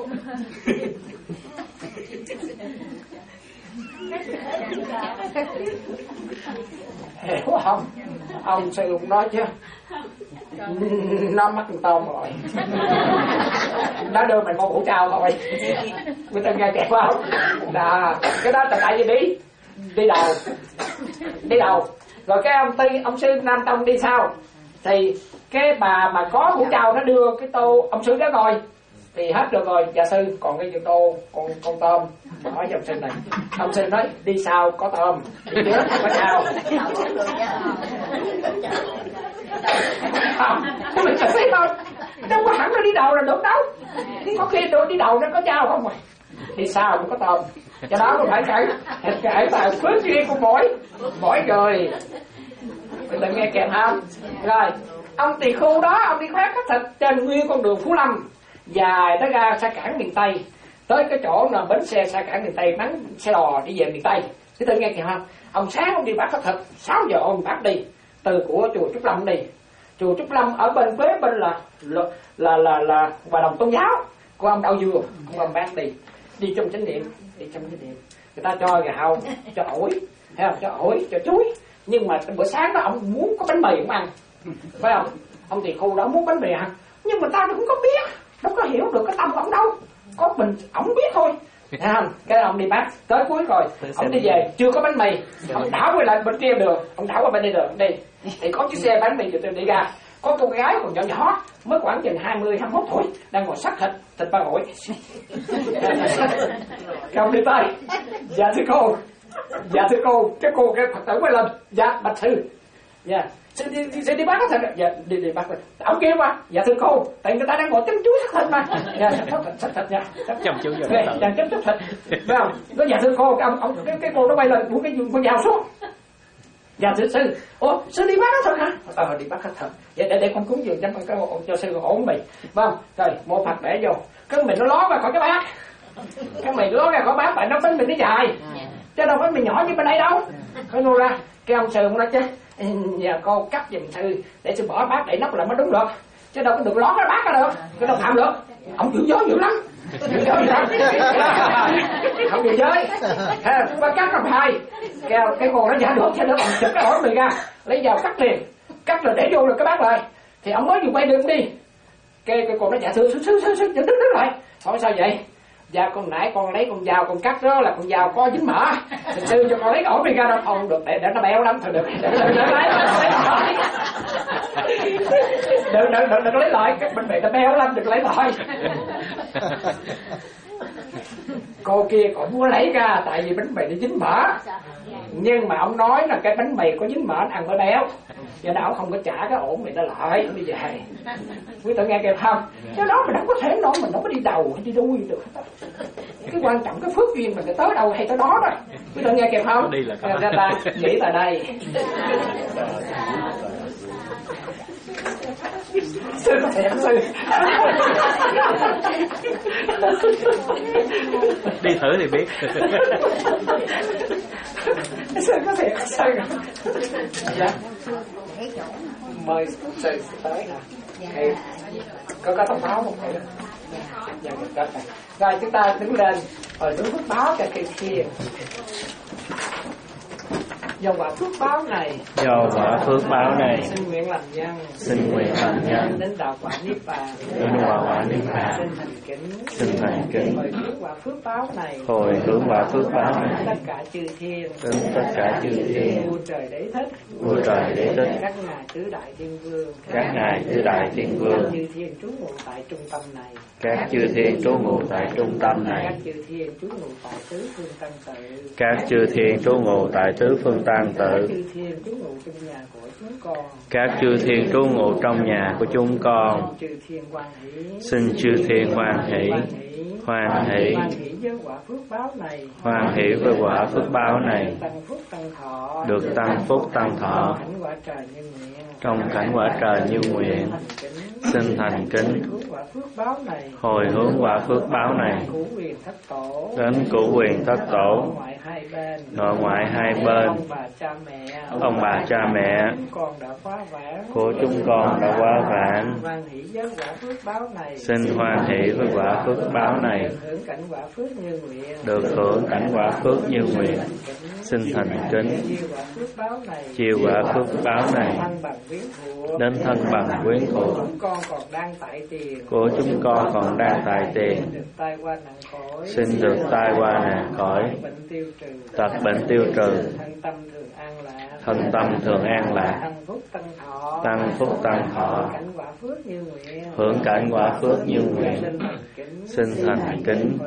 Hiểu không? Ông sư cũng nói chứ, nó mắc con tôm rồi, nó đưa mình con hũ trao thôi. Người ta nghe kẹt không? Là cái đó là tại vì đi đi đầu đi đầu rồi cái ông ty ông sư Nam Tông đi sau, thì cái bà mà có hũ trao nó đưa cái tô ông sư đó rồi thì hết được rồi. Dạ sư còn cái gì tô con con tôm, mà hỏi ông sư này, ông sư nói đi sau có tôm, đi trước có trao. Cái mình sẽ thấy thôi, đâu có hẳn là đi đầu là được đâu. Có khi tôi đi đầu nó có trao không mà đi sau cũng có tôm. Do đó cũng phải cởi cởi vào phước duyên của mỗi mỗi người. Mình đừng nghe kèm không? Rồi ông tỳ khu đó, ông đi khoét khất thực trên nguyên con đường Phú Lâm dài tới ra xa cảng miền Tây, tới cái chỗ là bến xe xa cảng miền Tây, bắn xe đò đi về miền Tây. Thế tôi nghe kìa không? Ông sáng ông đi bắt khất thực, sáu giờ ông bắt đi từ của chùa Trúc Lâm đi. Chùa Trúc Lâm ở bên kế bên là là là là, là hòa đồng tôn giáo của ông Đạo Dừa, ông bán đi đi trong chánh niệm, đi trong chánh niệm. Người ta cho gạo, cho ổi, thấy không? Cho ổi, cho chuối. Nhưng mà bữa sáng đó ông muốn có bánh mì cũng ăn, phải không? Ông tỳ khu đó muốn bánh mì ăn, nhưng mà ta cũng có biết, đâu có hiểu được cái tâm của ông đâu, có mình ổng biết thôi. Thấy không? Cái ông đi bắt tới cuối rồi, ông đi về chưa có bánh mì, ông đảo quay lại bên kia đường, ông đảo qua bên đây đường đi, thì có chiếc xe bánh mì từ từ đi ra, có cô gái còn nhỏ nhỏ mới khoảng chừng hai mươi hai mươi mốt tuổi đang ngồi sắc thịt thịt ba gỏi. Ông đi tới, dạ thưa cô, dạ thưa cô, cái cô cái Phật tử quay lên, dạ bạch sư, dạ sẽ đi, đi, đi, đi bắt thịt, dạ đi đi bắt thịt. Ông kia qua, dạ thưa cô, tại người ta đang ngồi chăm chú sắc thịt mà, dạ sắc thịt sắc thịt nha, chăm chú giờ dạ chăm chú thịt, phải không? Nó dạ thưa cô, cái ông ông cái cái cô nó quay lên, muốn cái con dao xuống. Dạ thưa sư, ủa sư đi bắt nó thật hả? Ờ đi bắt hết thật. Vậy để để con cúng dường cho cái cho sư ổn mì, vâng. Rồi một Phật để vô, cái mì nó ló ra khỏi cái bát, cái mì ló ra khỏi bát, tại nó bánh mì nó dài, chứ đâu phải mì nhỏ như bên đây đâu. Cái nô ra, cái ông sư nói chứ, nhà cô cắt giùm sư để sư bỏ bát để nắp lại mới đúng được, chứ đâu có được ló cái bát ra được, cái đâu phạm được. Ông chịu giới dữ lắm. Không bị giới và cắt làm hai cái, cái cô nó giả được cho nó bằng chụp cái ổi mì ra lấy dao cắt liền, cắt rồi để vô được cái bát rồi thì ông mới vừa quay đường đi cái cái cô nó giả thưa sư sư sư sư đứng đứng lại hỏi sao vậy? Dạ con nãy con lấy con dao con cắt đó là con dao có dính mỡ, sư sư cho con lấy ổi mì ra đâu không được, để để nó béo lắm thôi được, để nó lấy đừng đừng đừng đừng lấy lại cái bên mẹ nó béo lắm, đừng lấy lại. Cô kia còn muốn lấy ra tại vì bánh mì nó dính mỡ, nhưng mà ông nói là cái bánh mì có dính mỡ ăn mới béo, do đó ông không có trả cái ổn mì nó lại đi về. Quý tự nghe kịp không? Cái đó mình không có thể nói mình không có đi đầu hay đi đuôi được. Cái quan trọng cái phước duyên mình phải tới đâu hay tới đó rồi. Quý tự nghe kịp không? Đi là có. Ra ta nghĩ tại đây. Sư có thiệt sư. Đi thử thì biết. Sư có thiệt sư. Dạ. Mời sư tới nè. Thì có có thông báo một cái đó. Dạ, dạ, dạ. Rồi chúng ta đứng lên rồi đứng phước báo cho cây kia. Do quả phước báo này, do quả phước báo này, xin nguyện làm nhân, xin nguyện làm nhân, đến đạo quả niết bàn, đến đạo quả niết bàn, xin thành kính, xin thành kính, hồi hướng quả phước báo này, hồi hướng quả phước báo này, tất cả chư thiên, đến tất cả chư thiên, vua trời đế thích, vua trời đế thích, các ngài tứ đại thiên vương, các ngài tứ đại thiên vương, các chư thiên trú ngụ tại trung tâm này, các chư thiên trú ngụ tại trung tâm này, các chư thiên trú ngụ tại tứ phương tăng tự, các chư thiên trú ngụ tại tứ phương tăng tự, các chư thiên trú ngụ trong nhà của chúng con, các chư thiên trú ngụ trong nhà của chúng con, chư thiên hoan hỷ, xin chư thiên hoan hỷ, hoan hỷ, hoan hỷ với quả phước báo này, hoan hỷ với quả phước báo này, tăng phúc tăng thọ, được tăng phúc tăng thọ, cảnh quả trời như nguyện, trong cảnh quả trời như nguyện, xin thành kính, quả phước báo này, hồi hướng quả phước báo này, cửu quyền thất tổ, đến cửu quyền thất tổ, ngoại hai bên, nội ngoại hai bên, ông bà cha mẹ, ông bà cha mẹ chúng con đã quá vãng, của chúng con đã quá vãng, hoan hỷ với quả phước báo này, xin hoan hỷ với quả phước báo này, được hưởng cảnh quả phước như nguyện, được hưởng cảnh quả phước như nguyện, xin thành kính, chiêu quả phước báo này, chiêu quả phước báo này, thân bằng quyến thuộc, đến thân bằng quyến thuộc, chúng con còn đang tại tiền, của chúng con còn đang tại tiền, được tai qua nạn khỏi, xin được tai qua nạn khỏi, bệnh tiêu trừ, tật bệnh tiêu trừ, thân tâm thường an lạc, thân tâm thường an lạc, tăng phúc tăng thọ, tăng phúc tăng thọ, cảnh quả phước như nguyện, hưởng cảnh quả phước như nguyện, xin thành kính, xin thành kính, hồi hướng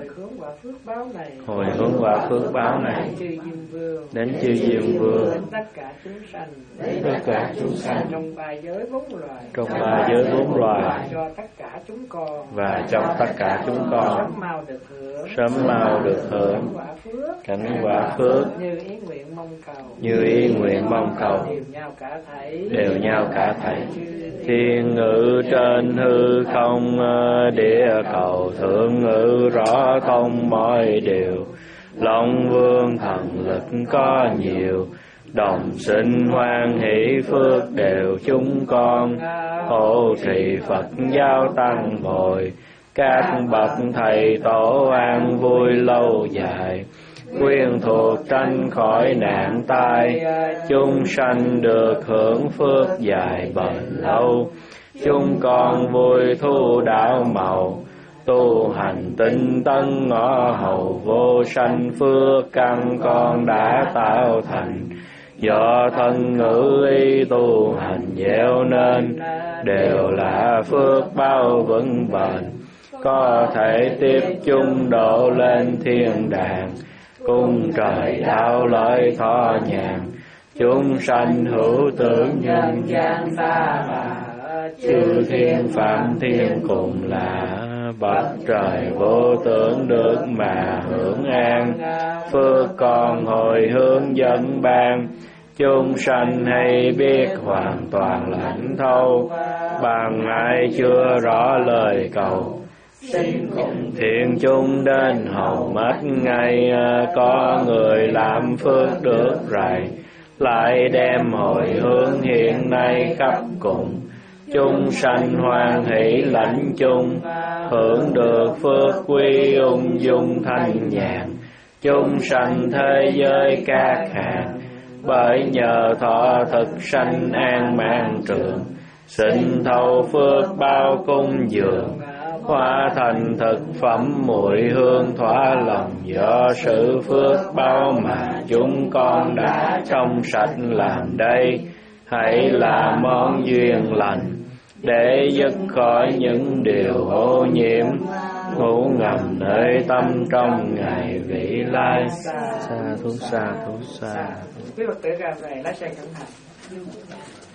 quả phước báo này, hồi hướng quả phước báo này chư Diêm Vương, đến chư Diêm Vương, đến tất cả chúng sanh, tất cả chúng sanh trong ba giới bốn loài, trong ba giới bốn loài, cho tất cả chúng con, và trong tất cả chúng con sớm mau được hưởng, sớm mau được hưởng quả phước, cảnh quả phước như ý nguyện mong cầu, như ý nguyện mong cầu, đều nhau cả thảy, đều nhau cả thảy. Thiên ngữ trên hư không, địa cầu thượng ngữ rõ thông mọi điều. Long vương thần lực có nhiều, đồng sinh hoan hỷ phước đều chúng con. Hộ trì Phật giáo tăng bồi, các bậc thầy tổ an vui lâu dài. Quyên thuộc tránh khỏi nạn tai, chúng sanh được hưởng phước dài bền lâu. Chúng con vui thu đạo màu, tu hành tinh tấn ngõ hầu vô sanh phước căn con đã tạo thành. Do thân ngữ ý tu hành gieo nên, đều là phước bao vững bền. Có thể tiếp chung độ lên thiên đàng, cung trời đạo lợi thọ nhàn. Chúng sanh hữu tưởng nhân gian ta bà, chư thiên phạm thiên cùng là. Bậc trời vô tưởng được mà hưởng an, phước con hồi hướng dẫn ban. Chúng sanh hay biết hoàn toàn lãnh thâu, bằng ai chưa rõ lời cầu. Thiện chúng đến hầu mất ngay, có người làm phước được rày. Lại đem hồi hướng hiện nay khắp cùng, chúng sanh hoan hỷ lãnh chung. Hưởng được phước quý ung dung thanh nhàn, chúng sanh thế giới các hàng. Bởi nhờ thọ thực sanh an mang trường, sinh thâu phước bao cung dường. Hóa thành thực phẩm mùi hương thỏa lòng, do sự phước bao mà chúng con đã trong sạch làm đây. Hãy làm món duyên lành, để dứt khỏi những điều ô nhiễm, ngủ ngầm nơi tâm trong ngày vị lai. Sa thú sa thú sa. Quý Phật tử ra về lái xe cẩn thận.